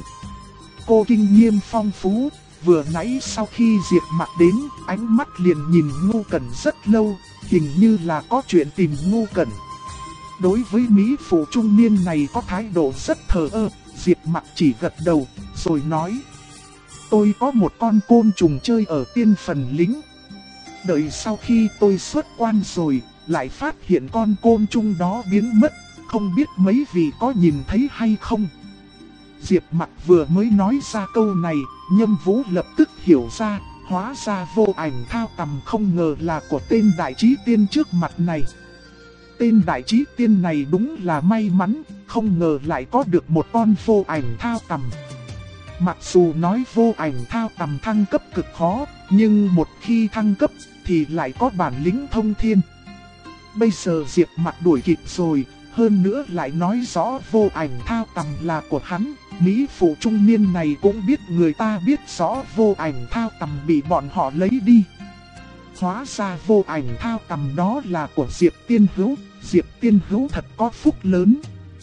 Cô kinh nghiệm phong phú, vừa nãy sau khi Diệp Mặc đến, ánh mắt liền nhìn Ngô Cẩn rất lâu, hình như là có chuyện tìm Ngô Cẩn. Đối với Mỹ phụ trung niên này có thái độ rất thờ ơ, Diệp Mặc chỉ gật đầu, rồi nói: tôi có một con côn trùng chơi ở tiên phần lính. Đợi sau khi tôi xuất quan rồi, lại phát hiện con côn trùng đó biến mất, không biết mấy vị có nhìn thấy hay không. Diệp Mặc vừa mới nói ra câu này, Nhâm Vũ lập tức hiểu ra, hóa ra vô ảnh thao tầm không ngờ là của tên đại trí tiên trước mặt này. Tên đại trí tiên này đúng là may mắn, không ngờ lại có được một con vô ảnh thao tầm. Mặc dù nói vô ảnh thao tầm thăng cấp cực khó, nhưng một khi thăng cấp thì lại có bản lĩnh thông thiên. Bây giờ Diệp Mặc đuổi kịp rồi, hơn nữa lại nói rõ vô ảnh thao tầm là của hắn. Mỹ phụ trung niên này cũng biết người ta biết rõ vô ảnh thao tầm bị bọn họ lấy đi. Hóa ra vô ảnh thao tầm đó là của Diệp Tiên Hữu. Diệp Tiên Hữu thật có phúc lớn.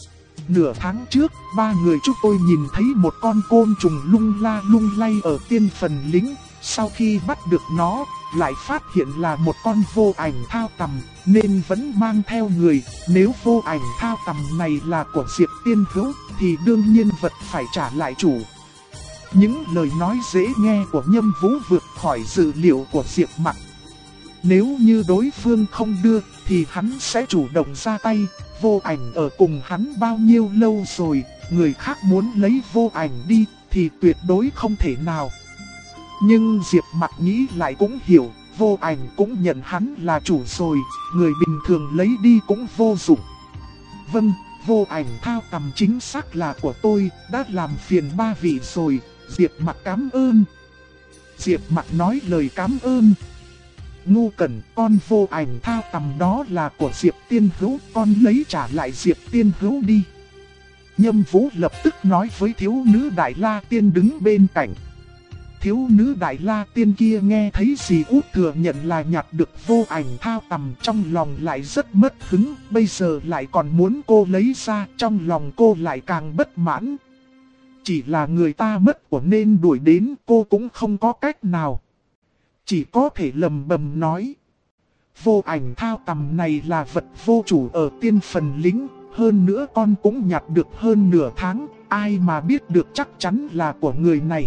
Nửa tháng trước, ba người chúng tôi nhìn thấy một con côn trùng lung la lung lay ở tiên phần lính. Sau khi bắt được nó, lại phát hiện là một con vô ảnh thao tầm, nên vẫn mang theo người. Nếu vô ảnh thao tầm này là của Diệp Tiên Hữu, thì đương nhiên vật phải trả lại chủ. Những lời nói dễ nghe của Nhâm Vũ vượt khỏi dự liệu của Diệp Mặc. Nếu như đối phương không đưa, thì hắn sẽ chủ động ra tay. Vô ảnh ở cùng hắn bao nhiêu lâu rồi, người khác muốn lấy vô ảnh đi, thì tuyệt đối không thể nào. Nhưng Diệp Mặc nghĩ lại cũng hiểu, vô ảnh cũng nhận hắn là chủ rồi, người bình thường lấy đi cũng vô dụng. Vâng, vô ảnh thao tầm chính xác là của tôi, đã làm phiền ba vị rồi, Diệp Mặc cảm ơn. Diệp Mặc nói lời cảm ơn. Ngu Cẩn, con vô ảnh thao tầm đó là của Diệp Tiên Hữu, con lấy trả lại Diệp Tiên Hữu đi. Nhâm Vũ lập tức nói với thiếu nữ Đại La Tiên đứng bên cạnh. Thiếu nữ Đại La Tiên kia nghe thấy dì út thừa nhận là nhặt được vô ảnh thao tầm, trong lòng lại rất mất hứng, bây giờ lại còn muốn cô lấy ra, trong lòng cô lại càng bất mãn. Chỉ là người ta mất của nên đuổi đến, cô cũng không có cách nào. Chỉ có thể lầm bầm nói: vô ảnh thao tầm này là vật vô chủ ở tiên phần lính, hơn nữa con cũng nhặt được hơn nửa tháng, ai mà biết được chắc chắn là của người này.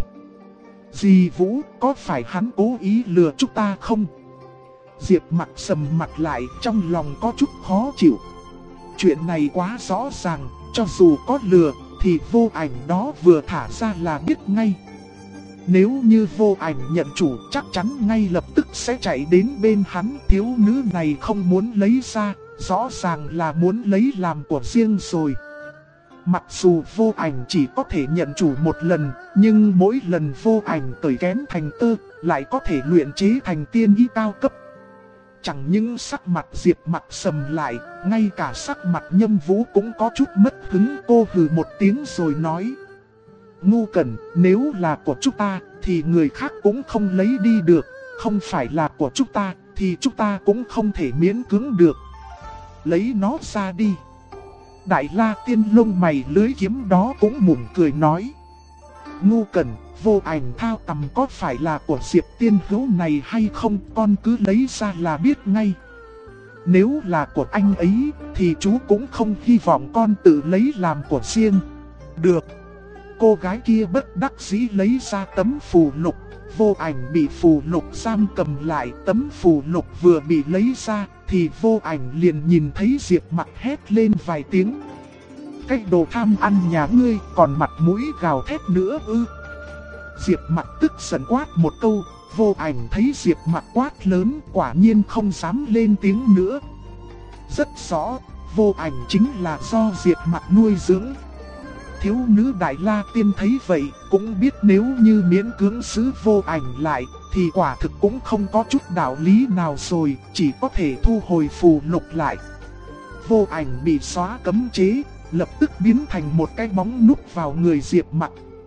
Dì Vũ, có phải hắn cố ý lừa chúng ta không? Diệp Mặc sầm mặt lại, trong lòng có chút khó chịu. Chuyện này quá rõ ràng, cho dù có lừa, thì vô ảnh đó vừa thả ra là biết ngay. Nếu như vô ảnh nhận chủ, chắc chắn ngay lập tức sẽ chạy đến bên hắn. Thiếu nữ này không muốn lấy ra, rõ ràng là muốn lấy làm của riêng rồi. Mặc dù vô ảnh chỉ có thể nhận chủ một lần, nhưng mỗi lần vô ảnh cởi kén thành tơ, lại có thể luyện chế thành tiên ý cao cấp. Chẳng những sắc mặt Diệp Mặc sầm lại, ngay cả sắc mặt Nhâm Vũ cũng có chút mất hứng. Cô hừ một tiếng rồi nói: Ngu Cẩn, nếu là của chúng ta, thì người khác cũng không lấy đi được. Không phải là của chúng ta, thì chúng ta cũng không thể miễn cưỡng được. Lấy nó ra đi. Đại La Tiên lông mày lưới kiếm đó cũng mỉm cười nói: Ngu Cẩn, vô ảnh thao tầm có phải là của Diệp Tiên Hữu này hay không, con cứ lấy ra là biết ngay. Nếu là của anh ấy, thì chú cũng không hy vọng con tự lấy làm của riêng. Được. Cô gái kia bất đắc dĩ lấy ra tấm phù lục. Vô ảnh bị phù lục giam cầm lại. Tấm phù lục vừa bị lấy ra, thì vô ảnh liền nhìn thấy Diệp Mặc hét lên vài tiếng: cái đồ tham ăn nhà ngươi, còn mặt mũi gào thét nữa ư? Diệp Mặc tức giận quát một câu. Vô ảnh thấy Diệp Mặc quát lớn, quả nhiên không dám lên tiếng nữa. Rất rõ, vô ảnh chính là do Diệp Mặc nuôi dưỡng. Thiếu nữ Đại La Tiên thấy vậy, cũng biết nếu như miễn cưỡng giữ vô ảnh lại, thì quả thực cũng không có chút đạo lý nào rồi, chỉ có thể thu hồi phù lục lại. Vô ảnh bị xóa cấm chế, lập tức biến thành một cái bóng núp vào người Diệp Mặc.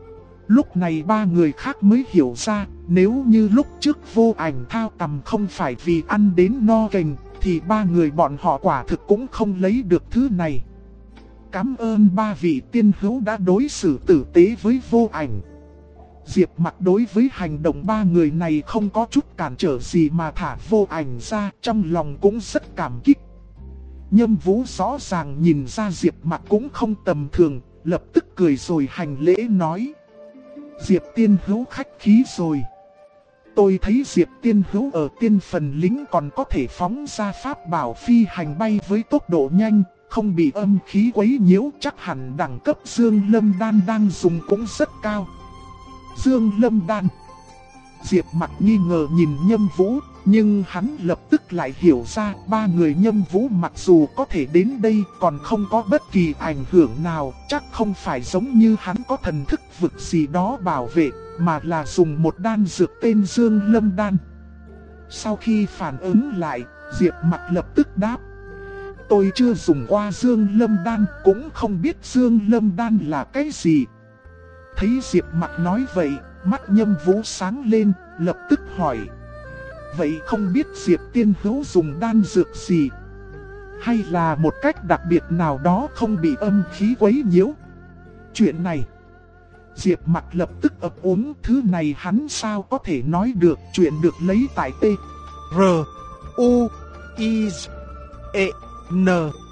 Lúc này ba người khác mới hiểu ra, nếu như lúc trước Vô Ảnh thao tầm không phải vì ăn đến no cành, thì ba người bọn họ quả thực cũng không lấy được thứ này. Cảm ơn ba vị tiên hữu đã đối xử tử tế với Vô Ảnh. Diệp Mặc đối với hành động ba người này không có chút cản trở gì mà thả Vô Ảnh ra, trong lòng cũng rất cảm kích. Nhâm Vũ rõ ràng nhìn ra Diệp Mặc cũng không tầm thường, lập tức cười rồi hành lễ nói: Diệp tiên hữu khách khí rồi. Tôi thấy Diệp tiên hữu ở tiên phần lính còn có thể phóng ra pháp bảo phi hành bay với tốc độ nhanh, không bị âm khí quấy nhiễu, chắc hẳn đẳng cấp Dương Lâm Đan đang dùng cũng rất cao. Dương Lâm Đan. Diệp Mặc nghi ngờ nhìn Nhâm Vũ, nhưng hắn lập tức lại hiểu ra ba người Nhâm Vũ mặc dù có thể đến đây còn không có bất kỳ ảnh hưởng nào, chắc không phải giống như hắn có thần thức vực gì đó bảo vệ, mà là dùng một đan dược tên Dương Lâm Đan. Sau khi phản ứng lại, Diệp Mặc lập tức đáp: Tôi chưa dùng qua Dương Lâm Đan, cũng không biết Dương Lâm Đan là cái gì. Thấy Diệp Mặc nói vậy, mắt Nhâm Vũ sáng lên, lập tức hỏi: Vậy không biết Diệp tiên hữu dùng đan dược gì? Hay là một cách đặc biệt nào đó không bị âm khí quấy nhiễu? Chuyện này, Diệp Mặc lập tức ấp úng, thứ này hắn sao có thể nói được, chuyện được lấy tại T, R, U, I, E, N.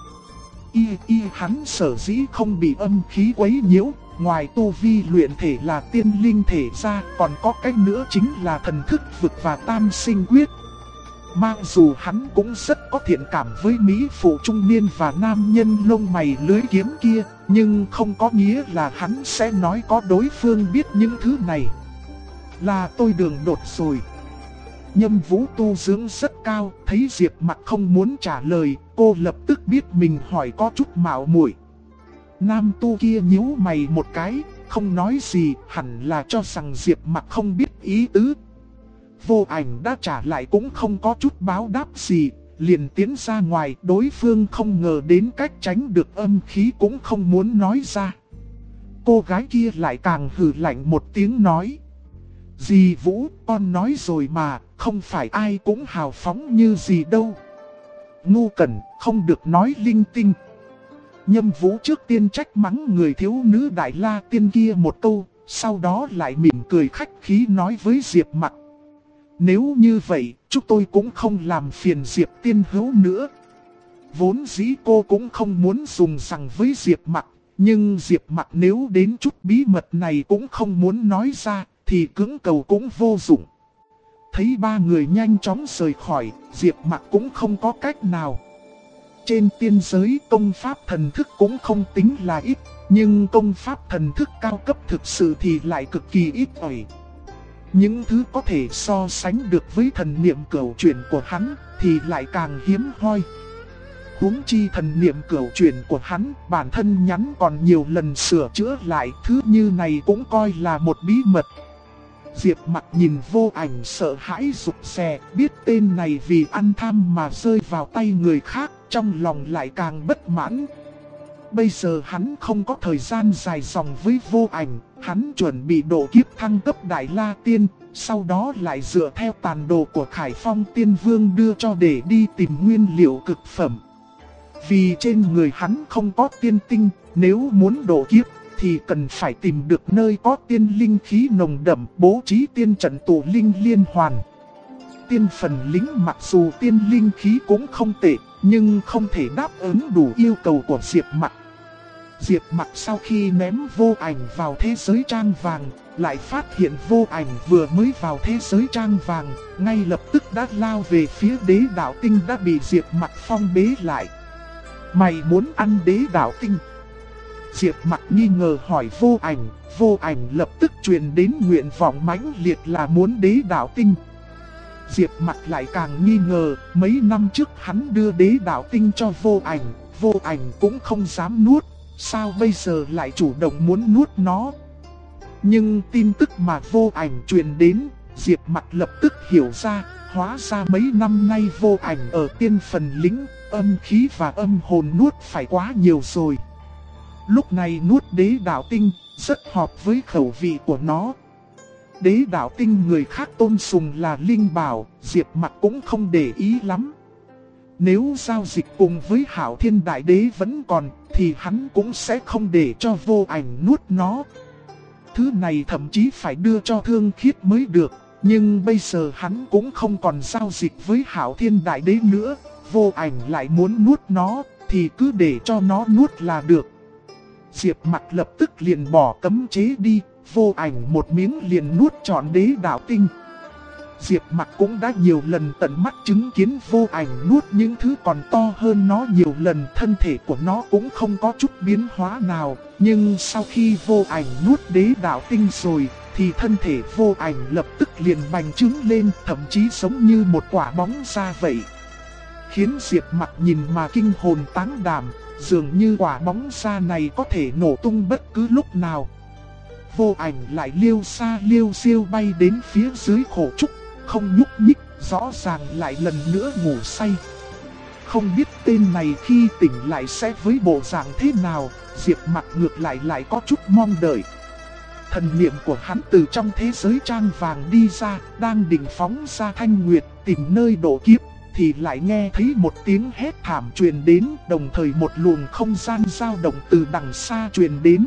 Hắn sở dĩ không bị âm khí quấy nhiễu, ngoài tu vi luyện thể là tiên linh thể ra, còn có cách nữa chính là thần thức vực và tam sinh quyết. Mặc dù hắn cũng rất có thiện cảm với mỹ phụ trung niên và nam nhân lông mày lưới kiếm kia, nhưng không có nghĩa là hắn sẽ nói có đối phương biết những thứ này. Là tôi đường đột rồi. Nhâm Vũ tu dưỡng rất cao, thấy Diệp Mặc không muốn trả lời, cô lập tức biết mình hỏi có chút mạo muội. Nam tu kia nhíu mày một cái, không nói gì, hẳn là cho rằng Diệp Mặc không biết ý tứ. Vô Ảnh đã trả lại cũng không có chút báo đáp gì, liền tiến ra ngoài, đối phương không ngờ đến cách tránh được âm khí cũng không muốn nói ra. Cô gái kia lại càng hừ lạnh một tiếng nói: Dì Vũ, con nói rồi mà, không phải ai cũng hào phóng như dì đâu. Ngu cẩn, không được nói linh tinh. Nhâm Vũ trước tiên trách mắng người thiếu nữ Đại La Tiên kia một câu, sau đó lại mỉm cười khách khí nói với Diệp Mặc: Nếu như vậy, chúng tôi cũng không làm phiền Diệp tiên hữu nữa. Vốn dĩ cô cũng không muốn dùng rằng với Diệp Mặc, nhưng Diệp Mặc nếu đến chút bí mật này cũng không muốn nói ra, thì cưỡng cầu cũng vô dụng. Thấy ba người nhanh chóng rời khỏi, Diệp Mặc cũng không có cách nào. Trên tiên giới công pháp thần thức cũng không tính là ít, nhưng công pháp thần thức cao cấp thực sự thì lại cực kỳ ít ỏi. Những thứ có thể so sánh được với thần niệm cửu chuyển của hắn thì lại càng hiếm hoi. Huống chi thần niệm cửu chuyển của hắn bản thân nhắn còn nhiều lần sửa chữa lại, thứ như này cũng coi là một bí mật. Diệp Mặc nhìn Vô Ảnh sợ hãi rụt rè, biết tên này vì ăn tham mà rơi vào tay người khác, trong lòng lại càng bất mãn. Bây giờ hắn không có thời gian dài dòng với Vô Ảnh, hắn chuẩn bị độ kiếp thăng cấp Đại La Tiên, sau đó lại dựa theo tàn đồ của Khải Phong Tiên Vương đưa cho để đi tìm nguyên liệu cực phẩm. Vì trên người hắn không có tiên tinh, nếu muốn độ kiếp thì cần phải tìm được nơi có tiên linh khí nồng đậm, bố trí tiên trận tụ linh liên hoàn. Tiên phần lính mặc dù tiên linh khí cũng không tệ, nhưng không thể đáp ứng đủ yêu cầu của Diệp Mặc. Diệp Mặc sau khi ném Vô Ảnh vào thế giới trang vàng, lại phát hiện Vô Ảnh vừa mới vào thế giới trang vàng, ngay lập tức đã lao về phía đế đạo tinh đã bị Diệp Mặc phong bế lại. Mày muốn ăn đế đạo tinh? Diệp Mặc nghi ngờ hỏi Vô Ảnh lập tức truyền đến nguyện vọng mãnh liệt là muốn đế đạo tinh. Diệp Mặc lại càng nghi ngờ, mấy năm trước hắn đưa đế đạo tinh cho Vô Ảnh cũng không dám nuốt, sao bây giờ lại chủ động muốn nuốt nó. Nhưng tin tức mà Vô Ảnh truyền đến, Diệp Mặc lập tức hiểu ra, hóa ra mấy năm nay Vô Ảnh ở tiên phần lĩnh, âm khí và âm hồn nuốt phải quá nhiều rồi. Lúc này nuốt đế đạo tinh, rất hợp với khẩu vị của nó. Đế đạo tinh người khác tôn sùng là linh bảo, Diệp Mặc cũng không để ý lắm. Nếu giao dịch cùng với Hạo Thiên Đại Đế vẫn còn, thì hắn cũng sẽ không để cho Vô Ảnh nuốt nó. Thứ này thậm chí phải đưa cho Thương Khiết mới được, nhưng bây giờ hắn cũng không còn giao dịch với Hạo Thiên Đại Đế nữa. Vô Ảnh lại muốn nuốt nó, thì cứ để cho nó nuốt là được. Diệp Mặc lập tức liền bỏ cấm chế đi, Vô Ảnh một miếng liền nuốt trọn đế đạo tinh. Diệp Mặc cũng đã nhiều lần tận mắt chứng kiến Vô Ảnh nuốt những thứ còn to hơn nó nhiều lần, thân thể của nó cũng không có chút biến hóa nào. Nhưng sau khi Vô Ảnh nuốt đế đạo tinh rồi, thì thân thể Vô Ảnh lập tức liền bành trướng lên, thậm chí giống như một quả bóng da vậy. Khiến Diệp Mặc nhìn mà kinh hồn táng đảm, dường như quả bóng da này có thể nổ tung bất cứ lúc nào. Vô Ảnh lại liêu xa liêu xiêu bay đến phía dưới khổ trúc, không nhúc nhích, rõ ràng lại lần nữa ngủ say. Không biết tên này khi tỉnh lại sẽ với bộ dạng thế nào, Diệp Mặc ngược lại có chút mong đợi. Thần niệm của hắn từ trong thế giới trang vàng đi ra, đang định phóng ra Thanh Nguyệt tìm nơi độ kiếp, thì lại nghe thấy một tiếng hét thảm truyền đến, đồng thời một luồng không gian dao động từ đằng xa truyền đến.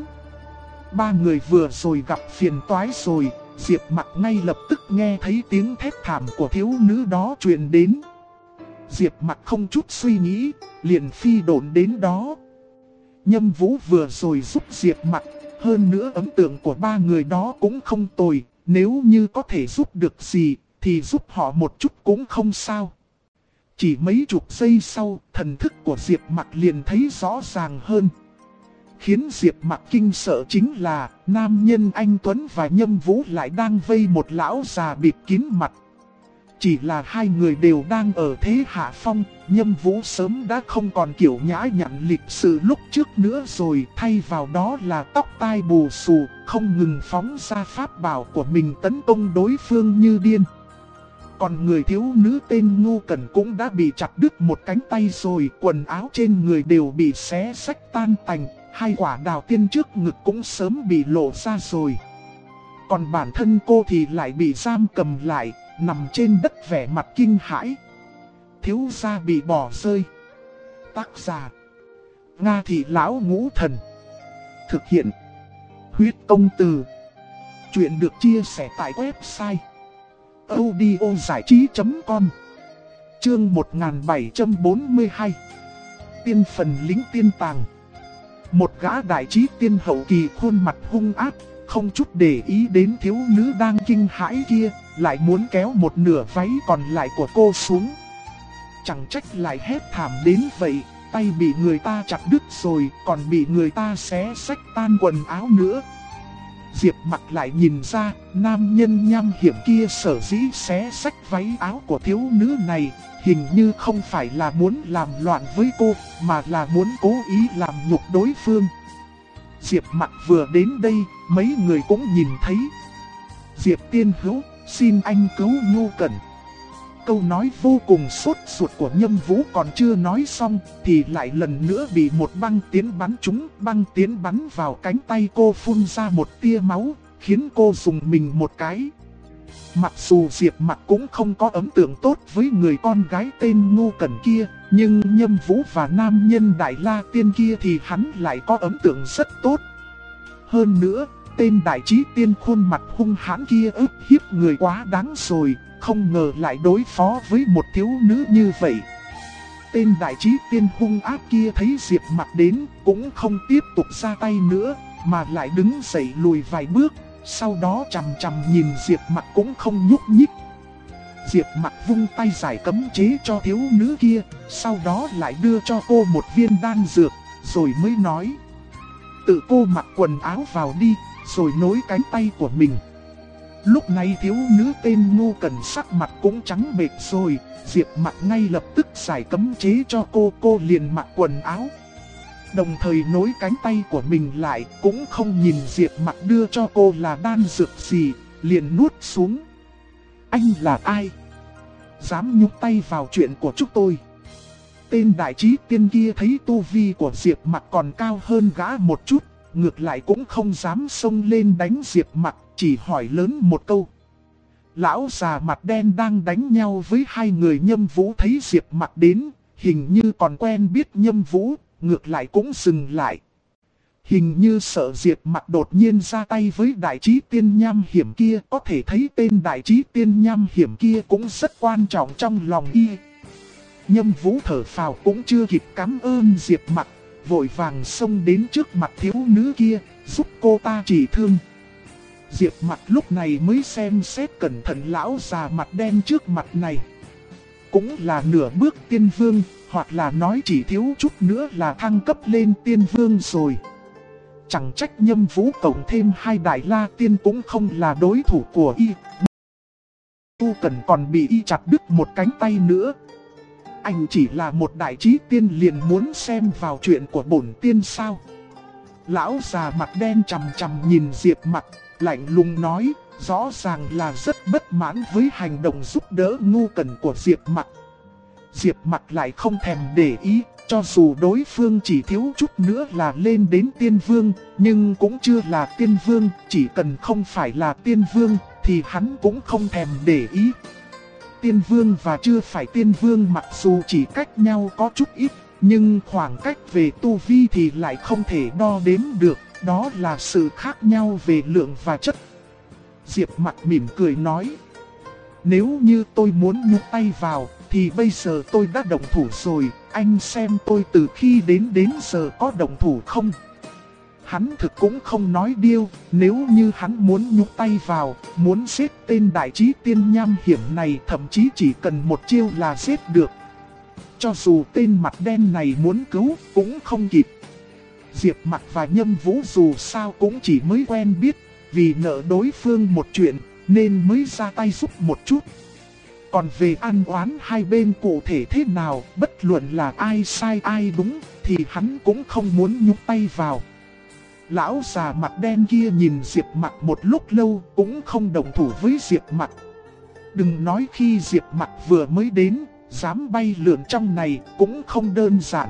Ba người vừa rồi gặp phiền toái rồi, Diệp Mặc ngay lập tức nghe thấy tiếng thét thảm của thiếu nữ đó truyền đến. Diệp Mặc không chút suy nghĩ, liền phi độn đến đó. Nhâm Vũ vừa rồi giúp Diệp Mặc, hơn nữa ấn tượng của ba người đó cũng không tồi, nếu như có thể giúp được gì, thì giúp họ một chút cũng không sao. Chỉ mấy chục giây sau, thần thức của Diệp Mặc liền thấy rõ ràng hơn. Khiến Diệp Mặc kinh sợ chính là, nam nhân anh Tuấn và Nhâm Vũ lại đang vây một lão già bịt kín mặt. Chỉ là hai người đều đang ở thế hạ phong, Nhâm Vũ sớm đã không còn kiểu nhã nhặn lịch sự lúc trước nữa rồi, thay vào đó là tóc tai bù xù, không ngừng phóng ra pháp bảo của mình tấn công đối phương như điên. Còn người thiếu nữ tên Ngô Cẩn cũng đã bị chặt đứt một cánh tay rồi, quần áo trên người đều bị xé rách tan tành, hai quả đào tiên trước ngực cũng sớm bị lộ ra rồi. Còn bản thân cô thì lại bị giam cầm lại, nằm trên đất vẻ mặt kinh hãi. Thiếu gia bị bỏ rơi. Tác giả: Nga Thị Lão Ngũ Thần. Thực hiện: Huyết Công Từ. Chuyện được chia sẻ tại website audiozảichí.com. Chương 1742. Tiên phần lính tiên tàng. Một gã đại trí tiên hậu kỳ khuôn mặt hung ác, không chút để ý đến thiếu nữ đang kinh hãi kia, lại muốn kéo một nửa váy còn lại của cô xuống. Chẳng trách lại hét thảm đến vậy, tay bị người ta chặt đứt rồi, còn bị người ta xé rách tan quần áo nữa. Diệp Mặc lại nhìn ra, nam nhân nham hiểm kia sở dĩ xé rách váy áo của thiếu nữ này, hình như không phải là muốn làm loạn với cô, mà là muốn cố ý làm nhục đối phương. Diệp Mặc vừa đến đây, mấy người cũng nhìn thấy. Diệp tiên hữu, xin anh cứu Ngô Cẩn. Câu nói vô cùng sốt ruột của Nhâm Vũ còn chưa nói xong, thì lại lần nữa bị một băng tiến bắn trúng. Băng tiến bắn vào cánh tay cô, phun ra một tia máu, khiến cô dùng mình một cái. Mặc dù Diệp Mặc cũng không có ấn tượng tốt với người con gái tên Ngô Cẩn kia, nhưng Nhâm Vũ và nam nhân Đại La Tiên kia thì hắn lại có ấn tượng rất tốt. Hơn nữa, tên đại trí tiên khuôn mặt hung hãn kia ức hiếp người quá đáng rồi, không ngờ lại đối phó với một thiếu nữ như vậy. Tên đại trí tiên hung ác kia thấy Diệp Mặc đến, cũng không tiếp tục ra tay nữa, mà lại đứng dậy lùi vài bước, sau đó chằm chằm nhìn Diệp Mặc cũng không nhúc nhích. Diệp Mặc vung tay giải cấm chế cho thiếu nữ kia, sau đó lại đưa cho cô một viên đan dược, rồi mới nói: tự cô mặc quần áo vào đi, rồi nối cánh tay của mình. Lúc này thiếu nữ tên Ngô Cẩn sắc mặt cũng trắng bệch rồi, Diệp Mặc ngay lập tức giải cấm chế cho cô liền mặc quần áo. Đồng thời nối cánh tay của mình lại, cũng không nhìn Diệp Mặc đưa cho cô là đan dược gì, liền nuốt xuống. Anh là ai? Dám nhúc tay vào chuyện của chúng tôi? tên đại trí tiên kia thấy tu vi của Diệp Mặc còn cao hơn gã một chút, ngược lại cũng không dám xông lên đánh Diệp Mặc, chỉ hỏi lớn một câu. Lão già mặt đen đang đánh nhau với hai người Nhâm Vũ thấy Diệp Mặc đến, hình như còn quen biết Nhâm Vũ, ngược lại cũng dừng lại. Hình như sợ Diệp Mặc đột nhiên ra tay với đại trí tiên nham hiểm kia, có thể thấy tên đại trí tiên nham hiểm kia cũng rất quan trọng trong lòng y. Nhâm Vũ thở phào cũng chưa kịp cảm ơn Diệp Mặc, vội vàng xông đến trước mặt thiếu nữ kia, giúp cô ta trị thương. Diệp Mặc lúc này mới xem xét cẩn thận lão già mặt đen trước mặt này. Cũng là nửa bước tiên vương, hoặc là nói chỉ thiếu chút nữa là thăng cấp lên tiên vương rồi. Chẳng trách Nhâm Vũ cộng thêm hai đại la tiên cũng không là đối thủ của y. Tu Cẩn còn bị y chặt đứt một cánh tay nữa. Anh chỉ là một đại trí tiên liền muốn xem vào chuyện của bổn tiên sao? Lão già mặt đen chằm chằm nhìn Diệp Mặc, lạnh lùng nói, rõ ràng là rất bất mãn với hành động giúp đỡ ngu cẩn của Diệp Mặc. Diệp Mặc lại không thèm để ý, cho dù đối phương chỉ thiếu chút nữa là lên đến tiên vương, nhưng cũng chưa là tiên vương, chỉ cần không phải là tiên vương thì hắn cũng không thèm để ý. Tiên vương và chưa phải tiên vương mặc dù chỉ cách nhau có chút ít, nhưng khoảng cách về tu vi thì lại không thể đo đếm được, đó là sự khác nhau về lượng và chất. Diệp Mặc mỉm cười nói, nếu như tôi muốn nhúc tay vào, thì bây giờ tôi đã động thủ rồi, anh xem tôi từ khi đến giờ có động thủ không? Hắn thực cũng không nói điêu, nếu như hắn muốn nhúc tay vào, muốn giết tên đại trí tiên nham hiểm này thậm chí chỉ cần một chiêu là giết được. Cho dù tên mặt đen này muốn cứu, cũng không kịp. Diệp Mặc và Nhâm Vũ dù sao cũng chỉ mới quen biết, vì nợ đối phương một chuyện, nên mới ra tay giúp một chút. Còn về ăn oán hai bên cụ thể thế nào, bất luận là ai sai ai đúng, thì hắn cũng không muốn nhúc tay vào. Lão già mặt đen kia nhìn Diệp Mặc một lúc lâu, cũng không đồng thủ với Diệp Mặc. Đừng nói khi Diệp Mặc vừa mới đến, dám bay lượn trong này cũng không đơn giản.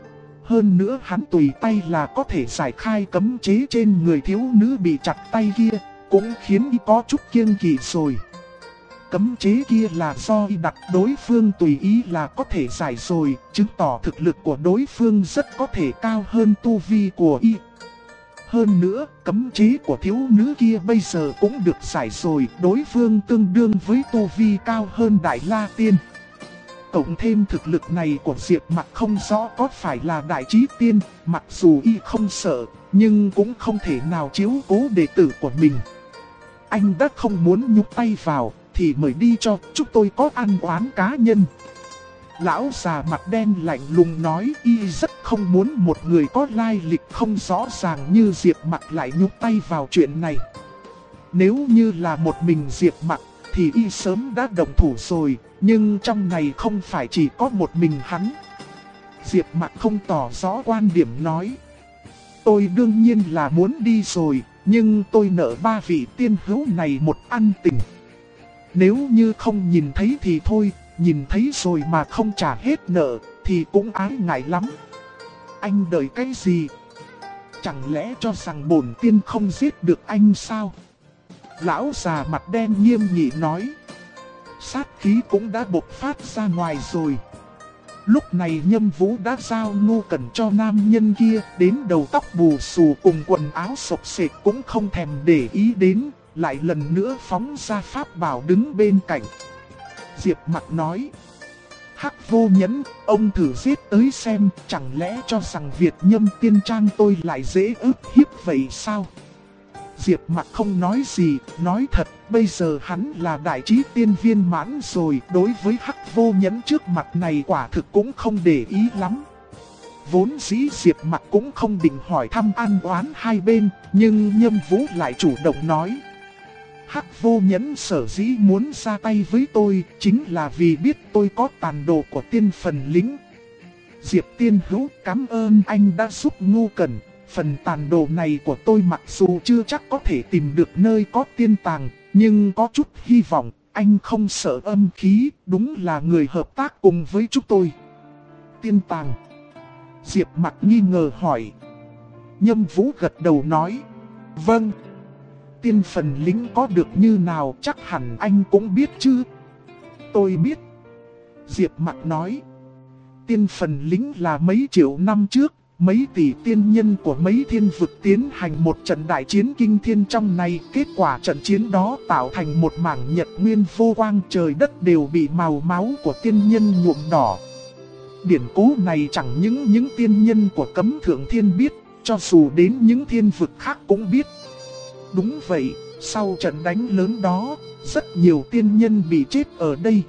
Hơn nữa hắn tùy tay là có thể giải khai cấm chế trên người thiếu nữ bị chặt tay kia, cũng khiến y có chút kiêng kỵ rồi. Cấm chế kia là do y đặt đối phương tùy ý là có thể giải rồi, chứng tỏ thực lực của đối phương rất có thể cao hơn tu vi của y. Hơn nữa, cấm chế của thiếu nữ kia bây giờ cũng được giải rồi, đối phương tương đương với tu vi cao hơn Đại La Tiên. Cộng thêm thực lực này của Diệp Mặc không rõ có phải là đại trí tiên, mặc dù y không sợ, nhưng cũng không thể nào chiếu cố đệ tử của mình. Anh đã không muốn nhúc tay vào, thì mời đi cho chúng tôi có ăn oán cá nhân. Lão già mặt đen lạnh lùng nói, y rất không muốn một người có lai lịch không rõ ràng như Diệp Mặc lại nhúc tay vào chuyện này. Nếu như là một mình Diệp Mặc thì y sớm đã động thủ rồi, nhưng trong này không phải chỉ có một mình hắn. Diệp Mặc không tỏ rõ quan điểm nói, tôi đương nhiên là muốn đi rồi, nhưng tôi nợ ba vị tiên hữu này một ân tình. Nếu như không nhìn thấy thì thôi, nhìn thấy rồi mà không trả hết nợ thì cũng ái ngại lắm. Anh đợi cái gì? Chẳng lẽ cho rằng bổn tiên không giết được anh sao? Lão già mặt đen nghiêm nghị nói. Sát khí cũng đã bộc phát ra ngoài rồi. Lúc này Nhâm Vũ đã giao ngu cẩn cho nam nhân kia, đến đầu tóc bù xù cùng quần áo sộc sệt cũng không thèm để ý đến, lại lần nữa phóng ra pháp bảo đứng bên cạnh. Diệp Mặc nói, Hắc Vô Nhẫn, ông thử giết tới xem, chẳng lẽ cho rằng Việt Nhâm Tiên Trang tôi lại dễ ức hiếp vậy sao? Diệp Mặc không nói gì, nói thật, bây giờ hắn là đại trí tiên viên mãn rồi, đối với Hắc Vô Nhẫn trước mặt này quả thực cũng không để ý lắm. Vốn dĩ Diệp Mặc cũng không định hỏi thăm ăn oán hai bên, nhưng Nhâm Vũ lại chủ động nói. Hắc Vô Nhẫn sở dĩ muốn ra tay với tôi, chính là vì biết tôi có tàn đồ của tiên phần lính. Diệp Tiên Hữu, cảm ơn anh đã giúp ngu cẩn. Phần tàn đồ này của tôi mặc dù chưa chắc có thể tìm được nơi có tiên tàng, nhưng có chút hy vọng, anh không sợ âm khí, đúng là người hợp tác cùng với chúng tôi. tiên tàng. Diệp Mặc nghi ngờ hỏi. Nhâm Vũ gật đầu nói. Vâng. Tiên phần lính có được như nào chắc hẳn anh cũng biết chứ. Tôi biết. Diệp Mặc nói. Tiên phần lính là mấy triệu năm trước, mấy tỷ tiên nhân của mấy thiên vực tiến hành một trận đại chiến kinh thiên trong này. Kết quả trận chiến đó tạo thành một mảng nhật nguyên vô quang, trời đất đều bị màu máu của tiên nhân nhuộm đỏ. Điển cố này chẳng những tiên nhân của Cấm Thượng Thiên biết, cho dù đến những thiên vực khác cũng biết. Đúng vậy, sau trận đánh lớn đó, rất nhiều tiên nhân bị chết ở đây.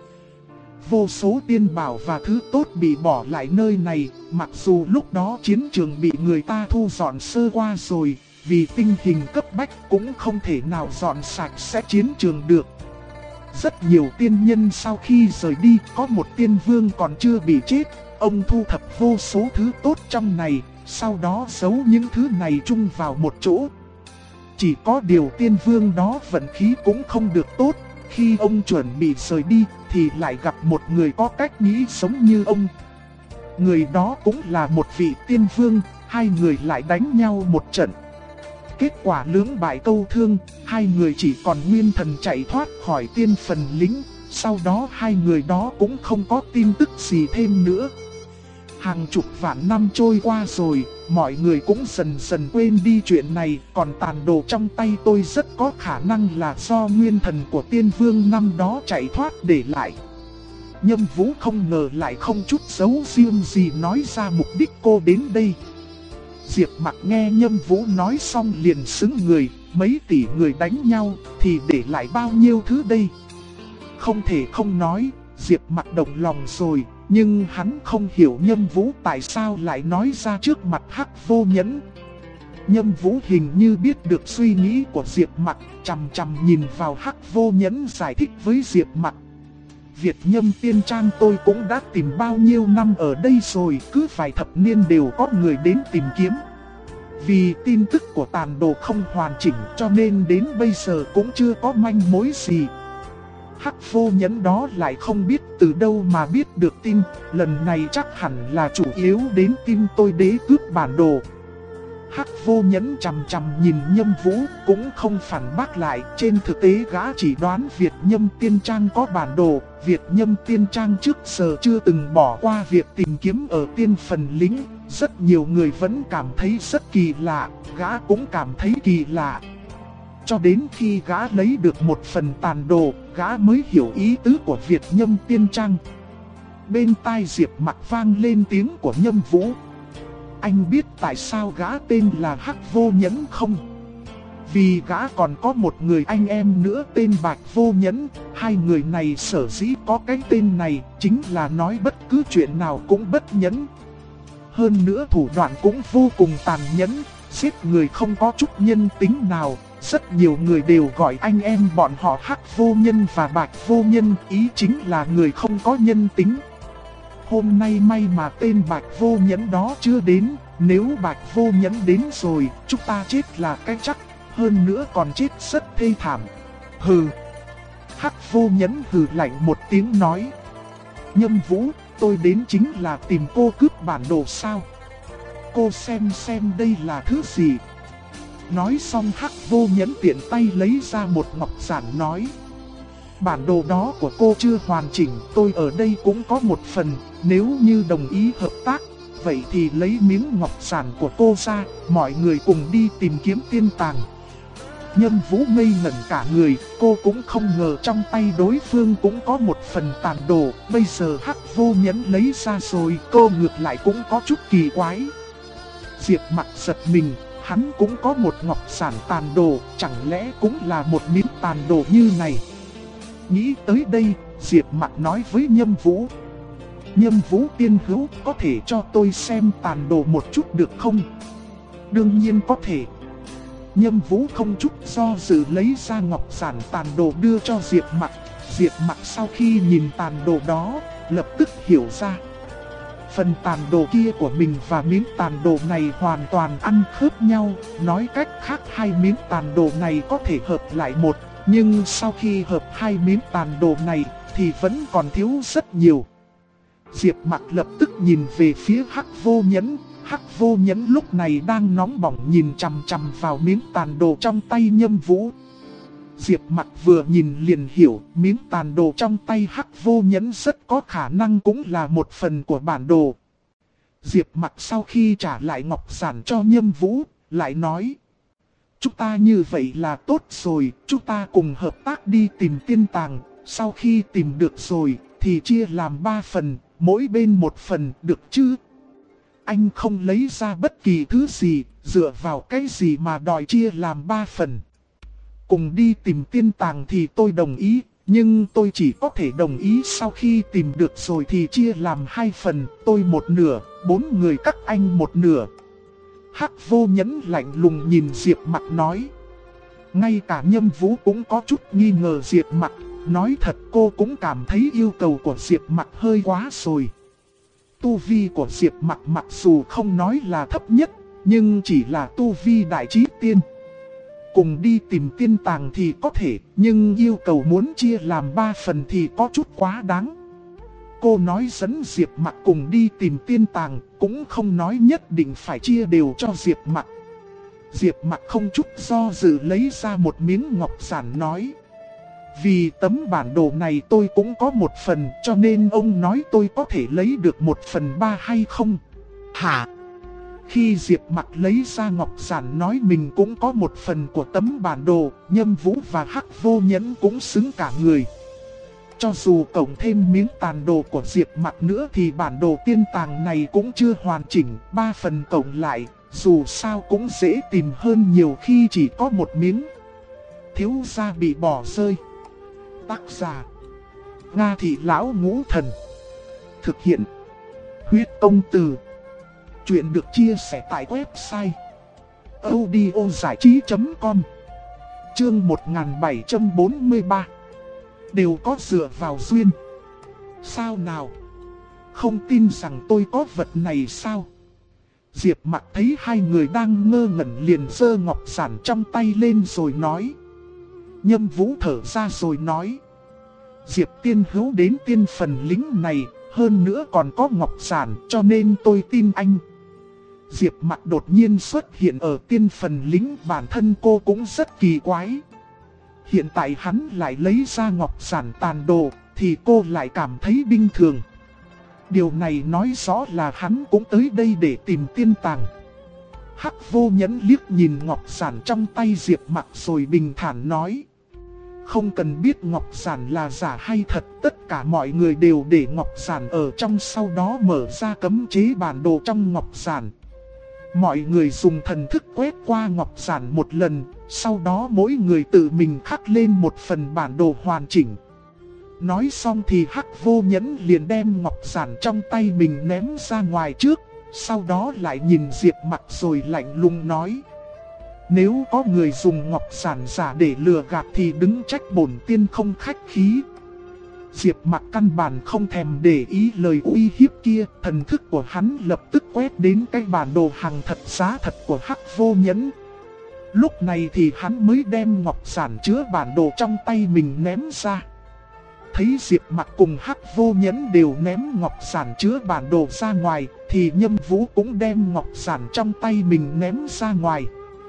Vô số tiên bảo và thứ tốt bị bỏ lại nơi này, mặc dù lúc đó chiến trường bị người ta thu dọn sơ qua rồi, vì tình hình cấp bách cũng không thể nào dọn sạch sẽ chiến trường được. Rất nhiều tiên nhân sau khi rời đi, có một tiên vương còn chưa bị chết, ông thu thập vô số thứ tốt trong này, sau đó giấu những thứ này chung vào một chỗ. Chỉ có điều tiên vương đó vận khí cũng không được tốt, khi ông chuẩn bị rời đi thì lại gặp một người có cách nghĩ sống như ông. Người đó cũng là một vị tiên vương, hai người lại đánh nhau một trận. Kết quả lưỡng bại câu thương, hai người chỉ còn nguyên thần chạy thoát khỏi tiên phần lính, sau đó hai người đó cũng không có tin tức gì thêm nữa. Hàng chục vạn năm trôi qua rồi, mọi người cũng dần dần quên đi chuyện này, còn tàn đồ trong tay tôi rất có khả năng là do nguyên thần của tiên vương năm đó chạy thoát để lại. Nhâm Vũ không ngờ lại không chút giấu riêng gì nói ra mục đích cô đến đây. Diệp Mặc nghe Nhâm Vũ nói xong liền sững người, mấy tỷ người đánh nhau thì để lại bao nhiêu thứ đây? Không thể không nói, Diệp Mặc động lòng rồi. Nhưng hắn không hiểu Nhâm Vũ tại sao lại nói ra trước mặt Hắc Vô Nhẫn. Nhâm Vũ hình như biết được suy nghĩ của Diệp Mặc, chằm chằm nhìn vào Hắc Vô Nhẫn giải thích với Diệp Mặc. Việt Nhâm Tiên Trang tôi cũng đã tìm bao nhiêu năm ở đây rồi, cứ vài thập niên đều có người đến tìm kiếm. Vì tin tức của tàn đồ không hoàn chỉnh cho nên đến bây giờ cũng chưa có manh mối gì. Hắc Vô Nhẫn đó lại không biết từ đâu mà biết được tin, lần này chắc hẳn là chủ yếu đến tin tôi đế cướp bản đồ. Hắc Vô Nhẫn chằm chằm nhìn Nhâm Vũ cũng không phản bác lại, trên thực tế gã chỉ đoán Việt Nhâm Tiên Trang có bản đồ, Việt Nhâm Tiên Trang trước giờ chưa từng bỏ qua việc tìm kiếm ở tiên phần lính, rất nhiều người vẫn cảm thấy rất kỳ lạ, gã cũng cảm thấy kỳ lạ. Cho đến khi gã lấy được một phần tàn đồ, gã mới hiểu ý tứ của Việt Nhâm Tiên Trang. Bên tai Diệp Mặc vang lên tiếng của Nhâm Vũ. Anh biết tại sao gã tên là Hắc Vô Nhẫn không? Vì gã còn có một người anh em nữa tên Bạch Vô Nhẫn. Hai người này sở dĩ có cái tên này chính là nói bất cứ chuyện nào cũng bất nhẫn. Hơn nữa thủ đoạn cũng vô cùng tàn nhẫn, giết người không có chút nhân tính nào. Rất nhiều người đều gọi anh em bọn họ Hắc Vô Nhân và Bạch Vô Nhân, ý chính là người không có nhân tính. Hôm nay may mà tên Bạch Vô Nhẫn đó chưa đến, nếu Bạch Vô Nhẫn đến rồi, chúng ta chết là cái chắc, hơn nữa còn chết rất thê thảm. Hừ. Hắc Vô Nhẫn hừ lạnh một tiếng nói. Nhâm Vũ, tôi đến chính là tìm cô cướp bản đồ sao? Cô xem đây là thứ gì? Nói xong Hắc Vô Nhẫn tiện tay lấy ra một ngọc giản nói. Bản đồ đó của cô chưa hoàn chỉnh, tôi ở đây cũng có một phần, nếu như đồng ý hợp tác, vậy thì lấy miếng ngọc giản của cô ra, mọi người cùng đi tìm kiếm tiên tàng. Nhâm Vũ ngây ngẩn cả người, cô cũng không ngờ trong tay đối phương cũng có một phần tàn đồ, bây giờ Hắc Vô Nhẫn lấy ra rồi, cô ngược lại cũng có chút kỳ quái. Diệp Mặc giật mình. Hắn cũng có một ngọc giản tàn đồ, chẳng lẽ cũng là một miếng tàn đồ như này? Nghĩ tới đây, Diệp Mặc nói với Nhâm Vũ. Nhâm Vũ tiên hữu, có thể cho tôi xem tàn đồ một chút được không? Đương nhiên có thể. Nhâm Vũ không chút do dự lấy ra ngọc giản tàn đồ đưa cho Diệp Mặc. Diệp Mặc sau khi nhìn tàn đồ đó, lập tức hiểu ra. Phần tàn đồ kia của mình và miếng tàn đồ này hoàn toàn ăn khớp nhau, nói cách khác hai miếng tàn đồ này có thể hợp lại một, nhưng sau khi hợp hai miếng tàn đồ này thì vẫn còn thiếu rất nhiều. Diệp Mặc lập tức nhìn về phía Hắc Vô Nhẫn. Hắc Vô Nhẫn lúc này đang nóng bỏng nhìn chằm chằm vào miếng tàn đồ trong tay Nhâm Vũ. Diệp Mặc vừa nhìn liền hiểu miếng tàn đồ trong tay Hắc Vô Nhẫn rất có khả năng cũng là một phần của bản đồ. Diệp Mặc sau khi trả lại ngọc giản cho Nhâm Vũ, lại nói: chúng ta như vậy là tốt rồi, chúng ta cùng hợp tác đi tìm tiên tàng, sau khi tìm được rồi thì chia làm 3 phần, mỗi bên 1 phần, được chứ? Anh không lấy ra bất kỳ thứ gì, dựa vào cái gì mà đòi chia làm 3 phần. Cùng đi tìm tiên tàng thì tôi đồng ý, nhưng tôi chỉ có thể đồng ý sau khi tìm được rồi thì chia làm 2 phần, tôi 1 nửa, 4 người các anh 1 nửa. Hắc Vô Nhẫn lạnh lùng nhìn Diệp Mặc nói. Ngay cả Nhâm Vũ cũng có chút nghi ngờ Diệp Mặc, nói thật cô cũng cảm thấy yêu cầu của Diệp Mặc hơi quá rồi. Tu vi của Diệp Mặc mặc dù không nói là thấp nhất, nhưng chỉ là tu vi đại chí tiên. Cùng đi tìm tiên tàng thì có thể, nhưng yêu cầu muốn chia làm 3 phần thì có chút quá đáng. Cô nói dẫn Diệp Mặc cùng đi tìm tiên tàng, cũng không nói nhất định phải chia đều cho Diệp Mặc. Diệp Mặc không chút do dự lấy ra một miếng ngọc giản nói. Vì tấm bản đồ này tôi cũng có 1 phần, cho nên ông nói tôi có thể lấy được 1/3 hay không? Hả? Khi Diệp Mặc lấy ra ngọc giản nói mình cũng có 1 phần của tấm bản đồ, Nhâm Vũ và Hắc Vô Nhẫn cũng xứng cả người. Cho dù cộng thêm miếng tàn đồ của Diệp Mặc nữa thì bản đồ tiên tàng này cũng chưa hoàn chỉnh, 3 phần cộng lại, dù sao cũng dễ tìm hơn nhiều khi chỉ có 1 miếng. Thiếu gia bị bỏ rơi. Tác giả: Nga Thị Lão Ngũ Thần. Thực hiện: Huyết Công Từ. Chuyện được chia sẻ tại website audiozảichí.com. Chương 1743. Đều có dựa vào duyên. Sao nào? Không tin rằng tôi có vật này sao? Diệp Mặc thấy hai người đang ngơ ngẩn liền giơ ngọc giản trong tay lên rồi nói. Nhâm Vũ thở ra rồi nói. Diệp tiên hữu đến tiên phần lính này, hơn nữa còn có ngọc giản, cho nên tôi tin anh. Diệp Mặc đột nhiên xuất hiện ở tiên phần lính, bản thân cô cũng rất kỳ quái. Hiện tại hắn lại lấy ra ngọc giản tàn đồ, thì cô lại cảm thấy bình thường. Điều này nói rõ là hắn cũng tới đây để tìm tiên tàng. Hắc Vô Nhẫn liếc nhìn ngọc giản trong tay Diệp Mặc rồi bình thản nói. Không cần biết ngọc giản là giả hay thật, tất cả mọi người đều để ngọc giản ở trong, sau đó mở ra cấm chế bản đồ trong ngọc giản. Mọi người dùng thần thức quét qua ngọc giản một lần, sau đó mỗi người tự mình khắc lên 1 phần bản đồ hoàn chỉnh. Nói xong thì Hắc Vô Nhẫn liền đem ngọc giản trong tay mình ném ra ngoài trước, sau đó lại nhìn Diệp Mặc rồi lạnh lùng nói. Nếu có người dùng ngọc giản giả để lừa gạt thì đứng trách bổn tiên không khách khí. Diệp Mặc căn bản không thèm để ý lời uy hiếp kia, thần thức của hắn lập tức quét đến cái bản đồ hàng thật giá thật của Hắc Vô Nhẫn. Lúc này thì hắn mới đem ngọc giản chứa bản đồ trong tay mình ném ra. Thấy Diệp Mặc cùng Hắc Vô Nhẫn đều ném ngọc giản chứa bản đồ ra ngoài, thì Nhâm Vũ cũng đem ngọc giản trong tay mình ném ra ngoài.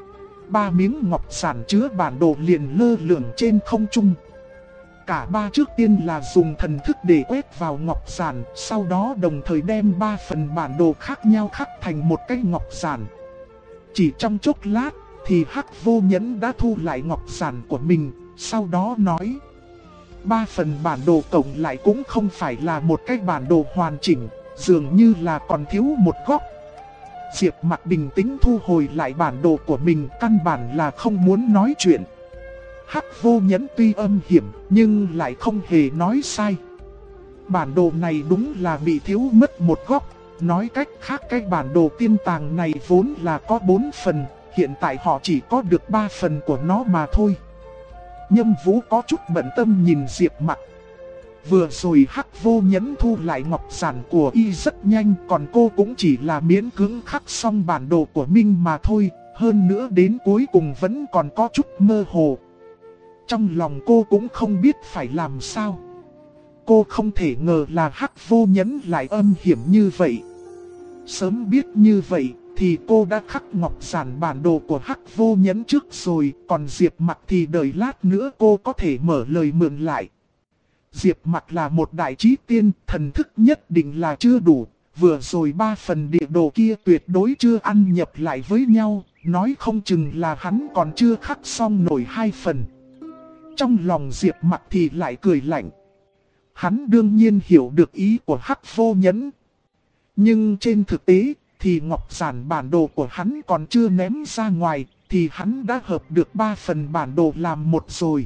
3 miếng ngọc giản chứa bản đồ liền lơ lửng trên không trung. Cả 3 trước tiên là dùng thần thức để quét vào ngọc giản, sau đó đồng thời đem 3 phần bản đồ khác nhau khắc thành một cái ngọc giản. Chỉ trong chốc lát thì Hắc Vô Nhẫn đã thu lại ngọc giản của mình, sau đó nói. 3 phần bản đồ cộng lại cũng không phải là một cái bản đồ hoàn chỉnh, dường như là còn thiếu một góc. Diệp Mặc bình tĩnh thu hồi lại bản đồ của mình, căn bản là không muốn nói chuyện. Hắc Vô Nhẫn tuy âm hiểm nhưng lại không hề nói sai. Bản đồ này đúng là bị thiếu mất một góc. Nói cách khác cái bản đồ tiên tàng này vốn là có 4 phần, hiện tại họ chỉ có được 3 phần của nó mà thôi. Nhâm Vũ có chút bận tâm nhìn Diệp Mặc. Vừa rồi Hắc Vô Nhẫn thu lại ngọc giản của y rất nhanh, còn cô cũng chỉ là miễn cưỡng khắc xong bản đồ của Minh mà thôi, hơn nữa đến cuối cùng vẫn còn có chút mơ hồ. Trong lòng cô cũng không biết phải làm sao. cô không thể ngờ là Hắc Vô Nhẫn lại âm hiểm như vậy. Sớm biết như vậy thì cô đã khắc ngọc giản bản đồ của Hắc Vô Nhẫn trước rồi, còn Diệp Mặc thì đợi lát nữa cô có thể mở lời mượn lại. Diệp Mặc là một đại trí tiên, thần thức nhất định là chưa đủ, vừa rồi 3 phần địa đồ kia tuyệt đối chưa ăn nhập lại với nhau, nói không chừng là hắn còn chưa khắc xong nổi 2 phần. Trong lòng Diệp Mặc thì lại cười lạnh. Hắn đương nhiên hiểu được ý của Hắc Vô Nhẫn. Nhưng trên thực tế thì ngọc giản bản đồ của hắn còn chưa ném ra ngoài, thì hắn đã hợp được 3 phần bản đồ làm một rồi.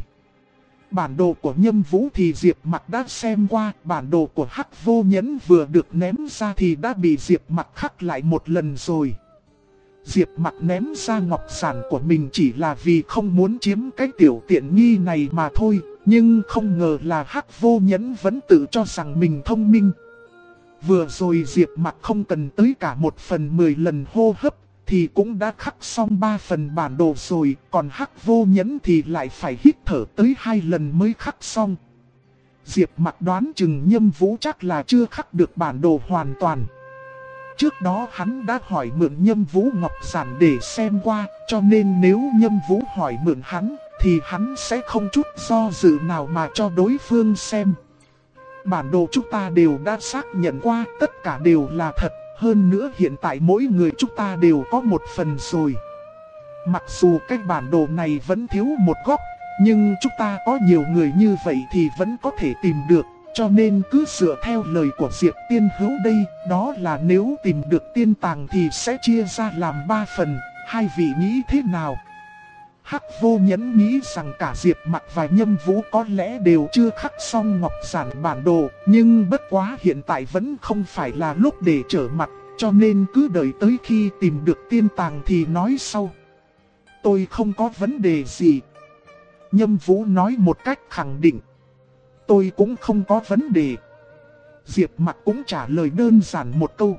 Bản đồ của Nhâm Vũ thì Diệp Mặc đã xem qua, bản đồ của Hắc Vô Nhẫn vừa được ném ra thì đã bị Diệp Mặc khắc lại một lần rồi. Diệp Mặc ném ra ngọc giản của mình chỉ là vì không muốn chiếm cái tiểu tiện nghi này mà thôi, nhưng không ngờ là Hắc Vô Nhẫn vẫn tự cho rằng mình thông minh. Vừa rồi Diệp Mặc không cần tới cả 1/10 lần hô hấp thì cũng đã khắc xong 3 phần bản đồ rồi, còn Hắc Vô Nhẫn thì lại phải hít thở tới 2 lần mới khắc xong. Diệp Mặc đoán chừng Nhâm Vũ chắc là chưa khắc được bản đồ hoàn toàn. Trước đó hắn đã hỏi mượn Nhâm Vũ ngọc giản để xem qua, cho nên nếu Nhâm Vũ hỏi mượn hắn thì hắn sẽ không chút do dự nào mà cho đối phương xem. Bản đồ chúng ta đều đã xác nhận qua, tất cả đều là thật. Hơn nữa hiện tại mỗi người chúng ta đều có một phần rồi. Mặc dù cái bản đồ này vẫn thiếu một góc, nhưng chúng ta có nhiều người như vậy thì vẫn có thể tìm được. Cho nên cứ dựa theo lời của Diệp Tiên Hữu đây, đó là nếu tìm được tiên tàng thì sẽ chia ra làm 3 phần, hai vị nghĩ thế nào? Hắc Vô Nhẫn nghĩ rằng cả Diệp Mặc và Nhâm Vũ có lẽ đều chưa khắc xong ngọc giản bản đồ, nhưng bất quá hiện tại vẫn không phải là lúc để trở mặt, cho nên cứ đợi tới khi tìm được tiên tàng thì nói sau. Tôi không có vấn đề gì. Nhâm Vũ nói một cách khẳng định. Tôi cũng không có vấn đề. Diệp Mặc cũng trả lời đơn giản một câu.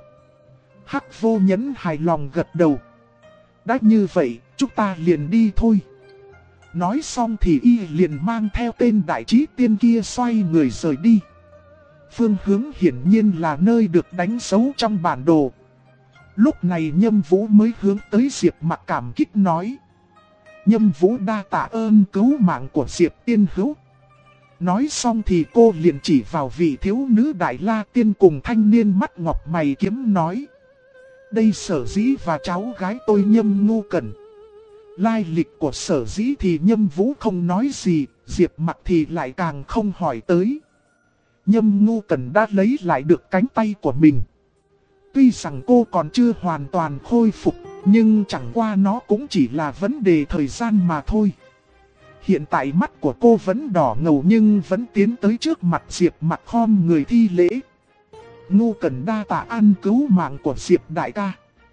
Hắc Vô Nhẫn hài lòng gật đầu. Đã như vậy, chúng ta liền đi thôi. Nói xong thì y liền mang theo tên đại trí tiên kia xoay người rời đi. Phương hướng hiển nhiên là nơi được đánh dấu trong bản đồ. Lúc này Nhâm Vũ mới hướng tới Diệp Mặc cảm kích nói. Nhâm Vũ đa tạ ơn cứu mạng của Diệp Tiên Hữu. Nói xong thì cô liền chỉ vào vị thiếu nữ Đại La Tiên cùng thanh niên mắt ngọc mày kiếm nói. Đây Sở Dĩ và cháu gái tôi Nhâm Ngu Cẩn. Lai lịch của Sở Dĩ thì Nhâm Vũ không nói gì, Diệp Mặc thì lại càng không hỏi tới. Nhâm Ngu Cẩn đã lấy lại được cánh tay của mình. Tuy rằng cô còn chưa hoàn toàn khôi phục, nhưng chẳng qua nó cũng chỉ là vấn đề thời gian mà thôi. Hiện tại mắt của cô vẫn đỏ ngầu nhưng vẫn tiến tới trước mặt Diệp Mặc khom người thi lễ. Ngu Cẩn đa tạ ân cứu mạng của Diệp đại ca.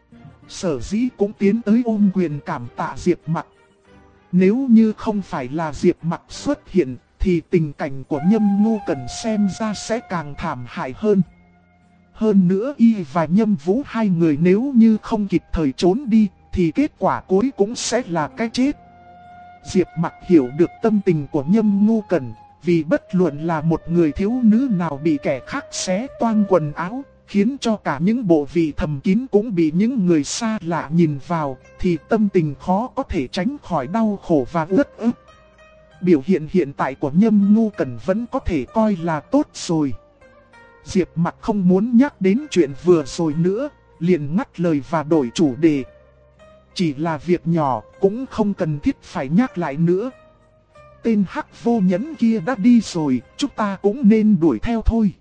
Sở Dĩ cũng tiến tới ôm quyền cảm tạ Diệp Mặc. Nếu như không phải là Diệp Mặc xuất hiện thì tình cảnh của Nhâm Ngu Cẩn xem ra sẽ càng thảm hại hơn. Hơn nữa y và Nhâm Vũ hai người nếu như không kịp thời trốn đi thì kết quả cuối cũng sẽ là cái chết. Diệp Mặc hiểu được tâm tình của Nhâm Ngu Cẩn, vì bất luận là một người thiếu nữ nào bị kẻ khác xé toang quần áo, khiến cho cả những bộ vị thầm kín cũng bị những người xa lạ nhìn vào, thì tâm tình khó có thể tránh khỏi đau khổ và uất ức. Biểu hiện hiện tại của Nhâm Ngu Cẩn vẫn có thể coi là tốt rồi. Diệp Mặc không muốn nhắc đến chuyện vừa rồi nữa, liền ngắt lời và đổi chủ đề. Chỉ là việc nhỏ, cũng không cần thiết phải nhắc lại nữa. Tên Hắc Vô Nhẫn kia đã đi rồi, chúng ta cũng nên đuổi theo thôi.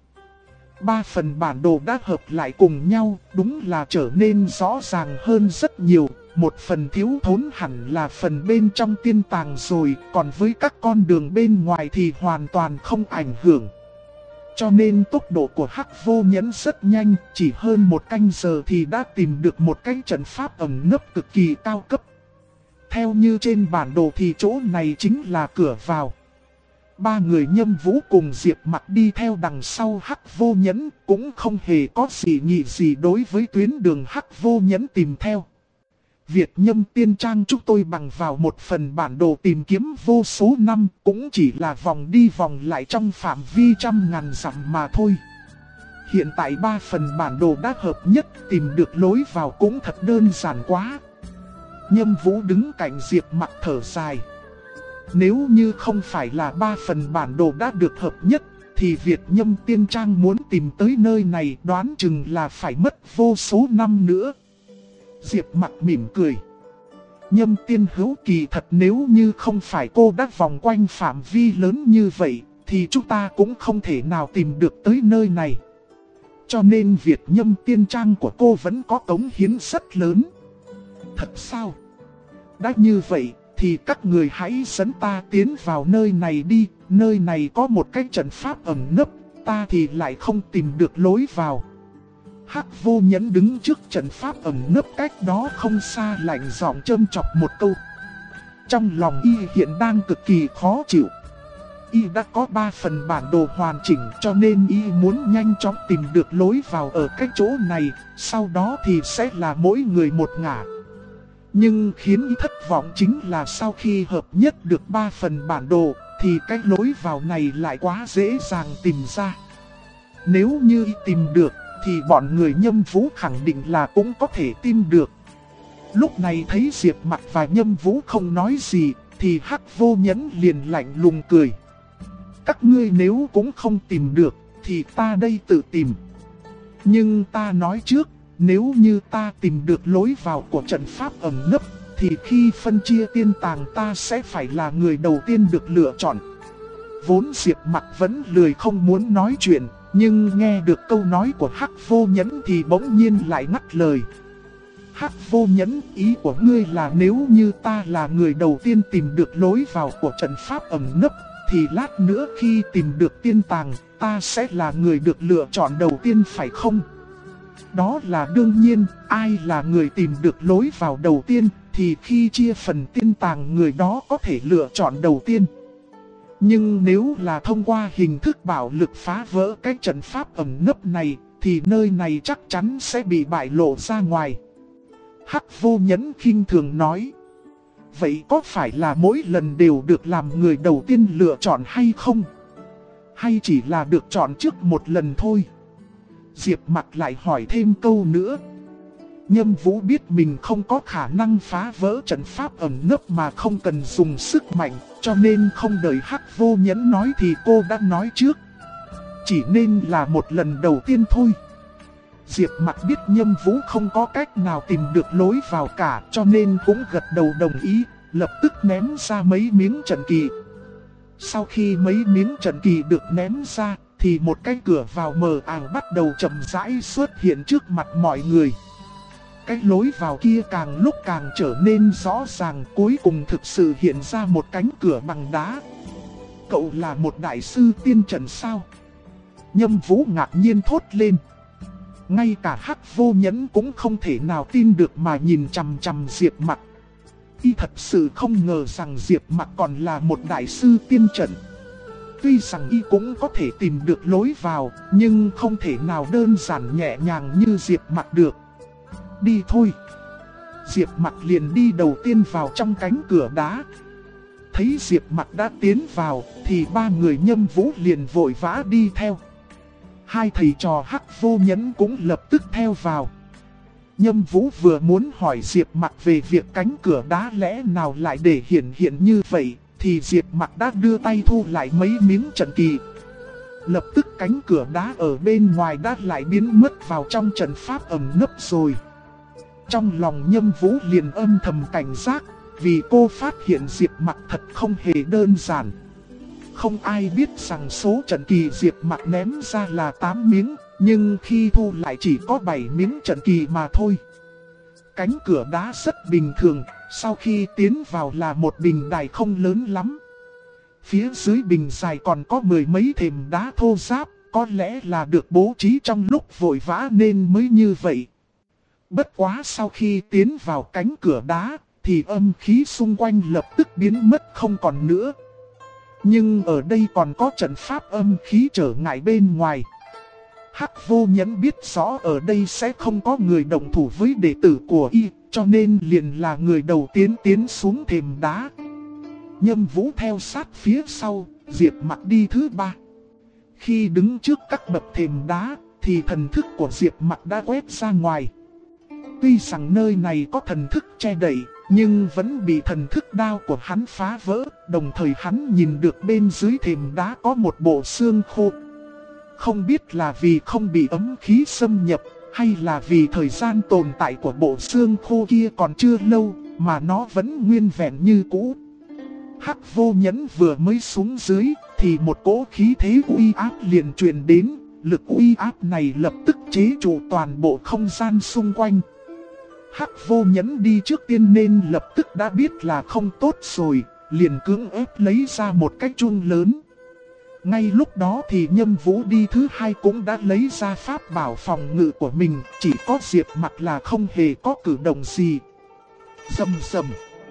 3 phần bản đồ đã hợp lại cùng nhau, đúng là trở nên rõ ràng hơn rất nhiều. Một phần thiếu thốn hẳn là phần bên trong tiên tàng rồi, còn với các con đường bên ngoài thì hoàn toàn không ảnh hưởng. Cho nên tốc độ của Hắc Vô Nhẫn rất nhanh, chỉ hơn 1 canh giờ thì đã tìm được một cái trận pháp ẩn nấp cực kỳ cao cấp. Theo như trên bản đồ thì chỗ này chính là cửa vào. 3 người Nhâm Vũ cùng Diệp Mặc đi theo đằng sau Hắc Vô Nhẫn, cũng không hề có gì nghị gì đối với tuyến đường Hắc Vô Nhẫn tìm theo. Việt Nhâm Tiên Trang chúng tôi bằng vào một phần bản đồ tìm kiếm vô số năm, cũng chỉ là vòng đi vòng lại trong phạm vi trăm ngàn dặm mà thôi. Hiện tại 3 phần bản đồ đã hợp nhất, tìm được lối vào cũng thật đơn giản quá. Nhâm Vũ đứng cạnh Diệp Mặc thở dài. Nếu như không phải là 3 phần bản đồ đã được hợp nhất, thì Việt Nhâm Tiên Trang muốn tìm tới nơi này đoán chừng là phải mất vô số năm nữa. Diệp Mặc mỉm cười. Nhâm Tiên Hữu kỳ thật, nếu như không phải cô đã vòng quanh phạm vi lớn như vậy, thì chúng ta cũng không thể nào tìm được tới nơi này. Cho nên Việt Nhâm Tiên Trang của cô vẫn có cống hiến rất lớn. Thật sao? Đã như vậy, thì các người hãy dẫn ta tiến vào nơi này đi. Nơi này có một cái trận pháp ẩn nấp, ta thì lại không tìm được lối vào. Hắc Vô Nhẫn đứng trước trận pháp ẩn nấp cách đó không xa, lạnh giọng châm chọc một câu. Trong lòng y hiện đang cực kỳ khó chịu. Y đã có 3 phần bản đồ hoàn chỉnh, cho nên y muốn nhanh chóng tìm được lối vào ở cái chỗ này, sau đó thì sẽ là mỗi người một ngả. Nhưng khiến y thất vọng chính là sau khi hợp nhất được 3 phần bản đồ, thì cái lối vào này lại quá dễ dàng tìm ra. Nếu như y tìm được, thì bọn người Nhâm Vũ khẳng định là cũng có thể tìm được. Lúc này thấy Diệp Mặc và Nhâm Vũ không nói gì, thì Hắc Vô Nhẫn liền lạnh lùng cười. Các ngươi nếu cũng không tìm được, thì ta đây tự tìm. Nhưng ta nói trước, nếu như ta tìm được lối vào của trận pháp ẩn nấp, thì khi phân chia tiên tàng ta sẽ phải là người đầu tiên được lựa chọn. Vốn Diệp Mặc vẫn lười không muốn nói chuyện, nhưng nghe được câu nói của Hắc Vô Nhẫn thì bỗng nhiên lại ngắt lời. Hắc Vô Nhẫn, ý của ngươi là nếu như ta là người đầu tiên tìm được lối vào của trận pháp ẩn nấp, thì lát nữa khi tìm được tiên tàng, ta sẽ là người được lựa chọn đầu tiên phải không? Đó là đương nhiên, ai là người tìm được lối vào đầu tiên, thì khi chia phần tiên tàng người đó có thể lựa chọn đầu tiên. Nhưng nếu là thông qua hình thức bạo lực phá vỡ cái trận pháp ẩn nấp này, thì nơi này chắc chắn sẽ bị bại lộ ra ngoài. Hắc Vô Nhẫn khinh thường nói. Vậy có phải là mỗi lần đều được làm người đầu tiên lựa chọn hay không? Hay chỉ là được chọn trước một lần thôi? Diệp Mặc lại hỏi thêm câu nữa. Nhâm Vũ biết mình không có khả năng phá vỡ trận pháp ẩn nấp mà không cần dùng sức mạnh, cho nên không đợi Hắc Vô Nhẫn nói thì cô đã nói trước. Chỉ nên là một lần đầu tiên thôi. Diệp Mặc biết Nhâm Vũ không có cách nào tìm được lối vào cả, cho nên cũng gật đầu đồng ý, lập tức ném ra mấy miếng trận kỳ. Sau khi mấy miếng trận kỳ được ném ra, thì một cái cửa vào mờ ảo bắt đầu chậm rãi xuất hiện trước mặt mọi người. Cái lối vào kia càng lúc càng trở nên rõ ràng, cuối cùng thực sự hiện ra một cánh cửa bằng đá. Cậu là một đại sư tiên trận sao? Nhâm Vũ ngạc nhiên thốt lên. Ngay cả Hắc Vô Nhẫn cũng không thể nào tin được mà nhìn chằm chằm Diệp Mặc. Y thật sự không ngờ rằng Diệp Mặc còn là một đại sư tiên trận. Tuy rằng y cũng có thể tìm được lối vào, nhưng không thể nào đơn giản nhẹ nhàng như Diệp Mặc được. Đi thôi. Diệp Mặc liền đi đầu tiên vào trong cánh cửa đá. Thấy Diệp Mặc đã tiến vào, thì 3 người Nhâm Vũ liền vội vã đi theo. 2 thầy trò Hắc Vô Nhẫn cũng lập tức theo vào. Nhâm Vũ vừa muốn hỏi Diệp Mặc về việc cánh cửa đá lẽ nào lại để hiện như vậy, thì Diệp Mặc đã đưa tay thu lại mấy miếng trận kỳ. Lập tức cánh cửa đá ở bên ngoài đã lại biến mất vào trong trận pháp ẩn nấp rồi. Trong lòng Nhâm Vũ liền âm thầm cảnh giác, vì cô phát hiện Diệp Mặc thật không hề đơn giản. Không ai biết rằng số trận kỳ Diệp Mặc ném ra là 8 miếng, nhưng khi thu lại chỉ có 7 miếng trận kỳ mà thôi. Cánh cửa đá rất bình thường, sau khi tiến vào là một bình đài không lớn lắm. Phía dưới bình dài còn có 10 mấy thềm đá thô ráp, có lẽ là được bố trí trong lúc vội vã nên mới như vậy. Bất quá sau khi tiến vào cánh cửa đá, thì âm khí xung quanh lập tức biến mất không còn nữa. Nhưng ở đây còn có trận pháp âm khí trở ngại bên ngoài. Hắc Vô Nhẫn biết rõ ở đây sẽ không có người động thủ với đệ tử của y, cho nên liền là người đầu tiên tiến xuống thềm đá. Nhâm Vũ theo sát phía sau, Diệp Mặc đi thứ ba. Khi đứng trước các bậc thềm đá, thì thần thức của Diệp Mặc đã quét ra ngoài. Tuy rằng nơi này có thần thức che đậy, nhưng vẫn bị thần thức đao của hắn phá vỡ. Đồng thời hắn nhìn được bên dưới thềm đá có một bộ xương khô. Không biết là vì không bị ấm khí xâm nhập, hay là vì thời gian tồn tại của bộ xương khô kia còn chưa lâu, mà nó vẫn nguyên vẹn như cũ. Hắc Vô Nhẫn vừa mới xuống dưới, thì một cỗ khí thế uy áp liền truyền đến. Lực uy áp này lập tức chế trụ toàn bộ không gian xung quanh. Hắc Vô Nhẫn đi trước tiên nên lập tức đã biết là không tốt rồi, liền cưỡng ép lấy ra một cái chuông lớn. Ngay lúc đó thì Nhâm Vũ đi thứ hai cũng đã lấy ra pháp bảo phòng ngự của mình, chỉ có Diệp Mặc là không hề có cử động gì. Rầm rầm.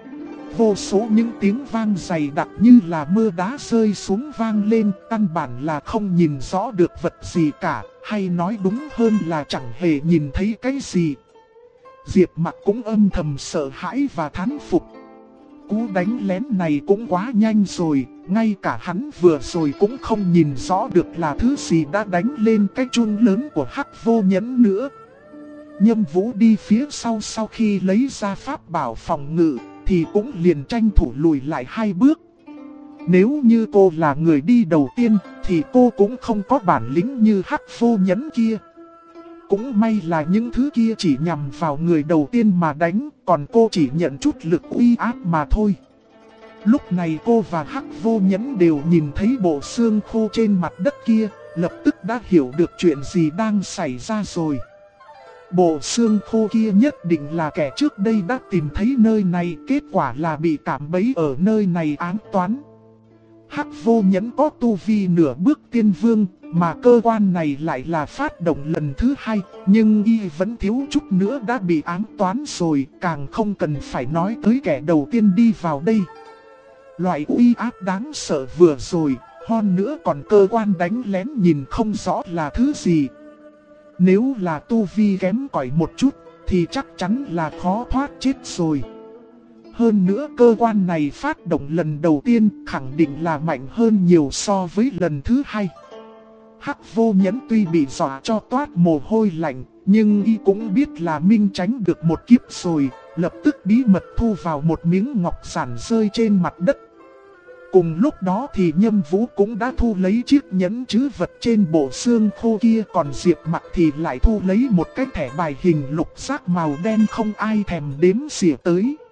Vô số những tiếng vang dày đặc như là mưa đá rơi xuống vang lên, căn bản là không nhìn rõ được vật gì cả, hay nói đúng hơn là chẳng hề nhìn thấy cái gì. Diệp Mặc cũng âm thầm sợ hãi và thán phục. Cú đánh lén này cũng quá nhanh rồi, ngay cả hắn vừa rồi cũng không nhìn rõ được là thứ gì đã đánh lên cái chuông lớn của Hắc Vô Nhẫn nữa. Nhâm Vũ đi phía sau khi lấy ra pháp bảo phòng ngự, thì cũng liền tranh thủ lùi lại 2 bước. Nếu như cô là người đi đầu tiên, thì cô cũng không có bản lĩnh như Hắc Vô Nhẫn kia. Cũng may là những thứ kia chỉ nhằm vào người đầu tiên mà đánh, còn cô chỉ nhận chút lực uy áp mà thôi. Lúc này cô và Hắc Vô Nhẫn đều nhìn thấy bộ xương khô trên mặt đất kia, lập tức đã hiểu được chuyện gì đang xảy ra rồi. Bộ xương khô kia nhất định là kẻ trước đây đã tìm thấy nơi này, kết quả là bị cạm bẫy ở nơi này ám toán. Hắc Vô Nhẫn có tu vi nửa bước tiên vương, mà cơ quan này lại là phát động lần thứ 2, nhưng y vẫn thiếu chút nữa đã bị ám toán rồi, càng không cần phải nói tới kẻ đầu tiên đi vào đây. Loại uy áp đáng sợ vừa rồi, hơn nữa còn cơ quan đánh lén nhìn không rõ là thứ gì. Nếu là tu vi kém cỏi một chút, thì chắc chắn là khó thoát chết rồi. Hơn nữa cơ quan này phát động lần đầu tiên khẳng định là mạnh hơn nhiều so với lần thứ 2. Hắc Vô Nhẫn tuy bị dọa cho toát mồ hôi lạnh, nhưng y cũng biết là minh tránh được một kiếp rồi, lập tức bí mật thu vào một miếng ngọc giản rơi trên mặt đất. Cùng lúc đó thì Nhâm Vũ cũng đã thu lấy chiếc nhẫn trữ vật trên bộ xương khô kia, còn Diệp Mặc thì lại thu lấy một cái thẻ bài hình lục giác màu đen không ai thèm đếm xỉa tới.